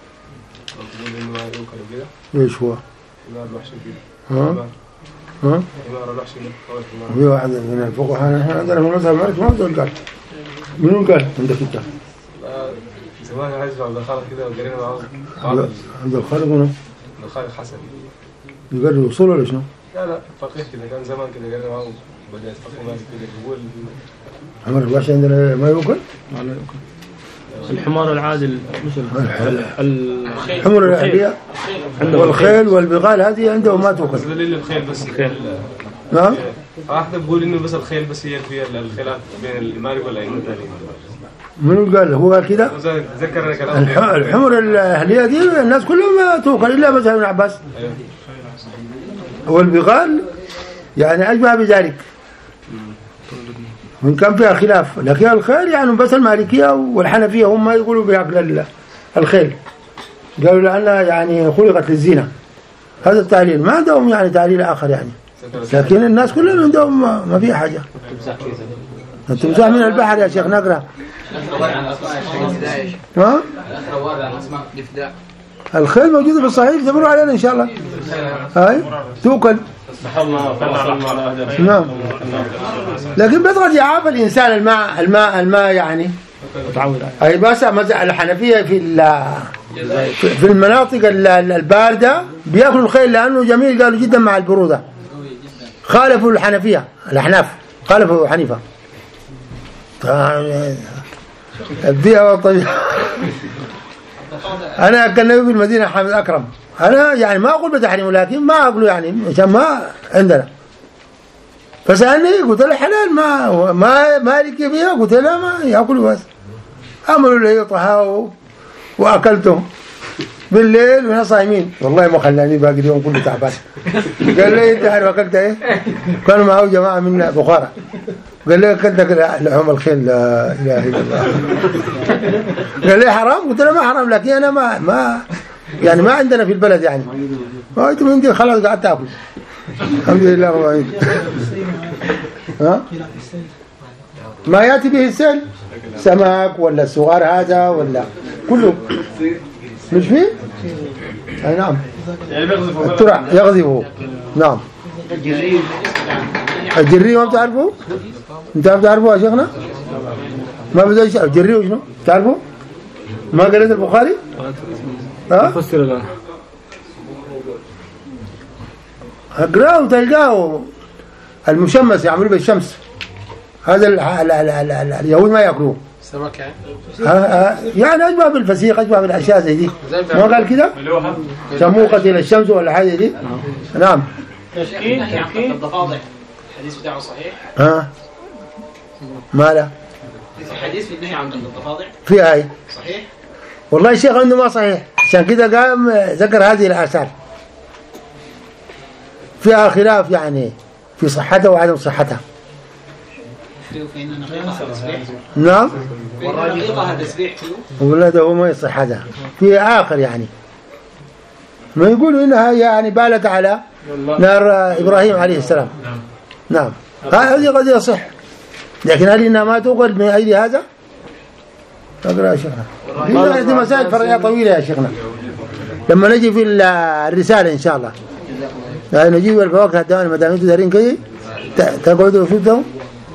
ايش هو ها ها في واحد من الفقهاء احنا عندنا في المذهب المالكي ما بدهم قال منو قال عندك انت زمان عايز عبد الخالق كده وقرينا معاه عبد الخالق منو عبد الخالق حسن يقدر يوصل ولا شنو لا لا فقيه كده كان زمان كده قرينا معاه بدأ يتفقه مالك كده يقول عمر الباشا عندنا ما يوكل ما لا يوكل الحمار العادل مثل الحمر الأهلية والخيل والبغال هذه عندهم ما توكل دليل الخيل بس الخيل نعم واحد بقول إنه بس الخيل بس هي فيها الخلاف بين المالك والأئمة الثانيين منو قال هو قال كده ذكر كلام الحمر الأهلية دي الناس كلهم ما توكل إلا مثلا ابن عباس والبغال يعني أجمع بذلك وإن كان فيها خلاف لكن الخيل يعني بس المالكية والحنفية هم ما يقولوا بأكل الخيل قالوا لأنها يعني خلقت للزينة هذا التعليل ما عندهم يعني تعليل آخر يعني لكن الناس كلهم عندهم ما, ما في حاجة. التمساح من البحر يا شيخ نقرأ. ها؟ الخيل موجودة في الصحيح تمروا علينا إن شاء الله. هاي توكل. نعم. لكن بيضغط يعاب الإنسان الماء الماء الماء يعني. أي بس مثلا الحنفية في في المناطق الباردة بيأكلوا الخيل لأنه جميل قالوا جدا مع البرودة. خالفوا الحنفية الأحناف خالفوا حنيفة. البيئة والطبيعة. أنا أكلنا في المدينة حامد أكرم. أنا يعني ما أقول بتحريم لكن ما أقوله يعني عشان ما عندنا. فسألني قلت له حلال ما ما مالك بيها قلت له ما يأكلوا بس. عملوا لي طحاو وأكلتهم بالليل وأنا صايمين والله ما خلاني باقي اليوم كله تعبان. قال لي أنت عارف أكلت إيه؟ كانوا معه جماعة من بخارى. قال لي أكلت لحوم الخيل لا إله إلا الله. قال لي حرام قلت له ما حرام لكن أنا ما ما يعني ما عندنا في البلد يعني ما أنتم عندي خلاص قاعد تأكل الحمد لله رب العالمين. ها ما يأتي به السيل سمك ولا الصغار هذا ولا كله مش فيه أي نعم الترع يغذبه. نعم الجري ما بتعرفه انت بتعرفه يا شيخنا ما بدأ يشعر الجري وشنو تعرفه ما قريت البخاري ها فسر لنا اقراه وتلقاه المشمس يعملوا بالشمس هذا ال ال ال ال ال اليهود ما ياكلوه سمك يعني يعني اشبه بالفسيخ اشبه بالاشياء زي دي ما قال كده سموه قتل الشمس ولا حاجه دي. نعم الضفادع الحديث بتاعه صحيح؟ ها ما لا في حديث في النهي عن الضفادع في اي صحيح؟ والله الشيخ عنده ما صحيح عشان كده قام ذكر هذه الآثار فيها خلاف يعني في صحتها وعدم صحتها. نعم والله ده هو ما يصح هذا في آخر يعني ما يقولوا إنها يعني بالت على نار إبراهيم عليه السلام. نعم هذه قد يصح لكن هل إنها ما تقل من أجل هذا أقرأ يا شيخنا هذه مسائل فرعية طويلة يا شيخنا لما نجي في الرسالة إن شاء الله يعني نجيب الفواكه الدواني ما دام انتوا دارين كذي تقعدوا في الدوم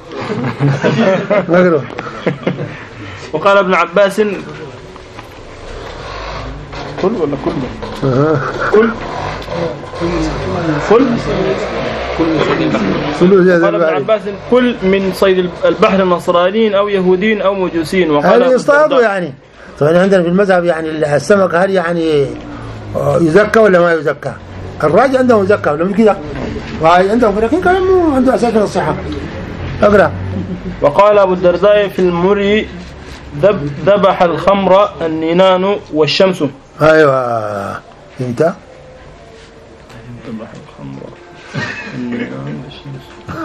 نقرأ. وقال ابن عباس كل ولا كل كل كل كل قال ابن عباس كل من صيد البحر النصرانيين أو يهودين أو مجوسين. وقال هل يصطادوا يعني طبعا عندنا في المذهب يعني السمك هل يعني يزكى ولا ما يزكى؟ الراجل عندهم يزكى ولا مش كده؟ عندهم فريقين كلام عنده أساس من الصحة. أقرأ. وقال أبو الدرداء في المري ذب ذبح الخمر النينان والشمس. أيوة أنت ذبح الخمر النينان والشمس.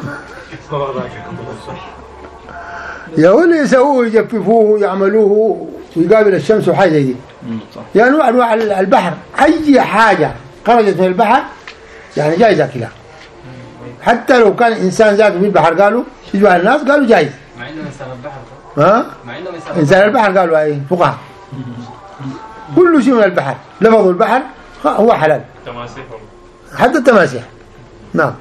يا ولي يسووه يجففوه يعملوه ويقابل الشمس وحاجة دي يعني أنواع أنواع البحر أي حاجة خرجت من البحر يعني جايز أكلها حتى لو كان إنسان ذاته في البحر قالوا يجوا الناس قالوا جايز مع إنه إنسان البحر ها مع إنه إنسان البحر قالوا أي فقهاء كل شيء من البحر لفظوا البحر هو حلال حتى التماسيح. نعم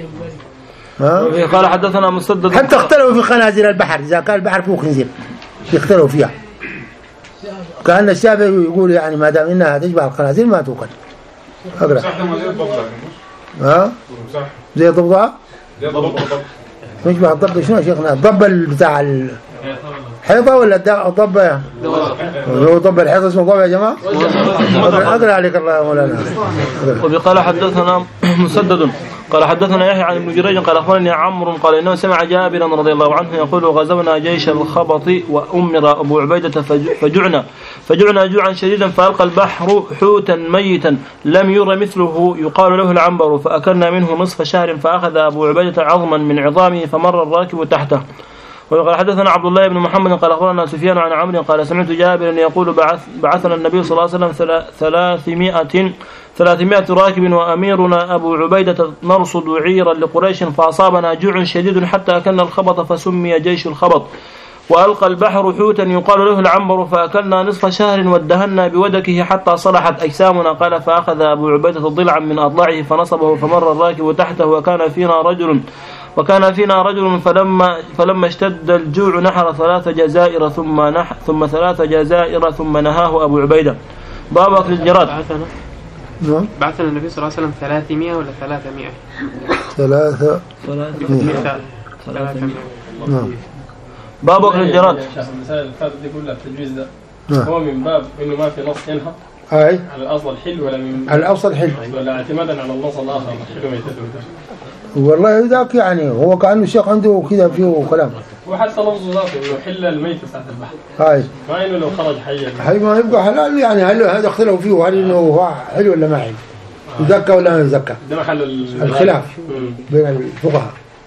قال حدثنا مسدد حتى اختلفوا في خنازير البحر إذا كان البحر فيه خنزير يختلفوا فيها كأن الشافعي يقول يعني ما دام إنها تشبه الخنازير ما توكل. أقرأ. ها زي الضبضة مش بقى الضبة شنو يا شيخنا الضبة بتاع الحيطة ولا الضبة هو ضبة الحيطة اسمه ضبة يا جماعة. أقرأ عليك الله يا مولانا. وبقال حدثنا مسدد قال حدثنا يحيى عن ابن جريج قال أخبرني عمرو قال إنه سمع جابرا رضي الله عنه يقول غزونا جيش الخبط وأمر أبو عبيدة فجعنا فجعنا جوعا شديدا فألقى البحر حوتا ميتا لم ير مثله يقال له العنبر فأكلنا منه نصف شهر فأخذ أبو عبيدة عظما من عظامه فمر الراكب تحته وقال حدثنا عبد الله بن محمد قال أخبرنا سفيان عن عمرو قال سمعت جابرا يقول بعث بعثنا النبي صلى الله عليه وسلم ثلاثمائة ثلاثمائة راكب وأميرنا أبو عبيدة نرصد عيرا لقريش فأصابنا جوع شديد حتى أكلنا الخبط فسمي جيش الخبط. وألقى البحر حوتا يقال له العنبر فأكلنا نصف شهر وادهنا بودكه حتى صلحت أجسامنا. قال فأخذ أبو عبيدة ضلعا من أضلاعه فنصبه فمر الراكب تحته وكان فينا رجل وكان فينا رجل فلما فلما اشتد الجوع نحر ثلاث جزائر ثم نح ثم ثلاث جزائر ثم نهاه أبو عبيدة. باب أكل الجراد. نعم. بعثنا النبي صلى الله عليه وسلم ثلاثمائة ولا ثلاثمائة؟ ثلاثة ثلاثمائة. ثلاثمائة. نعم. باب أكل الجراد. المسائل اللي فاتت دي كلها التجويز ده هو من باب إنه ما في نص ينهى أي على الأصل الحل ولا من على الأصل الحل ولا اعتمادا على النص الآخر الحل ميتته. والله ذاك يعني هو كأنه الشيخ عنده كذا فيه كلام. وحتى لفظه ذاته إنه حل الميت ساعة البحر. هاي. ما إنه لو خرج حيا. حي ما يبقى حلال يعني هل هذا اختلفوا فيه هل إنه هو حلو ولا ما حلو؟ يزكى ولا ما يزكى؟ ده محل الخلاف بين الفقهاء.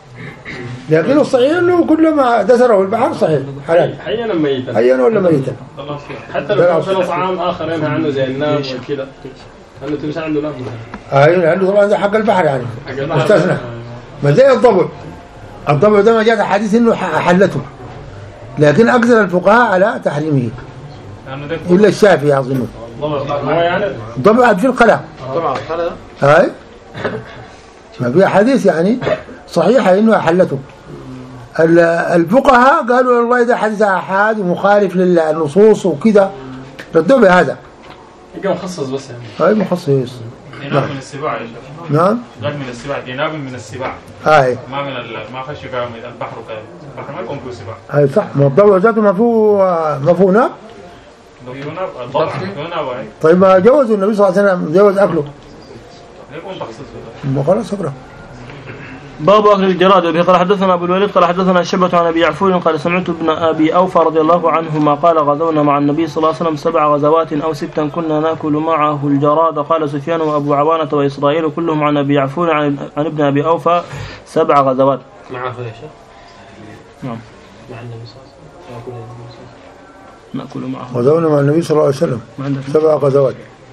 لكن الصحيح إنه كل ما دسره البحر صحيح حلال. حيا ولا ميتا؟ حيا ولا ميتا؟ حتى لو كان في طعام آخر ينهى عنه زي النار وكذا. أنه تمشي عنده نار. أيوة عنده طبعا ده حق البحر يعني. مستثنى. ما زي الضبع. الضبع ده ما جاء حديث إنه حلته. لكن أكثر الفقهاء على تحريمه. إلا الشافعي أظنه. الضبع في القلع. الضبع في القلع. هاي. ما في حديث يعني صحيح إنه حلته. الفقهاء قالوا والله ده حديث أحاد ومخالف للنصوص وكذا ردوا بهذا. يبقى مخصص بس يعني. هاي مخصص. ديناب من السباع يا شيخ. نعم. غير من السباع ديناب من السباع. هاي. ما من ما خش فيها من البحر وكذا. البحر ما يكون فيه سباع. هاي صح ما الضبع ذاته ما فيه ما فيه ناب. ناب الضبع فيه ناب. طيب ما جوز النبي صلى الله عليه وسلم جوز أكله. يكون تخصص. ما خلاص أقرأ. باب أكل الجراد. وبه قال حدثنا أبو الوليد قال حدثنا شعبة عن أبي يعفور قال سمعت ابن أبي أوفى رضي الله عنهما قال غزونا مع النبي صلى الله عليه وسلم سبع غزوات أو ستا كنا نأكل معه الجراد. قال سفيان وأبو عوانة وإسرائيل كلهم عن أبي يعفور عن ابن أبي أوفى سبع غزوات. معه يا شيخ. نعم. مع النبي صلى الله عليه وسلم نأكل معه. غزونا مع النبي صلى الله عليه وسلم سبع غزوات.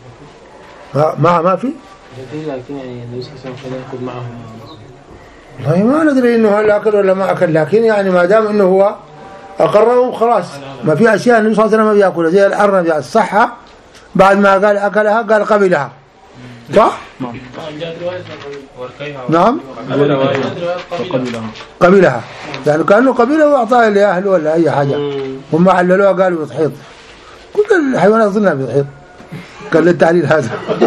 ما ما ما في؟ لكن يعني النبي صلى الله عليه وسلم يأخذ معه. والله ما ندري إنه هل أكل ولا ما أكل لكن يعني ما دام إنه هو أقرهم خلاص ما في أشياء النبي صلى الله عليه وسلم ما بيأكلها زي الأرنب الصحة بعد ما قال أكلها قال قبلها صح؟ نعم قبلها يعني كأنه قبلها وأعطاها لأهله ولا أي حاجة هم عللوها قالوا بتحيط كل الحيوانات ظنها بتحيط قال للتعليل هذا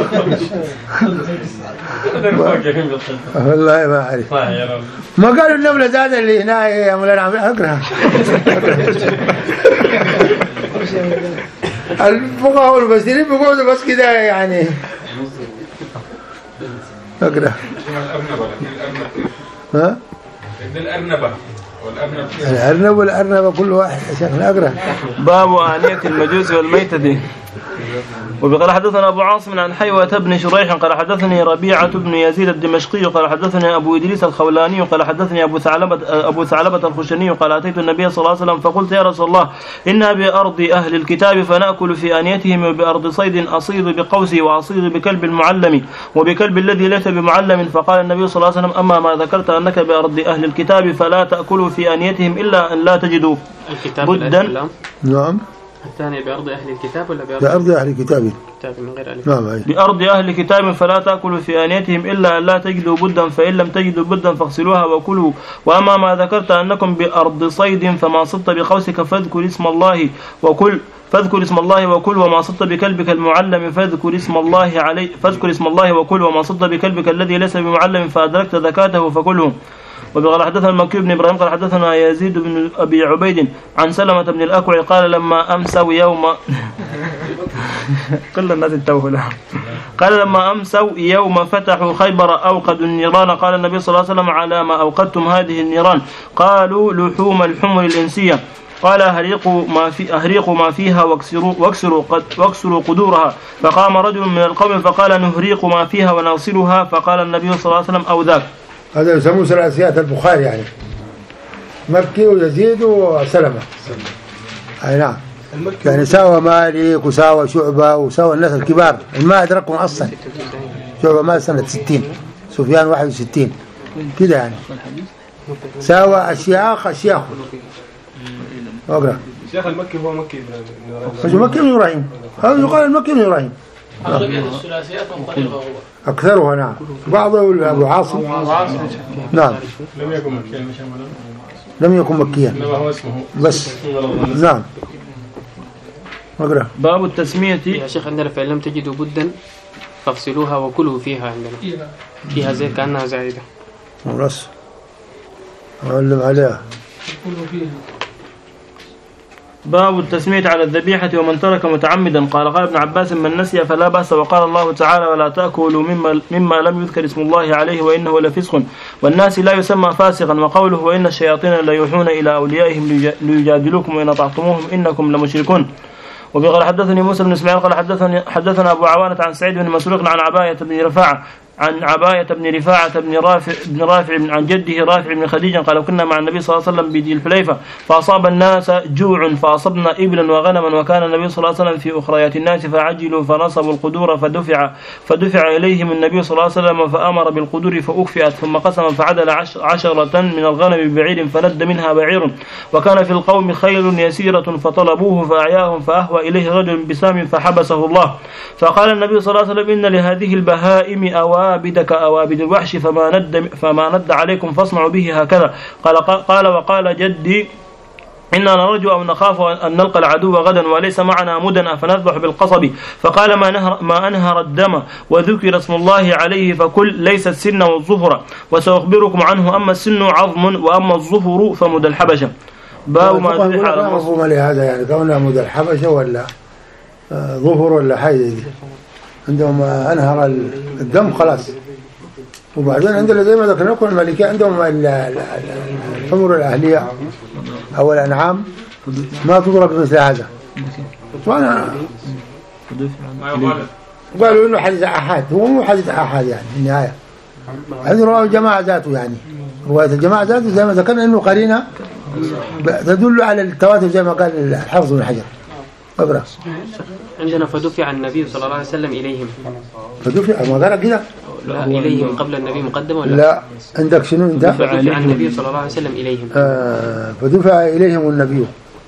والله ما أعرف ما قالوا النملة ذات اللي هنا يا مولانا عم أقرأ الفقهاء والمفسرين بيقولوا بس كده يعني أقرأ ها الأرنبة الأرنب والأرنبة كل واحد عشان أقرأ. باب آنية المجوس والميتة. وبقال حدثنا أبو عاصم عن حيوة بن شريح قال حدثني ربيعة بن يزيد الدمشقي قال حدثني أبو إدريس الخولاني قال حدثني أبو ثعلبة أبو ثعلبة الخشني قال أتيت النبي صلى الله عليه وسلم فقلت يا رسول الله إنها بأرض أهل الكتاب فنأكل في آنيتهم وبأرض صيد أصيد بقوسي وأصيد بكلب المعلم وبكلب الذي ليس بمعلم. فقال النبي صلى الله عليه وسلم أما ما ذكرت أنك بأرض أهل الكتاب فلا تأكلوا في آنيتهم إلا أن لا تجدوا بدا. نعم. الثانية بأرض أهل الكتاب ولا بأرض, بأرض أهل الكتاب؟ كتاب من غير أهل الكتاب. نعم. بأرض أهل الكتاب فلا تأكلوا في آنيتهم إلا أن لا تجدوا بدا فإن لم تجدوا بدا فاغسلوها وكلوا. وأما ما ذكرت أنكم بأرض صيد فما صدت بقوسك فاذكر اسم الله وكل فاذكر اسم الله وكل وما صدت بكلبك المعلم فاذكر اسم الله عليه فاذكر اسم الله وكل وما صدت بكلبك الذي ليس بمعلم فأدركت زكاته فكله. وقال حدثنا المكي بن إبراهيم قال حدثنا يزيد بن أبي عبيد عن سلمة بن الأكوع قال لما أمسوا يوم كل الناس انتبهوا له قال لما أمسوا يوم فتحوا خيبر أوقدوا النيران قال النبي صلى الله عليه وسلم على ما أوقدتم هذه النيران قالوا لحوم الحمر الإنسية قال أهريقوا ما في أهريقوا ما فيها واكسروا واكسروا قد واكسروا قدورها. فقام رجل من القوم فقال نهريق ما فيها ونغسلها فقال النبي صلى الله عليه وسلم أو ذاك. هذا يسموه ثلاثيات البخاري يعني مكي ويزيد وسلمة. أي نعم. يعني ساوى مالك وساوى شعبة وساوى الناس الكبار ما أدركهم أصلا. شعبة مات سنة ستين، سفيان واحد وستين كده يعني. ساوى الشياخ الشياخ. أقرأ. الشيخ المكي هو مكي بن مكي بن إبراهيم. هذا يقال المكي بن إبراهيم. أغلبية الثلاثيات منقلبة هو. أكثرها نعم. بعضه أبو عاصم. نعم. لم يكن مكيا. لم يكن مكيا. إنما هو اسمه. بس. نعم. أقرأ. باب التسمية. يا شيخ عندنا فإن لم تجدوا بدا فاغسلوها وكلوا فيها عندنا. فيها زي كأنها زائدة. خلاص. أعلم عليها. باب التسمية على الذبيحة ومن ترك متعمدا. قال قال ابن عباس من نسي فلا بأس. وقال الله تعالى ولا تأكلوا مما, مما لم يذكر اسم الله عليه وإنه لفسق والناس لا يسمى فاسقا. وقوله وإن الشياطين ليوحون إلى أوليائهم ليجادلوكم وإن أطعتموهم إنكم لمشركون. وقال حدثني موسى بن اسماعيل قال حدثني حدثنا أبو عوانة عن سعيد بن مسروق عن عباية بن رفاعة عن عباية بن رفاعة بن رافع بن رافع عن جده رافع بن خديج قال كنا مع النبي صلى الله عليه وسلم بذي الحليفة فأصاب الناس جوع فأصبنا إبلا وغنما وكان النبي صلى الله عليه وسلم في أخريات الناس فعجلوا فنصبوا القدور فدفع فدفع إليهم النبي صلى الله عليه وسلم فأمر بالقدور فأخفئت ثم قسم فعدل عشرة من الغنم ببعير فند منها بعير وكان في القوم خيل يسيرة فطلبوه فأعياهم فأهوى إليه رجل بسام فحبسه الله فقال النبي صلى الله عليه وسلم إن لهذه البهائم أواب أوابد كأوابد الوحش فما ند فما ند عليكم فاصنعوا به هكذا. قال قال وقال جدي إننا نرجو أو نخاف أن نلقى العدو غدا وليس معنا مدن أفنذبح بالقصب. فقال ما نهر ما أنهر الدم وذكر اسم الله عليه فكل ليس السن والظهر وسأخبركم عنه أما السن عظم وأما الظهر فمد الحبشة. باب ما ذبح على المصوم لهذا يعني كونها مد الحبشة ولا ظهر ولا حاجة عندهم أنهر الدم خلاص. وبعدين عندنا زي ما ذكرنا لكم الملكية عندهم الحمر الأهلية أو الأنعام ما تضرب مثل هذا. وأنا قالوا إنه حديث أحد هو مو حديث أحد يعني في النهاية. هذه رواية الجماعة ذاته يعني رواية الجماعة ذاته زي ما ذكرنا إنه قرينة تدل على التواتر زي ما قال الحافظ بن حجر. أقرأ. عندنا فدفع النبي صلى الله عليه وسلم إليهم. فدفع ما قال كده؟ لا إليهم قبل النبي مقدم ولا؟ لا عندك شنو أنت؟ فدفع النبي صلى الله عليه وسلم إليهم. آه فدفع إليهم النبي.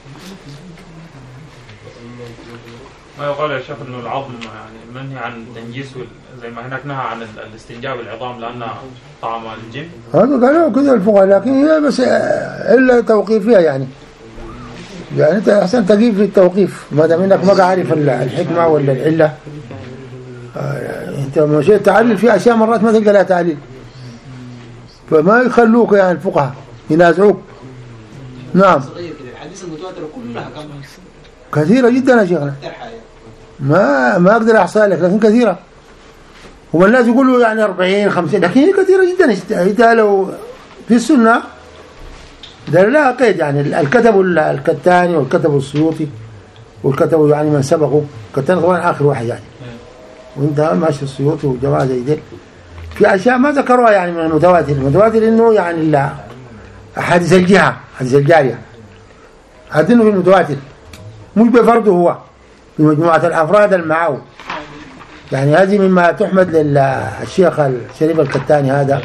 ما يقال يا شيخ إنه العظم يعني منهي عن تنجيس زي ما هناك نهى عن الاستنجاء بالعظام لأنها طعم الجن. هذا قالوا كذا الفقهاء لكن هي بس إلا توقيفية يعني. يعني أنت أحسن تقيف في التوقيف ما دام إنك ما عارف الحكمة ولا العلة. آه أنت مشيت تعلل في أشياء مرات ما تلقى لها تعليل فما يخلوك يعني الفقهاء ينازعوك. نعم. الحديث المتواتر كلها كثيرة جدا يا شيخنا ما ما أقدر أحصى لك لكن كثيرة. هو الناس يقولوا يعني أربعين خمسين لكن هي كثيرة جدا. إذا لو في السنة ده لا قيد يعني الكتب الكتاني والكتب السيوطي والكتب يعني من سبقه الكتاني طبعا آخر واحد يعني وانت ماشي السيوطي وجماعة زي دي في أشياء ما ذكروها يعني من المتواتر. المتواتر إنه يعني لا حديث الجهة حديث الجارية هذا إنه في المتواتر مش بفرده هو في مجموعة الأفراد المعاو يعني هذه مما تحمد للشيخ الشريف الكتاني هذا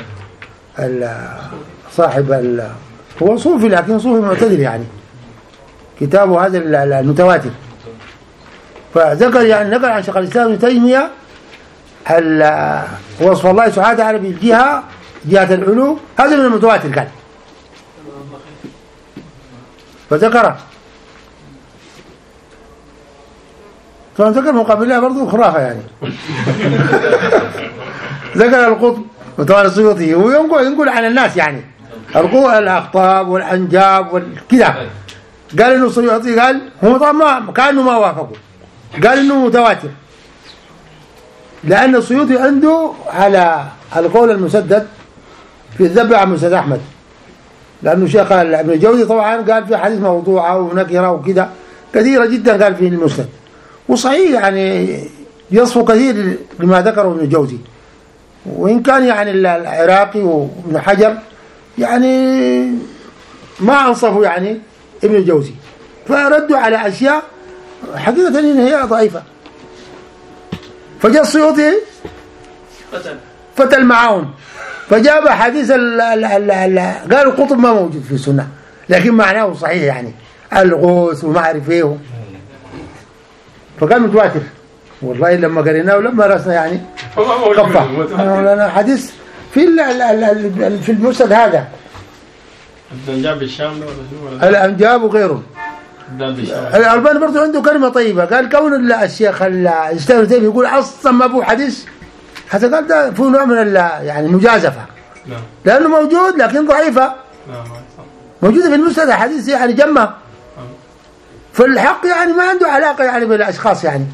صاحب هو صوفي لكن صوفي معتدل يعني كتابه هذا المتواتر. فذكر يعني نقل عن شيخ الإسلام ابن تيمية وصف الله سبحانه وتعالى بالجهة جهة العلو هذا من المتواتر كان فذكره. طبعا ذكر مقابلها برضو خرافة يعني ذكر القطب وطبعا السيوطي وينقل ينقل عن الناس يعني الرقوع الأخطاب والأنجاب والكذا. قال إنه السيوطي قال هو طبعا ما كأنه ما وافقه قال إنه متواتر لأن السيوطي عنده على القول المسدد في الذب عن مسد أحمد لأنه شيخ ابن الجوزي طبعا قال في حديث موضوعة ونكرة وكذا كثيرة جدا قال في المسند وصحيح يعني يصفو كثير لما ذكره ابن الجوزي وإن كان يعني العراقي وابن حجر يعني ما أنصفوا يعني ابن الجوزي، فردوا على أشياء حقيقة إن هي ضعيفة. فجاء السيوطي فتل معاهم، فجاب حديث ال ال ال ال قالوا القطب ما موجود في السنة، لكن معناه صحيح يعني الغوث وما أعرف إيه، فقال متواتر. والله لما قريناه ولما رأسنا يعني قفة لنا حديث في ال ال ال في المسند هذا الأنجاب الشام ولا الأنجاب وغيره. الألباني برضو عنده كلمة طيبة، قال كون الشيخ الإسلام تيمية يقول أصلا ما أبو حديث، حتى قال ده فيه نوع من يعني المجازفة، لأنه موجود لكن ضعيفة، موجودة في المسند حديث يعني جمع، فالحق يعني ما عنده علاقة يعني بالأشخاص يعني.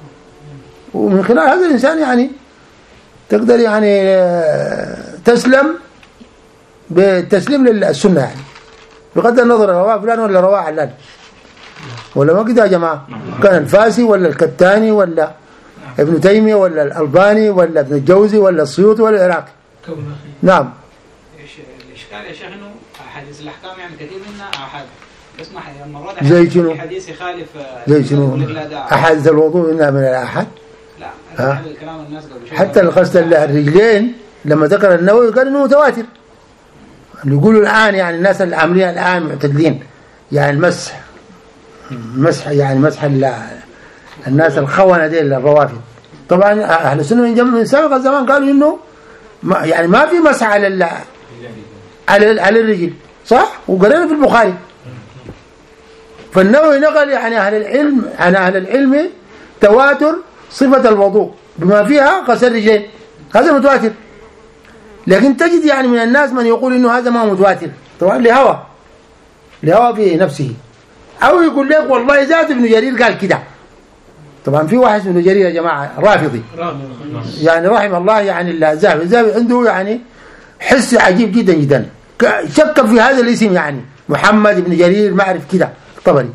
ومن خلال هذا الإنسان يعني تقدر يعني تسلم بالتسليم للسنة يعني، بغض النظر رواه فلان ولا رواه علان ولا ما كده يا جماعة، كان الفاسي ولا الكتاني ولا ابن تيمية ولا الألباني ولا ابن الجوزي ولا السيوطي ولا العراقي. نعم. الإشكال يا شيخ إنه حديث الأحكام يعني كثير منها أحد اسمع مرات زي شنو؟ حديث يخالف زي شنو؟ أحاديث الوضوء إنها من الأحد. لا الكلام الناس قبل حتى الغسل الرجلين لما ذكر النووي قال إنه متواتر. اللي يقولوا الآن يعني الناس اللي عاملين الآن معتدلين يعني المسح مسح يعني مسح الناس الخونة دي الروافد. طبعا أهل السنة من جمع من سابق الزمان قالوا إنه ما يعني ما في مسح على على على الرجل، صح؟ وقرينا في البخاري. فالنووي نقل يعني أهل العلم عن أهل العلم تواتر صفة الوضوء بما فيها غسل الرجلين، هذا متواتر. لكن تجد يعني من الناس من يقول إنه هذا ما متواتر، طبعا لهوى لهوى في نفسه، أو يقول لك والله ذات ابن جرير قال كده. طبعا في واحد ابن جرير يا جماعة رافضي يعني رحم الله يعني الذهبي، الذهبي عنده يعني حس عجيب جدا جدا، شك في هذا الاسم يعني محمد ابن جرير ما أعرف كده الطبري.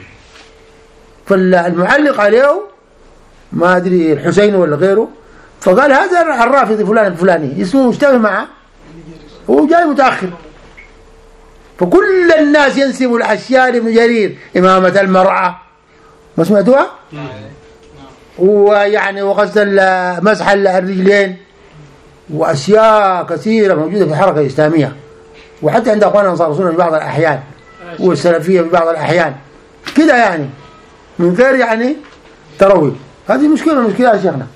فالمعلق عليه ما أدري الحسين ولا غيره، فقال هذا الرافضي فلان الفلاني اسمه مشتبه معه هو جاي متأخر. فكل الناس ينسبوا الأشياء لابن جرير، إمامة المرأة ما سمعتوها؟ ويعني وغسل مسح الرجلين وأشياء كثيرة موجودة في الحركة الإسلامية، وحتى عند أخواننا أنصار السنة في بعض الأحيان والسلفية في بعض الأحيان كده يعني من غير يعني تروي. هذه مشكلة مشكلة يا شيخنا.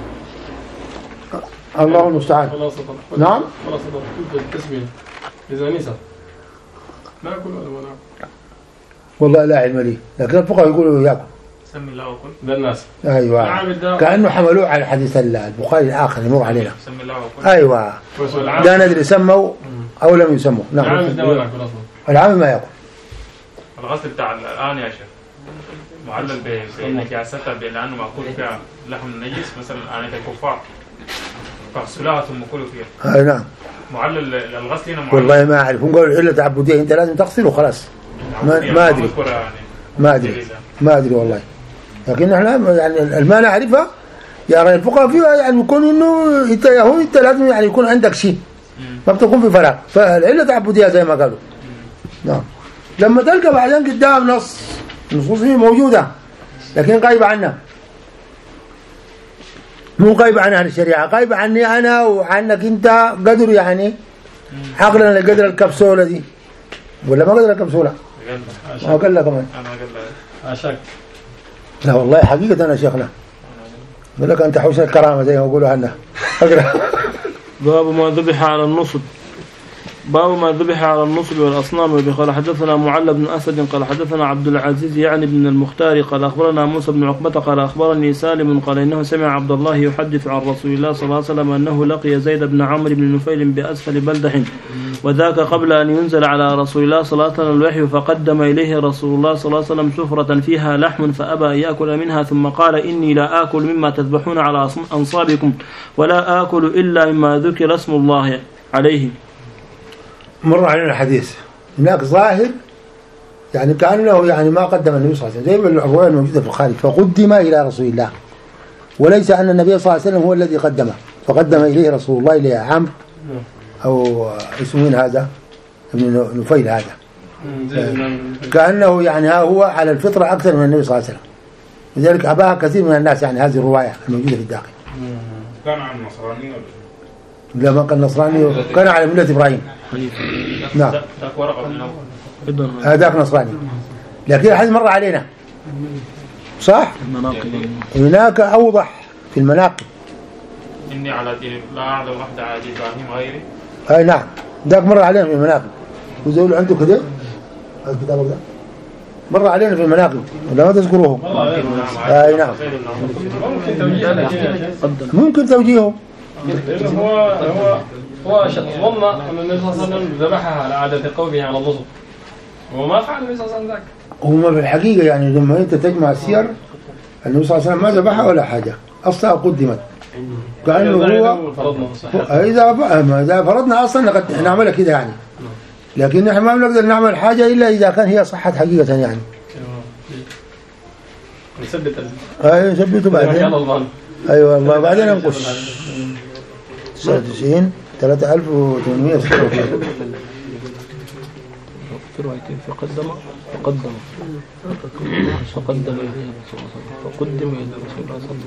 الله المستعان. نعم. خلاص كل التسمية إذا نسى ما يأكل ولا ما نأكل. والله لا علم لي، لكن الفقهاء يقولوا يأكل. سمي الله وكل. ده الناس. أيوة. كأنه حملوه على حديث البخاري الآخر يمر علينا. سمي الله وكل. أيوة. لا ندري سموا أو لم يسموا. نعم. العام ما يأكل. الغسل بتاع الآن يا شيخ معلل بنجاستها لأنه مأكول فيها لحم نجس مثلا آنية الكفار فاغسلوها ثم كلوا فيها. أي نعم. معلل الغسل هنا معلل. والله ما أعرف، هم قالوا إلا تعبدية أنت لازم تغسل وخلاص. ما ما أدري. ما أدري. ما أدري والله. لكن إحنا يعني ما نعرفها يعني الفقهاء فيها يعني يكون إنه أنت هو أنت لازم يعني يكون عندك شيء ما بتكون في فراغ، فإلا تعبدية زي ما قالوا. نعم. لما تلقى بعدين قدام نص نصوص موجودة لكن غايبة عنا، مو غايبة عن أهل الشريعة، غايبة عني أنا وعنك أنت قدر يعني عقلنا لقدر الكبسولة دي ولا ما قدر الكبسولة؟ ما قال لك كمان. أنا قال لك. أشك. لا والله حقيقة أنا شيخنا. يقول لك أنت حوش الكرامة زي ما يقولوا عنا. أقرأ. باب ما ذبح على النصب. باب ما ذبح على النصب والأصنام. قال حدثنا معل بن أسد قال حدثنا عبد العزيز يعني بن المختار قال أخبرنا موسى بن عقبة قال أخبرني سالم قال إنه سمع عبد الله يحدث عن رسول الله صلى الله عليه وسلم أنه لقي زيد بن عمرو بن نفيل بأسفل بلدح وذاك قبل أن ينزل على رسول الله صلى الله عليه وسلم الوحي، فقدم إليه رسول الله صلى الله عليه وسلم سفرة فيها لحم فأبى أن يأكل منها، ثم قال إني لا آكل مما تذبحون على أنصابكم ولا آكل إلا مما ذكر اسم الله عليه. مر علينا الحديث هناك ظاهر يعني كأنه يعني ما قدم النبي صلى الله عليه وسلم زي ما الرواية الموجودة في الخارج، فقدم إلى رسول الله، وليس أن النبي صلى الله عليه وسلم هو الذي قدمه، فقدم إليه رسول الله إلى عمرو أو اسمه هذا ابن نفيل هذا كأنه يعني هو على الفطرة أكثر من النبي صلى الله عليه وسلم، لذلك أباها كثير من الناس يعني هذه الرواية الموجودة في الداخل. كان عن النصراني ولا؟ لا ما كان نصراني، كان على ملة إبراهيم. نعم هذاك نصراني، لكن الحديث مر علينا صح؟ هناك أوضح في المناقب إني على دين لا أعلم أحد على دين إبراهيم غيري. أي نعم ذاك مر علينا في المناقب، وزول عنده كده الكتاب ده مر علينا في المناقب ولا ما تذكروه؟ أي نعم ممكن توجيهه. هو هو هو ظن أن النبي صلى الله عليه وسلم ذبحها على عادة قومه على النصب، وما فعل النبي صلى الله عليه وسلم ذاك. هما في الحقيقة يعني لما أنت تجمع السير النبي صلى الله عليه وسلم ما ذبحها ولا حاجة، أصلا قدمت كأنه هو إذا إذا فرضنا أصلا قد نعملها كده يعني، لكن نحن ما بنقدر نعمل حاجة إلا إذا كان هي صحت حقيقة يعني. نثبت أيوة نثبته بعدين. أيوة والله بعدين ننقش. تسعة وتسعين ثلاثة آلاف وثمانمائة وستة وثلاثين. في روايتين فقدم فقدم فقدم إليه الرسول صلى الله عليه وسلم فقدم إلى الرسول صلى الله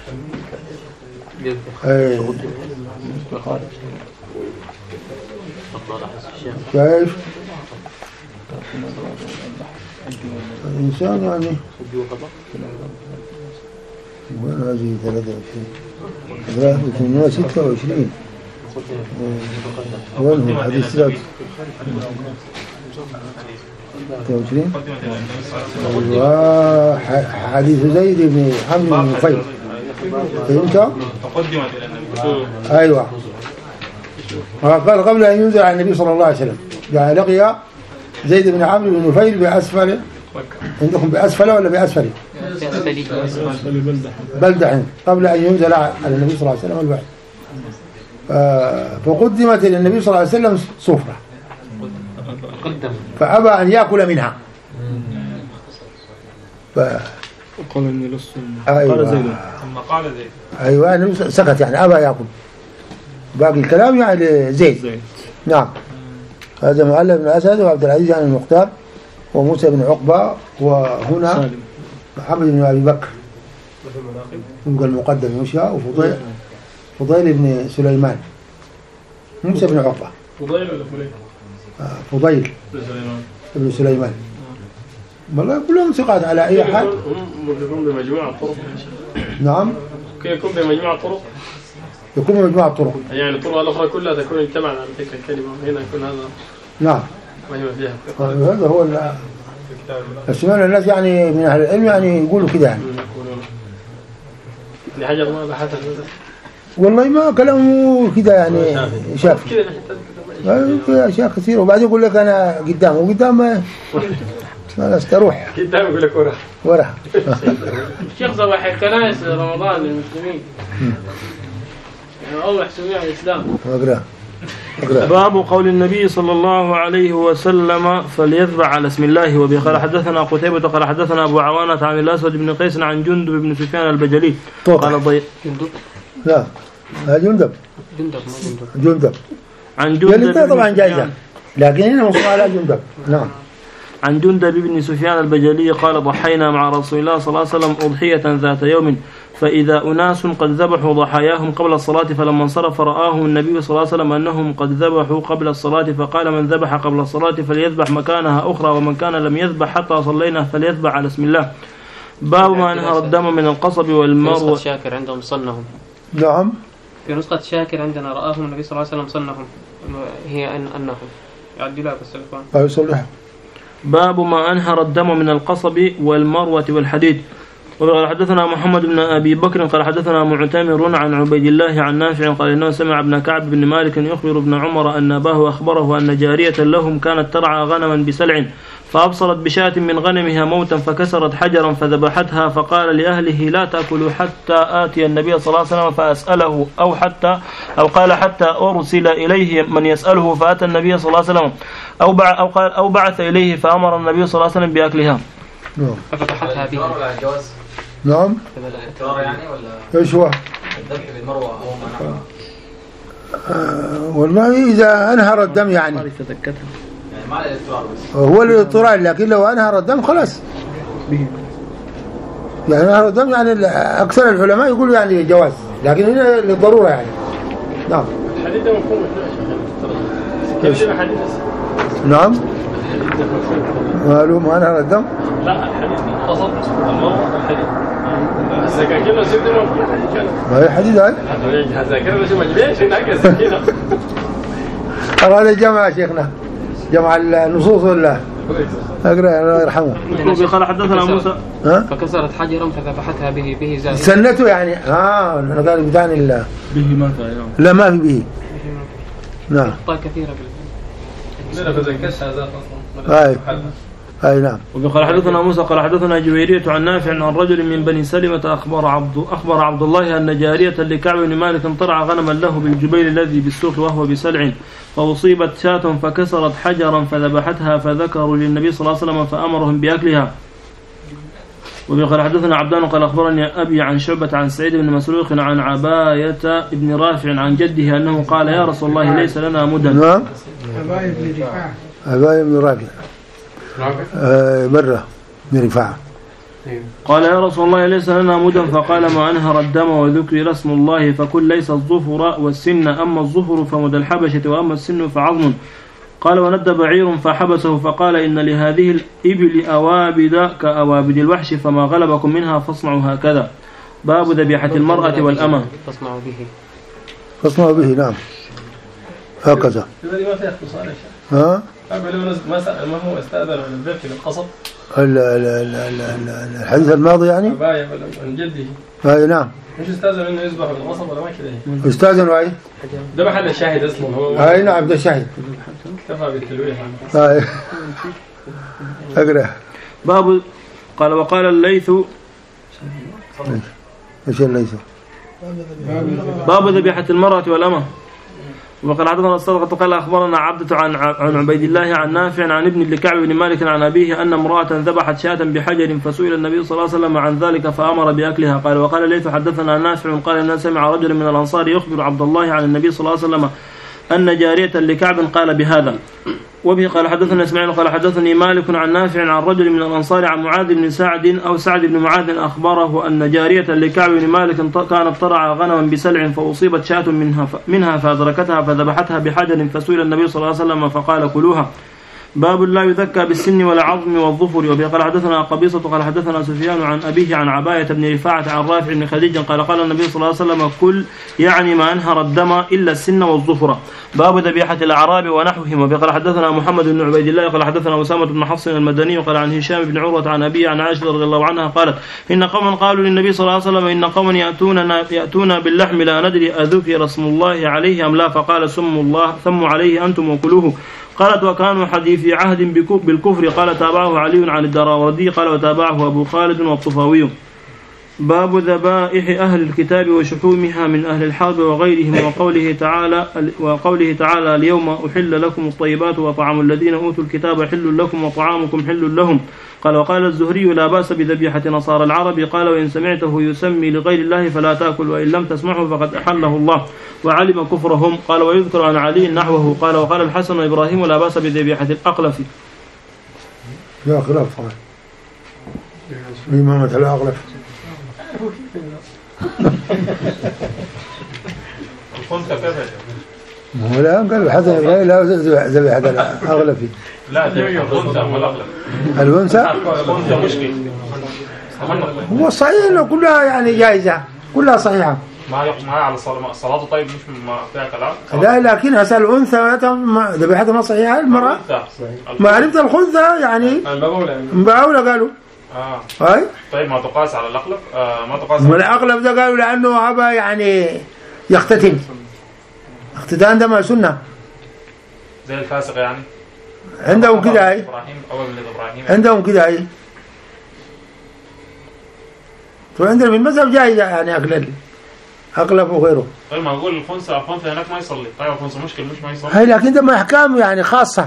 عليه وسلم. كيف؟ الإنسان يعني وين هذه ثلاثة وعشرين ثمانمائة وستة وعشرين وين هو حديث ثلاثة ستة وعشرين أيوة حديث زيد بن عمرو بن نفيل فهمت؟ تقدمت إلى النبي. أيوة قال قبل أن ينزل على النبي صلى الله عليه وسلم يعني لقي زيد بن عمرو بن نفيل بأسفل عندكم بأسفل ولا بأسفل؟ بلدة قبل أن ينزل على النبي صلى الله عليه وسلم البعث، فقدمت إلى النبي صلى الله عليه وسلم صفرة فأبى أن يأكل منها ف... قال إني لست أيوة. قال زيد ثم قال زيد أيوة النبي سكت يعني أبى يأكل، باقي الكلام يعني زيد, زيد. نعم هذا مؤلف بن أسد وعبد العزيز عن المختار وموسى بن عقبة وهنا محمد بن أبي بكر يبقى المقدم يوشع وفضيل فضيل بن سليمان موسى بن عقبة فضيل ولا فليل؟ فضيل بن سليمان والله كلهم ثقات على أي حال. يكون بمجموعة طرق. نعم يكون بمجموعة طرق يكون بمجموعة طرق يعني الطرق الأخرى كلها تكون اجتمعت على تلك الكلمة، هنا يكون هذا نعم مجموع فيها. هذا هو السماع الناس يعني من أهل العلم يعني يقولوا كده يعني لحاجة ما بحثت والله ما كلامه كده يعني شافي في أشياء كثيرة وبعدين يقول لك أنا قدام وقدام ما لا استروح قدام يقول لك ورا ورا. الشيخ صباح كنائس رمضان للمسلمين يعني أول حسوية الإسلام. أقرأ باب قول النبي صلى الله عليه وسلم فليذبح على اسم الله. وبه قال حدثنا قتيبة قال حدثنا أبو عوانة عن الأسود بن قيس عن جندب بن سفيان البجلي قال ضيق جندب لا جندب جندب ما جندب جندب عن جندب طبعا جائزة لكن هنا مصر على جندب. نعم عن جندب بن سفيان البجلي قال ضحينا مع رسول الله صلى الله عليه وسلم أضحية ذات يوم فإذا أناس قد ذبحوا ضحاياهم قبل الصلاة فلما انصرف رآهم النبي صلى الله عليه وسلم أنهم قد ذبحوا قبل الصلاة فقال من ذبح قبل الصلاة فليذبح مكانها أخرى ومن كان لم يذبح حتى صلينا فليذبح على اسم الله. باب ما نهر الدم من القصب والمروة. نسخة شاكر عندهم صنهم. نعم في نسخة شاكر عندنا رآهم النبي صلى الله عليه وسلم صنهم هي أن أنهم يعدي لها بالسلفان أو يصلحها. باب ما أنهر الدم من القصب والمروة والحديد. وقال حدثنا محمد بن أبي بكر قال حدثنا معتمر عن عبيد الله عن نافع قال إنه سمع ابن كعب بن مالك يخبر ابن عمر أن أباه أخبره أن جارية لهم كانت ترعى غنما بسلع فأبصرت بشاة من غنمها موتا فكسرت حجرا فذبحتها فقال لأهله لا تأكلوا حتى آتي النبي صلى الله عليه وسلم فأسأله أو حتى أو قال حتى أرسل إليه من يسأله فأتى النبي صلى الله عليه وسلم أو أو قال أو بعث إليه فأمر النبي صلى الله عليه وسلم بأكلها. ففتحتها به. نعم يعني ولا ايش هو الذبح بالمروة أو آه والله إذا أنهر الدم يعني يعني مع الاضطرار بس. هو الاضطرار، لكن لو انهر الدم خلاص. يعني انهر الدم يعني اكثر العلماء يقولوا يعني جواز، لكن هنا للضروره يعني. نعم. الحديث ده مفهوم كيف كيف الحديث؟ نعم. معلوم انهر الدم؟ لا الحديث قصد المرة الحديث. السكاكين لو سيبت لهم ما هي حديث هاي؟ السكاكين لو سيبت ليش هناك السكينة؟ هذا الجمع يا شيخنا، جمع النصوص ولا اقرا الله يرحمه. قال حدثنا موسى فكسرت حجرا فذبحتها به به زاد سنته يعني اه انا قال بتاعي الله به ما في. لا ما في به. نعم. اخطاء كثيره بال لا بزنكش هذا اصلا. اي اي نعم. وقال حدثنا موسى قال حدثنا جويرية عن نافع عن رجل من بني سلمة أخبر عبد أخبر عبد الله أن جارية لكعب بن مالك طرع غنما له بالجبيل الذي بالسوق وهو بسلع، فأصيبت شاة فكسرت حجرا فذبحتها، فذكروا للنبي صلى الله عليه وسلم فأمرهم بأكلها. وقال حدثنا عبدان قال أخبرني أبي عن شعبة عن سعيد بن مسروق عن عباية بن رافع عن جده أنه قال يا رسول الله ليس لنا مدن. نعم. عباية بن رفاعة. عباية بن رافع. آه مرة من رفاعة. قال يا رسول الله ليس لنا مدن، فقال ما أنهر الدم وذكر اسم الله فكل ليس الظفر والسن، أما الظفر فمدى الحبشة وأما السن فعظم. قال وند بعير فحبسه فقال إن لهذه الإبل أوابد كأوابد الوحش فما غلبكم منها فاصنعوا هكذا. باب ذبيحة المرأة والأمة. فاصنعوا به. فاصنعوا به نعم. هكذا. ما فيها اختصار يا شيخ. ها؟ ما سأل ما هو استأذن من البيت بالقصب. الحديث الماضي يعني؟ عباية من جده. اي نعم. مش استاذن انه يذبح بالقصب ولا ما كذا؟ استاذنوا اي؟ ده محل الشاهد اصلا هو. اي نعم ده الشاهد. اكتفى بالتلويح. اي. اقرا. باب قال وقال الليث ايش الليث؟ باب ذبيحة المرأة والأمة. وقال حدثنا الصدقة قال أخبرنا عبدة عن عن عبيد الله عن نافع عن ابن لكعب بن مالك عن أبيه أن امرأة ذبحت شاة بحجر فسئل النبي صلى الله عليه وسلم عن ذلك فأمر بأكلها. قال وقال ليث حدثنا نافع قال إن سمع رجل من الأنصار يخبر عبد الله عن النبي صلى الله عليه وسلم أن جارية لكعب قال بهذا. وبه قال حدثنا إسماعيل قال حدثني مالك عن نافع عن رجل من الأنصار عن معاذ بن سعد أو سعد بن معاذ أخبره أن جارية لكعب بن مالك كانت ترعى غنما بسلع فأصيبت شاة منها منها فأدركتها فذبحتها بحجر فسئل النبي صلى الله عليه وسلم فقال كلوها. باب لا يذكى بالسن ولا عظم والظفر. وبه قال حدثنا قبيصة قال حدثنا سفيان عن أبيه عن عباية بن رفاعة عن رافع بن خديج قال قال النبي صلى الله عليه وسلم كل يعني ما أنهر الدم إلا السن والظفر. باب ذبيحة الأعراب ونحوهم. وبه قال حدثنا محمد بن عبيد الله قال حدثنا أسامة بن حفص المدني قال عن هشام بن عروة عن أبيه عن عائشة رضي الله عنها قالت إن قوما قالوا للنبي صلى الله عليه وسلم إن قوما يأتوننا يأتون باللحم لا ندري أذكر اسم الله عليه أم لا، فقال سموا الله سموا عليه أنتم وكلوه. قالت وكانوا حديثي عهد بالكفر. قال تابعه علي عن الدراوردي قال وتابعه أبو خالد والطفاوي. باب ذبائح أهل الكتاب وشحومها من أهل الحرب وغيرهم. وقوله تعالى وقوله تعالى اليوم أحل لكم الطيبات وطعام الذين أوتوا الكتاب حل لكم وطعامكم حل لهم. قال وقال الزهري لا بأس بذبيحة نصارى العرب. قال وإن سمعته يسمي لغير الله فلا تأكل وإن لم تسمعه فقد أحله الله وعلم كفرهم. قال ويذكر عن علي نحوه. قال وقال الحسن وإبراهيم لا بأس بذبيحة الأقلف. لا خلاف طبعا إمامة الأقلف. الخنثى كذا هو لا قال الحسن إبراهيم لا ذبيحة الأقلف. لا الخنثى والأقلف. الأنثى الخنثى مشكل. هو صحيح إنه كلها يعني جائزة كلها صحيحة. ما يقوم معي على الصلاة طيب مش ما فيها كلام. لا لكن هسه الأنثى ذبيحتها ما صحيحة المرأة. ما عرفت الخنثى يعني مباولة قالوا. آه. هاي. طيب ما تقاس على الأقلب آه ما تقاس. على الأقلب ده قالوا لأنه هذا يعني يختتن. اختتان ده ما سنة. زي الفاسق يعني. عندهم كده هاي. إبراهيم أول من إبراهيم. عندهم كده هاي. وعندنا في المذهب جائزة يعني أقلل. أقلب وغيره. طيب ما أقول الخنثى الخنثى هناك ما يصلي. طيب الخنثى مشكلة مش ما يصلي. هاي لكن ده ما أحكام يعني خاصة.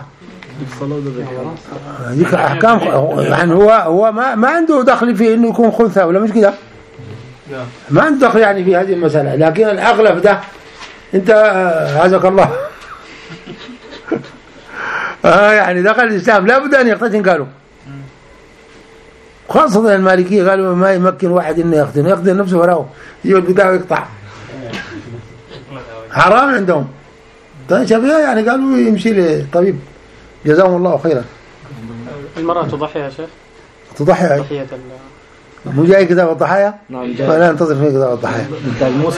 هذيك أحكام يعني هو هو ما ما عنده دخل في إنه يكون خنثى ولا مش كده؟ ما عنده دخل يعني في هذه المسألة. لكن الأغلب ده أنت عزك الله آه يعني دخل الإسلام لا بد أن يختتن قالوا، خاصة المالكية قالوا ما يمكن واحد إنه يختن، يختن نفسه وراه يجي البداية ويقطع، حرام عندهم. الشافعية يعني قالوا يمشي لطبيب جزاهم الله خيرا. المرأة تضحي يا شيخ؟ تضحي ضحية مو جاي كتاب الضحايا؟ نعم جاي. ولا انتظر في كتاب الضحايا. انتاج موسى.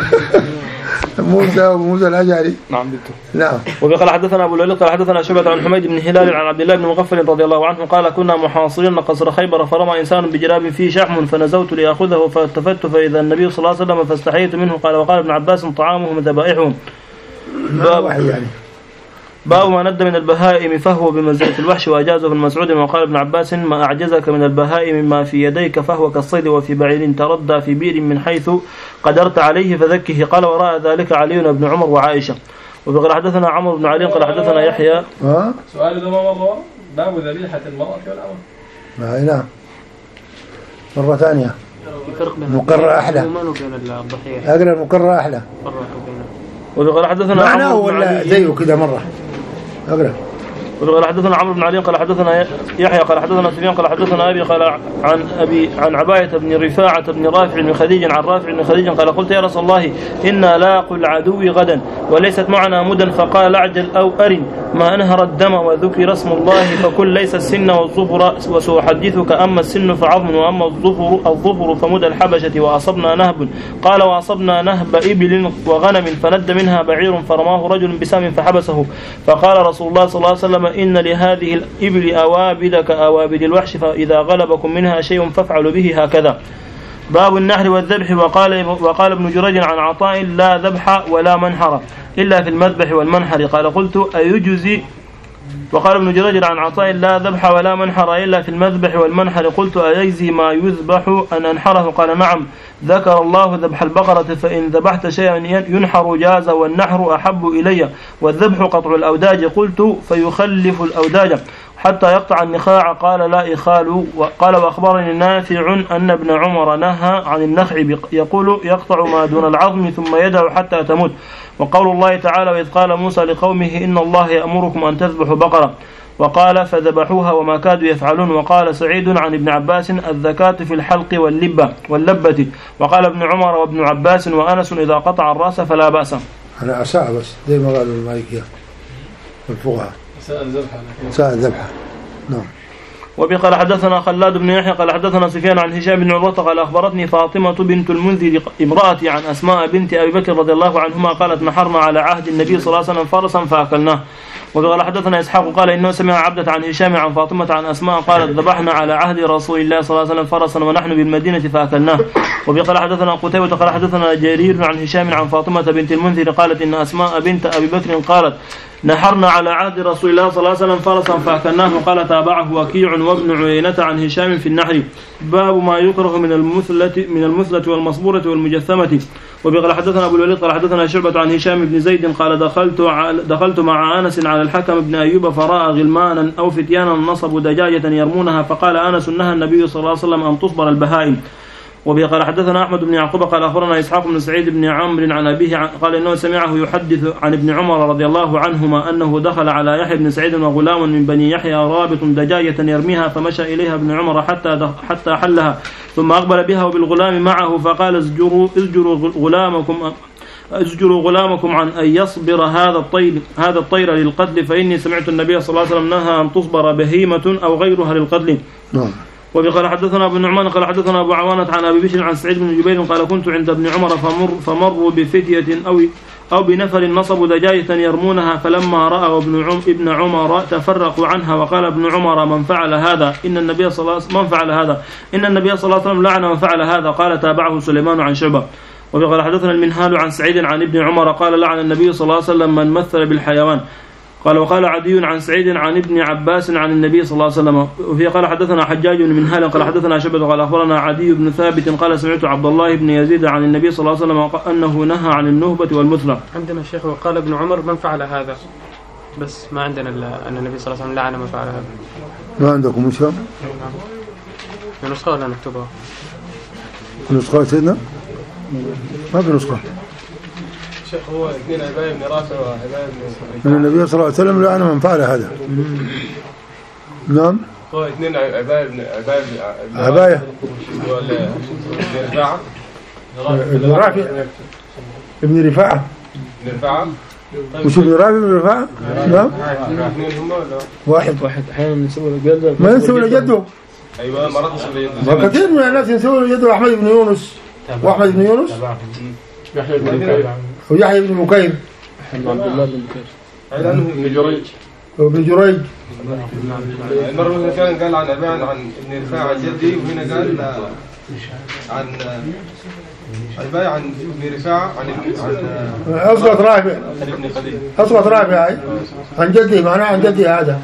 موسى وموسى الأشعري. نعم دكتور. نعم. وقال حدثنا أبو الوليد قال حدثنا شعبة عن حميد بن هلال عن عبد الله بن مغفل رضي الله عنه قال كنا محاصرين قصر خيبر فرمى إنسان بجراب فيه شحم فنزوت لآخذه فالتفت فإذا النبي صلى الله عليه وسلم فاستحييت منه قال وقال ابن عباس طعامهم ذبائحهم. باب يعني. باب ما ند من البهائم فهو بمنزلة الوحش وأجازه ابن مسعود وقال ابن عباس ما أعجزك من البهائم ما في يديك فهو كالصيد وفي بعير تردى في بير من حيث قدرت عليه فذكه. قال وراء ذلك علي بن عمر وعائشة. وقال حدثنا عمرو بن علي قال حدثنا يحيى. سؤال إذا ما مر باب ذبيحة المرأة والأمر. نعم مرة ثانية. مقرة أحلى. أقرأ المقرة أحلى. وقال حدثنا معناه ولا زيه كذا مرة أقرأ. وقال حدثنا عمرو بن علي قال حدثنا يحيى قال حدثنا سفيان قال حدثنا أبي قال عن أبي عن عباية بن رفاعة بن رافع بن خديج عن رافع بن خديج قال قلت يا رسول الله إنا لاقوا العدو غدا وليست معنا مدى فقال اعجل أو أرن ما أنهر الدم وذكر اسم الله فكل ليس السن والظفر وسأحدثك أما السن فعظم وأما الظفر الظفر فمدى الحبشة وأصبنا نهب. قال وأصبنا نهب إبل وغنم فند منها بعير فرماه رجل بسام فحبسه فقال رسول الله صلى الله عليه وسلم إن لهذه الإبل أوابد كأوابد الوحش فإذا غلبكم منها شيء فافعلوا به هكذا. باب النحر والذبح. وقال وقال ابن جريج عن عطاء لا ذبح ولا منحر إلا في المذبح والمنحر. قال قلت أيجزي. وقال ابن جريج عن عطاء لا ذبح ولا منحر إلا في المذبح والمنحر. قلت أيجزي ما يذبح أن أنحره. قال نعم ذكر الله ذبح البقرة فإن ذبحت شيئا ينحر جاز والنحر أحب إلي والذبح قطع الأوداج. قلت فيخلف الأوداج حتى يقطع النخاع. قال لا إخال. قال وأخبرني نافع أن ابن عمر نهى عن النخع يقول يقطع ما دون العظم ثم يدع حتى تموت. وقول الله تعالى وإذ قال موسى لقومه إن الله يأمركم أن تذبحوا بقرة. وقال فذبحوها وما كادوا يفعلون. وقال سعيد عن ابن عباس الذكاة في الحلق واللبة واللبة. وقال ابن عمر وابن عباس وأنس إذا قطع الرأس فلا بأس. أنا أساء بس زي ما قالوا المالكية والفقهاء ساء الذبحة. ساء الذبحة. نعم. وبقال حدثنا خلاد بن يحيى قال حدثنا سفيان عن هشام بن عروة قال أخبرتني فاطمة بنت المنذر امرأتي عن أسماء بنت أبي بكر رضي الله عنهما قالت نحرنا على عهد النبي صلى الله عليه وسلم فرسا فأكلناه. وقال حدثنا إسحاق قال إنه سمع عبدة عن هشام عن فاطمة عن أسماء قالت ذبحنا على عهد رسول الله صلى الله عليه وسلم فرسا ونحن بالمدينة فأكلناه. وبقال حدثنا قتيبة قال حدثنا جرير عن هشام عن فاطمة بنت المنذر قالت إن أسماء بنت أبي بكر قالت نحرنا على عهد رسول الله صلى الله عليه وسلم فرسا فأكلناه. قال تابعه وكيع وابن عيينة عن هشام في النحر. باب ما يكره من المثلة من المثلة والمصبورة والمجثمة. وبقال حدثنا أبو الوليد قال حدثنا شعبة عن هشام بن زيد قال دخلت دخلت مع أنس على الحكم بن أيوب فرأى غلمانا أو فتيانا نصبوا دجاجة يرمونها فقال أنس نهى النبي صلى الله عليه وسلم أن تصبر البهائم. وبقال حدثنا أحمد بن يعقوب قال أخبرنا إسحاق بن سعيد بن عمرو عن أبيه قال إنه سمعه يحدث عن ابن عمر رضي الله عنهما أنه دخل على يحيى بن سعيد وغلام من بني يحيى رابط دجاجة يرميها فمشى إليها ابن عمر حتى حتى حلها ثم أقبل بها وبالغلام معه فقال ازجروا ازجروا غلامكم ازجروا غلامكم عن أن يصبر هذا الطير هذا الطير للقتل فإني سمعت النبي صلى الله عليه وسلم نهى أن تصبر بهيمة أو غيرها للقتل. وبقال حدثنا ابن نعمان قال حدثنا أبو عوانة عن أبي بشر عن سعيد بن جبير قال كنت عند ابن عمر فمر فمروا بفتية أو أو بنفر نصبوا دجاجة يرمونها فلما رأى ابن عم ابن عمر تفرقوا عنها وقال ابن عمر من فعل هذا إن النبي صلى الله عليه وسلم من فعل هذا إن النبي صلى الله عليه وسلم لعن من فعل هذا. قال تابعه سليمان عن شعبة. وقال حدثنا المنهال عن سعيد عن ابن عمر قال لعن النبي صلى الله عليه وسلم من مثل بالحيوان. قال وقال عدي عن سعيد عن ابن عباس عن النبي صلى الله عليه وسلم. وفي قال حدثنا حجاج بن منهال قال حدثنا شعبة قال أخبرنا عدي بن ثابت قال سمعت عبد الله بن يزيد عن النبي صلى الله عليه وسلم أنه نهى عن النهبة والمثلى. عندنا شيخ وقال ابن عمر من فعل هذا بس ما عندنا أن النبي صلى الله عليه وسلم لعن من فعل هذا. ما عندكم نسخة؟ نسخة ولا نكتبها؟ نسخة سيدنا؟ ما في نسخة. الشيخ هو اثنين عباية بن رافع وعباية بن من النبي صلى الله عليه وسلم لعن من فعل هذا. نعم هو اثنين عباية بن عباية بن عباية ولا رفاعة ابن رافع ابن رفاعة بن رفاعة مش ابن رافع ابن رفاعة. نعم اثنين هم ولا واحد واحد أحيانا يسوي له ما ينسوا لجده. ايوه مرات يسوي له كثير من الناس ينسوا لجده. أحمد بن يونس وأحمد بن يونس يحيى بن بكير ويحيى بن بكير عبد الله بن بكير عنه ابن جريج وابن جريج. المرة كان قال عن أبان عن ابن رفاعة جدي وهنا قال عن البايع عن ابن رفاعة عن عن أصبت رافع ابن خليل أصبت رافع هاي عن جدي معناه عن جدي هذا.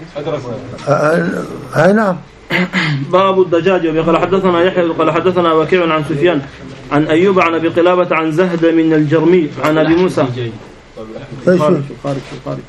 هاي نعم. باب الدجاج. قال حدثنا يحيى قال حدثنا وكيع عن سفيان عن أيوب عن أبي قلابة عن زهد من الجرمي عن أبي موسى خارج خارج خارج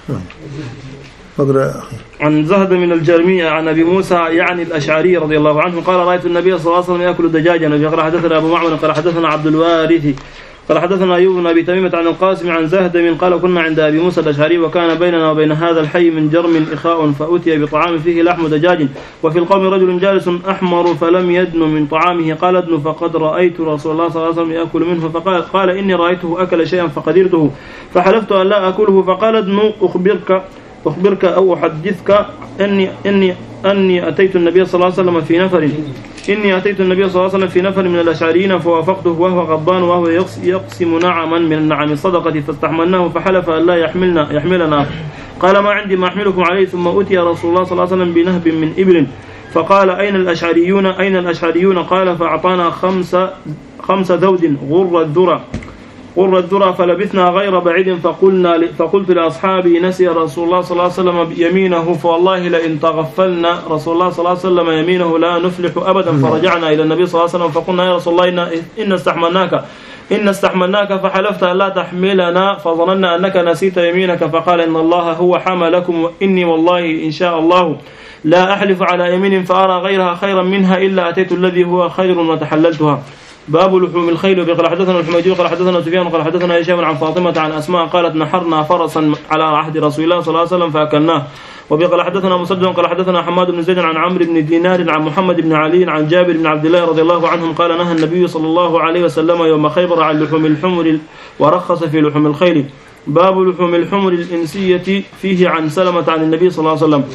عن زهد من الجرمي عن أبي موسى يعني الأشعري رضي الله عنه قال رأيت النبي صلى الله عليه وسلم يأكل دجاجا. قال حدثنا أبو معمر قال حدثنا عبد الوارث قال حدثنا أيوب بن أبي تميمة عن القاسم عن زهد من قال كنا عند أبي موسى الأشعري وكان بيننا وبين هذا الحي من جرم إخاء فأتي بطعام فيه لحم دجاج وفي القوم رجل جالس أحمر فلم يدن من طعامه قال ادن فقد رأيت رسول الله صلى الله عليه وسلم يأكل منه فقال قال إني رأيته أكل شيئا فقدرته فحلفت أن لا أكله فقال ادن أخبرك أخبرك أو أحدثك أني أني أني أتيت النبي صلى الله عليه وسلم في نفر إني أتيت النبي صلى الله عليه وسلم في نفر من الأشعريين فوافقته وهو غضبان وهو يقسم نعما من النعم الصدقة فاستحملناه فحلف أن لا يحملنا يحملنا قال ما عندي ما أحملكم عليه ثم أتي رسول الله صلى الله عليه وسلم بنهب من إبل فقال أين الأشعريون أين الأشعريون قال فأعطانا خمس خمس ذود غر الذرة غر الذرة فلبثنا غير بعيد فقلنا فقلت لأصحابي نسي رسول الله صلى الله عليه وسلم يمينه فوالله لئن تغفلنا رسول الله صلى الله عليه وسلم يمينه لا نفلح أبدا فرجعنا إلى النبي صلى الله عليه وسلم فقلنا يا رسول الله إن, إن استحملناك إن استحملناك فحلفت أن لا تحملنا فظننا أنك نسيت يمينك فقال إن الله هو حملكم وإني والله إن شاء الله لا أحلف على يمين فأرى غيرها خيرا منها إلا أتيت الذي هو خير وتحللتها. باب لحوم الخيل. قال حدثنا الحميدي قال حدثنا سفيان قال حدثنا هشام عن فاطمة عن أسماء قالت نحرنا فرسا على عهد رسول الله صلى الله عليه وسلم فأكلناه. وقال حدثنا مسدد قال حدثنا حماد بن زيد عن عمرو بن دينار عن محمد بن علي عن جابر بن عبد الله رضي الله عنهم قال نهى النبي صلى الله عليه وسلم يوم خيبر عن لحوم الحمر ورخص في لحوم الخيل. باب لحوم الحمر الإنسية فيه عن سلمة عن النبي صلى الله عليه وسلم.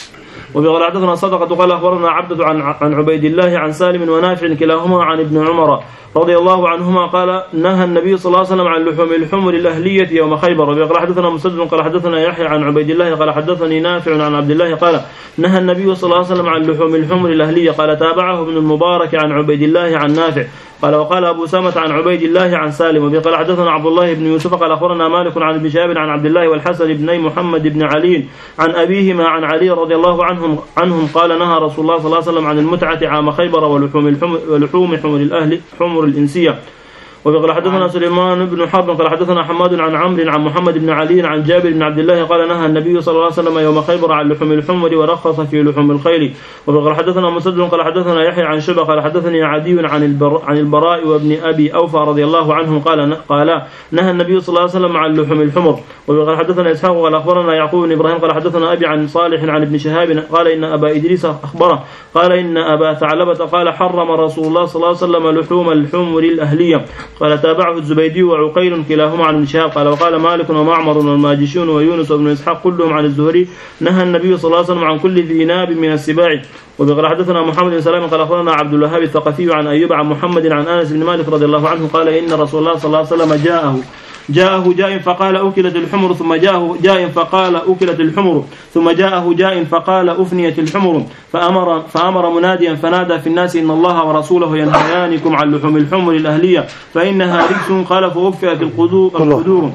وقال حدثنا صدقة قال أخبرنا عبدة عن عن عبيد الله عن سالم ونافع كلاهما عن ابن عمر رضي الله عنهما قال نهى النبي صلى الله عليه وسلم عن لحوم الحمر الأهلية يوم خيبر. وقال حدثنا مسدد قال حدثنا يحيى عن عبيد الله قال حدثني نافع عن عبد الله قال نهى النبي صلى الله عليه وسلم عن لحوم الحمر الأهلية. قال تابعه ابن المبارك عن عبيد الله عن نافع قال وقال أبو سامة عن عبيد الله عن سالم. وقال حدثنا عبد الله بن يوسف قال أخبرنا مالك عن ابن شهاب عن عبد الله والحسن بن محمد بن علي عن أبيهما عن علي رضي الله عنهم عنهم قال نهى رسول الله صلى الله عليه وسلم عن المتعة عام خيبر ولحوم الحمر ولحوم حمر الأهل حمر الإنسية. وقال حدثنا سليمان بن حرب قال حدثنا حماد عن عمرو عن محمد بن علي عن جابر بن عبد الله قال نهى النبي صلى الله عليه وسلم يوم خيبر عن لحوم الحمر ورخص في لحوم الخيل. وقال حدثنا مسدد قال حدثنا يحيى عن شبه قال حدثني عدي عن البر عن البراء وابن ابي اوفى رضي الله عنهم قال قال نهى النبي صلى الله عليه وسلم عن لحوم الحمر. وقال حدثنا اسحاق قال اخبرنا يعقوب بن ابراهيم قال حدثنا ابي عن صالح عن ابن شهاب قال ان ابا ادريس اخبره قال ان ابا ثعلبة قال حرم رسول الله صلى الله عليه وسلم لحوم الحمر الاهليه. قال تابعه الزبيدي وعقيل كلاهما عن ابن شهاب قال وقال مالك ومعمر والماجشون ويونس وابن اسحاق كلهم عن الزهري نهى النبي صلى الله عليه وسلم عن كل ذي ناب من السباع. وقال حدثنا محمد بن سلام قال اخبرنا عبد الوهاب الثقفي عن ايوب عن محمد عن انس بن مالك رضي الله عنه قال ان رسول الله صلى الله عليه وسلم جاءه جاءه جاء فقال أكلت الحمر ثم جاءه جاء فقال أكلت الحمر ثم جاءه جاء فقال أفنيت الحمر فأمر فأمر مناديا فنادى في الناس إن الله ورسوله ينهيانكم عن لحوم الحمر الأهلية فإنها رجس قال فأوفئت القدور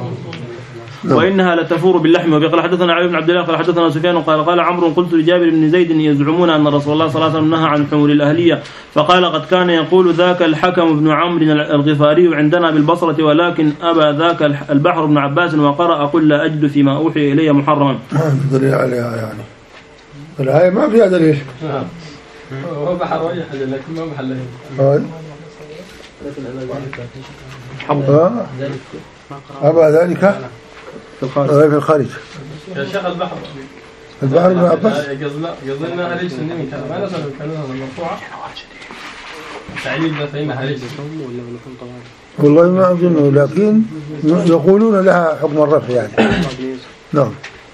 وإنها لتفور باللحم. وقال حدثنا علي بن عبد الله قال حدثنا سفيان قال قال عمرو قلت لجابر بن زيد يزعمون أن رسول الله صلى الله عليه وسلم نهى عن الحمر الأهلية فقال قد كان يقول ذاك الحكم بن عمرو الغفاري عندنا بالبصرة ولكن أبى ذاك البحر بن عباس وقرأ قل لا أجد فيما أوحي إلي محرما. دليل عليها يعني الآية ما فيها دليل. هو بحر وجه حجر لكن ما محله. ها أبا ذلك في الخارج. في الخارج. يا شيخ البحر البحر ابن عباس قصدنا قصدنا هل يسلم كان ما نسأل الكلمة المرفوعة تعليل ده فإنها ليس والله ما أظنه لكن يقولون لها حكم الرفع يعني. نعم.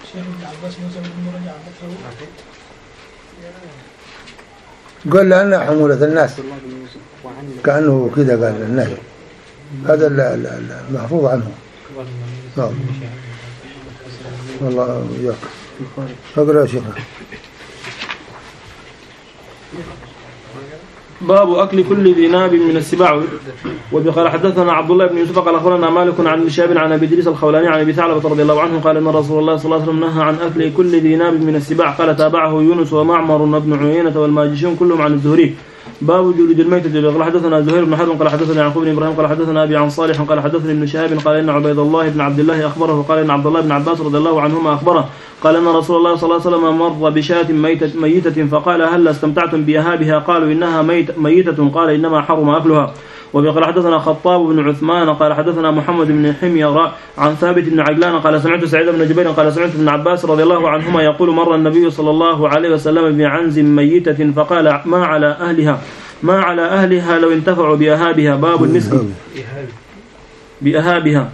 قال لأنها حمولة الناس كأنه كذا قال النهي هذا المحفوظ عنه. نعم. والله إياك. اقرأ يا شيخنا. باب أكل كل ذي ناب من السباع. وبقال حدثنا عبد الله بن يوسف قال أخبرنا مالك عن ابن شهاب عن أبي إدريس الخولاني عن أبي ثعلبة رضي الله عنه قال إن رسول الله صلى الله عليه وسلم نهى عن أكل كل ذي ناب من السباع. قال تابعه يونس ومعمر وابن عيينة والماجشون كلهم عن الزهري. باب جلود الميتة. قال حدثنا زهير بن حرب قال حدثنا يعقوب بن إبراهيم قال حدثنا أبي عن صالح قال حدثني ابن شهاب قال إن عبيد الله بن عبد الله أخبره قال إن عبد الله بن عباس رضي الله عنهما أخبره قال إن رسول الله صلى الله عليه وسلم مر بشاة ميتة, ميتة فقال هل استمتعتم بأهابها قالوا إنها ميت ميتة قال إنما حرم أكلها. وقال حدثنا خطاب بن عثمان قال حدثنا محمد بن حمير عن ثابت بن عجلان قال سمعت سعيد بن جبير قال سمعت ابن عباس رضي الله عنهما يقول مر النبي صلى الله عليه وسلم بعنز ميتة فقال ما على أهلها ما على أهلها لو انتفعوا بأهابها. باب المسك بأهابها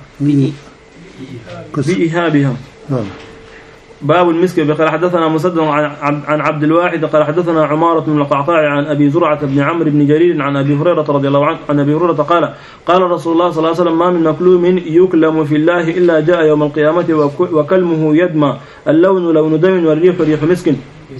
بإهابها. باب المسك. قال حدثنا مسدد عن عبد الواحد قال حدثنا عمارة بن القعقاع عن أبي زرعة بن عمرو بن جرير عن أبي هريرة رضي الله عنه عن أبي هريرة قال قال رسول الله صلى الله عليه وسلم ما من مكلوم يكلم في الله إلا جاء يوم القيامة وكلمه يدمى اللون لون دم والريح ريح مسك.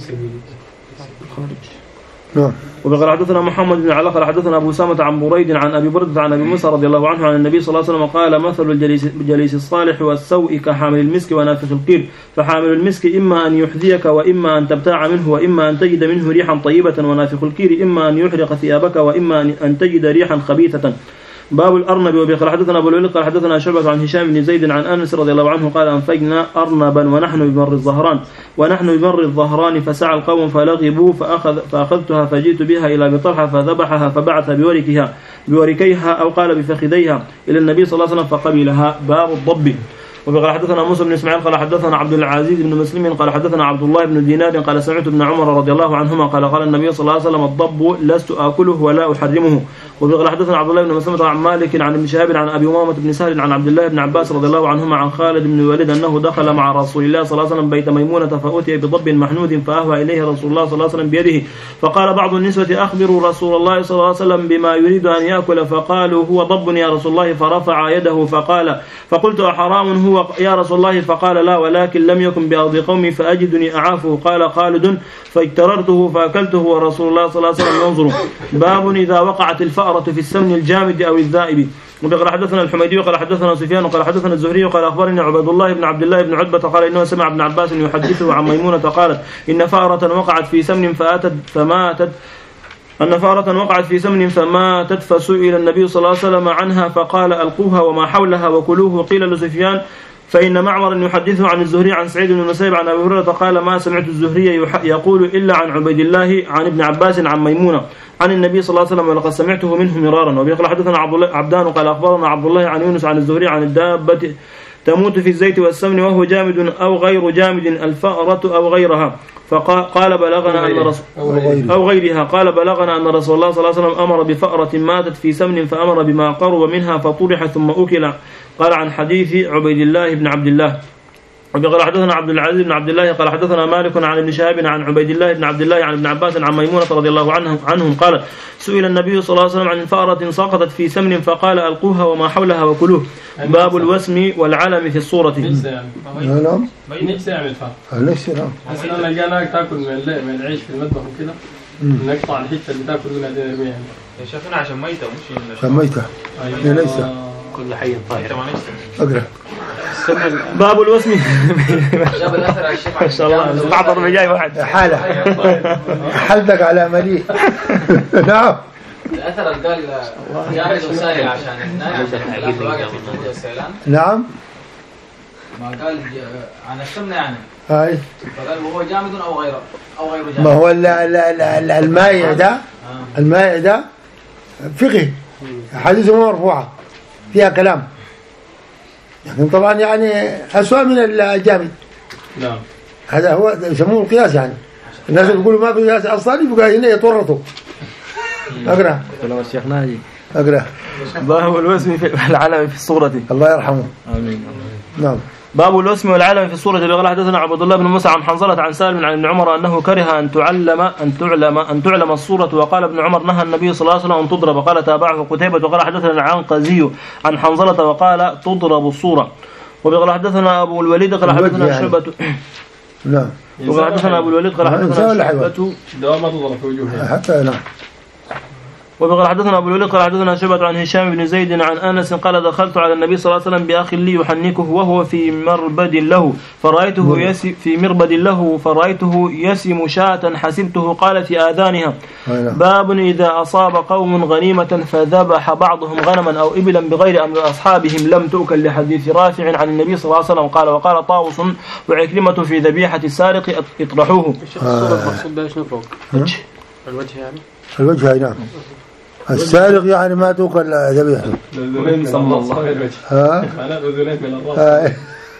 نعم. وقال حدثنا محمد بن علاء قال حدثنا أبو سامة عن بريد عن أبي بردة عن أبي موسى رضي الله عنه عن النبي صلى الله عليه وسلم قال مثل الجليس, الجليس الصالح والسوء كحامل المسك ونافخ القير فحامل المسك إما أن يحذيك وإما أن تبتاع منه وإما أن تجد منه ريحا طيبة ونافخ القير إما أن يحرق ثيابك وإما أن تجد ريحا خبيثة. باب الأرنب. وقال حدثنا أبو الوليد قال حدثنا شعبة عن هشام بن زيد عن أنس رضي الله عنه قال أنفجنا أرنبا ونحن بمر الظهران ونحن بمر الظهران فسعى القوم فلغبوا فأخذ فأخذتها فجئت بها إلى أبي طلحة فذبحها فبعث بوركها بوركيها أو قال بفخذيها إلى النبي صلى الله عليه وسلم فقبلها. باب الضب. وقال حدثنا موسى بن إسماعيل قال حدثنا عبد العزيز بن مسلم قال حدثنا عبد الله بن دينار قال سمعت ابن عمر رضي الله عنهما قال قال النبي صلى الله عليه وسلم الضب لست آكله ولا أحرمه. وقال حدثنا عبد الله بن مسلم عن مالك عن ابن شهاب عن أبي أمامة بن سهل عن عبد الله بن عباس رضي الله عنهما عن خالد بن الوليد أنه دخل مع رسول الله صلى الله عليه وسلم بيت ميمونة فأتي بضب محنود فأهوى إليه رسول الله صلى الله عليه وسلم بيده فقال بعض النسوة أخبروا رسول الله صلى الله عليه وسلم بما يريد أن يأكل فقالوا هو ضب يا رسول الله فرفع يده فقال فقلت أحرام هو يا رسول الله فقال لا ولكن لم يكن بأرض قومي فأجدني أعافه قال خالد فاجتررته فأكلته ورسول الله صلى الله عليه وسلم ينظر. باب إذا وقعت الفأرة في السمن الجامد أو الذائب. وقال حدثنا الحميدي وقال حدثنا سفيان وقال حدثنا الزهري وقال أخبرني عبد الله بن عبد الله بن عتبة قال إنه سمع ابن عباس يحدثه عن ميمونة قالت إن فأرة وقعت في سمن فأتت فماتت أن فأرة وقعت في سمن فماتت فسئل النبي صلى الله عليه وسلم عنها فقال ألقوها وما حولها وكلوه. قيل لسفيان فإن معمر يحدثه عن الزهري عن سعيد بن المسيب عن أبي هريرة قال ما سمعت الزهري يقول إلا عن عبيد الله عن ابن عباس عن ميمونة عن النبي صلى الله عليه وسلم ولقد سمعته منه مرارا. وبيقول حدثنا عبدان قال أخبرنا عبد الله عن يونس عن الزهري عن الدابة تموت في الزيت والسمن وهو جامد أو غير جامد الفأرة أو غيرها فقال بلغنا أن رسول أو غيرها قال بلغنا أن رسول الله صلى الله عليه وسلم أمر بفأرة ماتت في سمن فأمر بما قرب منها فطرح ثم أكل. قال عن حديث عبيد الله بن عبد الله. وقال حدثنا عبد العزيز بن عبد الله قال حدثنا مالك عن ابن شهاب عن عبيد الله بن عبد الله عن ابن عباس عن ميمونة رضي الله عنهم, عنهم قال سئل النبي صلى الله عليه وسلم عن فأرة سقطت في سمن فقال ألقوها وما حولها وكلوه. باب الوسم والعلم في الصورة. نعم نفسي أعمل فأرة نفسي نعم مثلا لما جاناك تاكل من العيش في المطبخ وكده نقطع الحتة اللي تاكل منها دي نرميها يا شيخنا عشان ميتة مش عشان ميتة ليس كل حي طاهر. أقرأ. باب الوسم. جاب الأثر على الشيخ ما شاء الله بعض جاي واحد حالة حلتك على مليء. نعم الأثر قال جامد وسائل عشان السيلان. نعم ما قال عن السمنة يعني هاي فقال وهو جامد أو غيره أو غير جامد. ما هو المائع ده المائع ده فقه حديث مرفوعة فيها كلام لكن طبعا يعني أسوأ من الجامد. نعم. هذا هو يسموه القياس يعني. الناس يقولوا ما في قياس أصلا يبقى هنا يتورطوا. أقرأ. لو الشيخ ناجي. أقرأ. باب الوسم في العلم في الصورة. الله يرحمه. آمين. نعم. باب الوسم والعلم في الصورة. قال حدثنا عبد الله بن موسى عن حنظلة عن سالم عن ابن عمر أنه كره أن تعلم أن تعلم أن تعلم الصورة. وقال ابن عمر نهى النبي صلى الله عليه وسلم أن تضرب. قال تابعه قتيبة وقال حدثنا عن قزي عن حنظلة وقال تضرب الصورة. وقال حدثنا أبو الوليد قال حدثنا شعبة. نعم. وقال حدثنا أبو الوليد قال حدثنا شعبة. دوام تضرب في وجوهها. حتى نعم. وقال حدثنا أبو الوليد قال حدثنا شعبة عن هشام بن زيد عن أنس قال دخلت على النبي صلى الله عليه وسلم بأخ لي يحنكه وهو في مربد له فرأيته يسي في مربد له فرأيته يسم شاة حسبته قال في آذانها. باب إذا أصاب قوم غنيمة فذبح بعضهم غنما أو إبلا بغير أمر أصحابهم لم تؤكل لحديث رافع عن النبي صلى الله عليه وسلم قال وقال طاووس وعكرمة في ذبيحة السارق اطرحوه. الوجه يعني الوجه نعم. السارق يعني ما توكل ذبيحته. الأذنين صلى الله عليه وسلم. ها؟ على الأذنين من الرأس.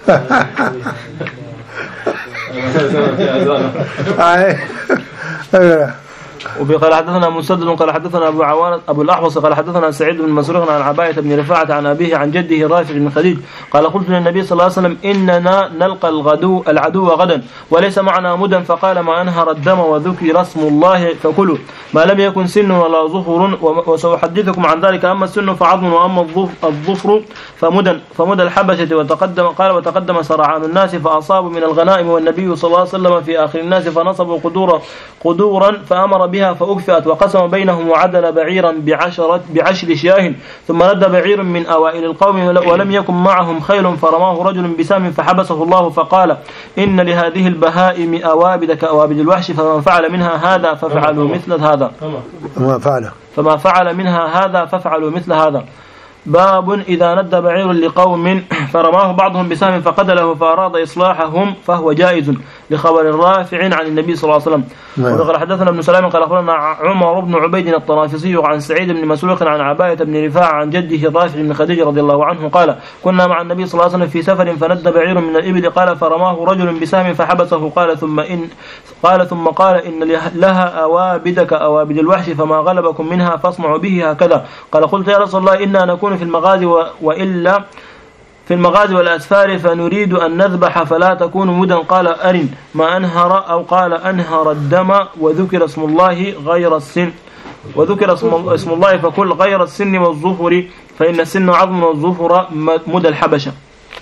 وقال حدثنا مسدد قال حدثنا أبو عوان أبو الأحوص قال حدثنا سعيد بن مسروق عن عباية بن رفاعة عن أبيه عن جده رافع بن خديج قال قلت للنبي صلى الله عليه وسلم إننا نلقى الغدو العدو غدا وليس معنا مدى فقال ما أنهر الدم وذكر اسم الله فكلوا ما لم يكن سن ولا ظفر وسأحدثكم عن ذلك أما السن فعظم وأما الظفر فمدى فمدى الحبشة وتقدم قال وتقدم سرعان الناس فأصابوا من الغنائم والنبي صلى الله عليه وسلم في آخر الناس فنصبوا قدورا قدورا فأمر بها فأكفأت وقسم بينهم وعدل بعيرا بعشرة بعشر شياه ثم ند بعير من أوائل القوم ولم يكن معهم خيل فرماه رجل بسام فحبسه الله فقال إن لهذه البهائم أوابد كأوابد الوحش فمن فعل منها هذا ففعلوا مثل هذا فما فعل فما فعل منها هذا ففعلوا مثل هذا. باب إذا ند بعير لقوم فرماه بعضهم بسام فقتله فأراد إصلاحهم فهو جائز لخبر الرافع عن النبي صلى الله عليه وسلم. وقال حدثنا ابن سلام قال أخبرنا عمر بن عبيد الطرافسي عن سعيد بن مسروق عن عباية بن رفاعة عن جده الرافع بن خديج رضي الله عنه قال كنا مع النبي صلى الله عليه وسلم في سفر فند بعير من الإبل قال فرماه رجل بسام فحبسه قال ثم إن قال ثم قال إن لها أوابد كأوابد الوحش فما غلبكم منها فاصنعوا به هكذا. قال قلت يا رسول الله إنا نكون في المغازي وإلا في المغازي والأسفار فنريد أن نذبح فلا تكون مدا قال أرن ما أنهر أو قال أنهر الدم وذكر اسم الله غير السن وذكر اسم الله فكل غير السن والظفر فإن السن عظم والظفر مدى الحبشة.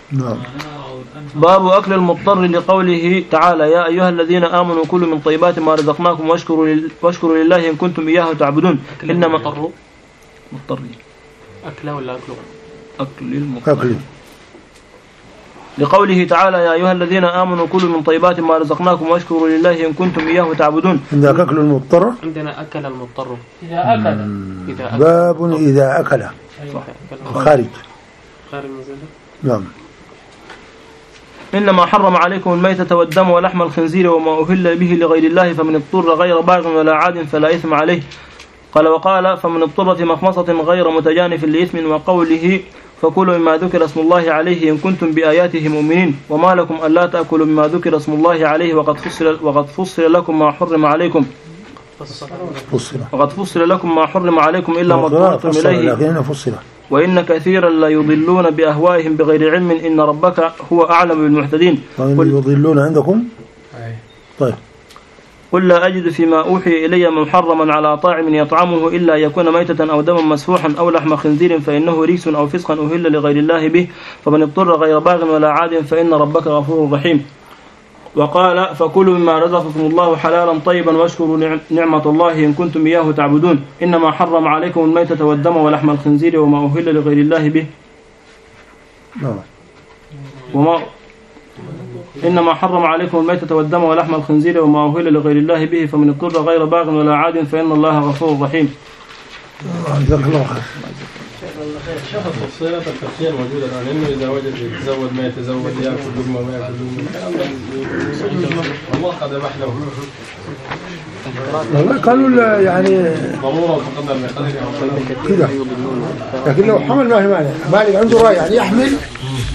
باب أكل المضطر لقوله تعالى يا أيها الذين آمنوا كلوا من طيبات ما رزقناكم واشكروا واشكروا لله إن كنتم إياه تعبدون. إنما مضطر مضطر أكله ولا أكله أكل المضطر لقوله تعالى يا أيها الذين آمنوا كلوا من طيبات ما رزقناكم واشكروا لله إن كنتم إياه تعبدون. عندك أكل المضطر عندنا أكل المضطر إذا أكل إذا أكل باب إذا أكل خارج خارج المنزل. نعم. إنما حرم عليكم الميتة والدم ولحم الخنزير وما أهل به لغير الله فمن اضطر غير باغ ولا عاد فلا إثم عليه. قال وقال فمن اضطر في مخمصة غير متجانف لإثم وقوله فكلوا مما ذكر اسم الله عليه إن كنتم بآياته مؤمنين وما لكم ألا تأكلوا مما ذكر اسم الله عليه وقد فصل وقد فصل لكم ما حرم عليكم وقد فصل لكم ما حرم عليكم إلا ما اضطررتم إليه وإن كثيرا لا يضلون بأهوائهم بغير علم إن ربك هو أعلم بالمهتدين. يضلون عندكم طيب قل لا أجد فيما أوحي إلي محرما على طاعم يطعمه إلا يكون ميتة أو دما مسفوحا أو لحم خنزير فإنه ريس أو فسقا أهل لغير الله به فمن اضطر غير باغ ولا عاد فإن ربك غفور رحيم. وقال فكلوا مما رزقكم الله حلالا طيبا واشكروا نعمة الله إن كنتم إياه تعبدون. إنما حرم عليكم الميتة والدم ولحم الخنزير وما أهل لغير الله به وما إنما حرم عليكم الميتة والدم ولحم الخنزير وما أهل لغير الله به فمن اضطر غير باغ ولا عاد فإن الله غفور رحيم. جزاك الله خير. شوف التفصيلات التفصيل موجودة الآن إنه إذا وجد يتزود ما يتزود يأكل لقمة ما يأكل لقمة الله قد أباح له. والله قالوا يعني ضرورة وتقدر ما يقدر كده لكن لو حمل ما هي مانع مالك عنده رأي يعني يحمل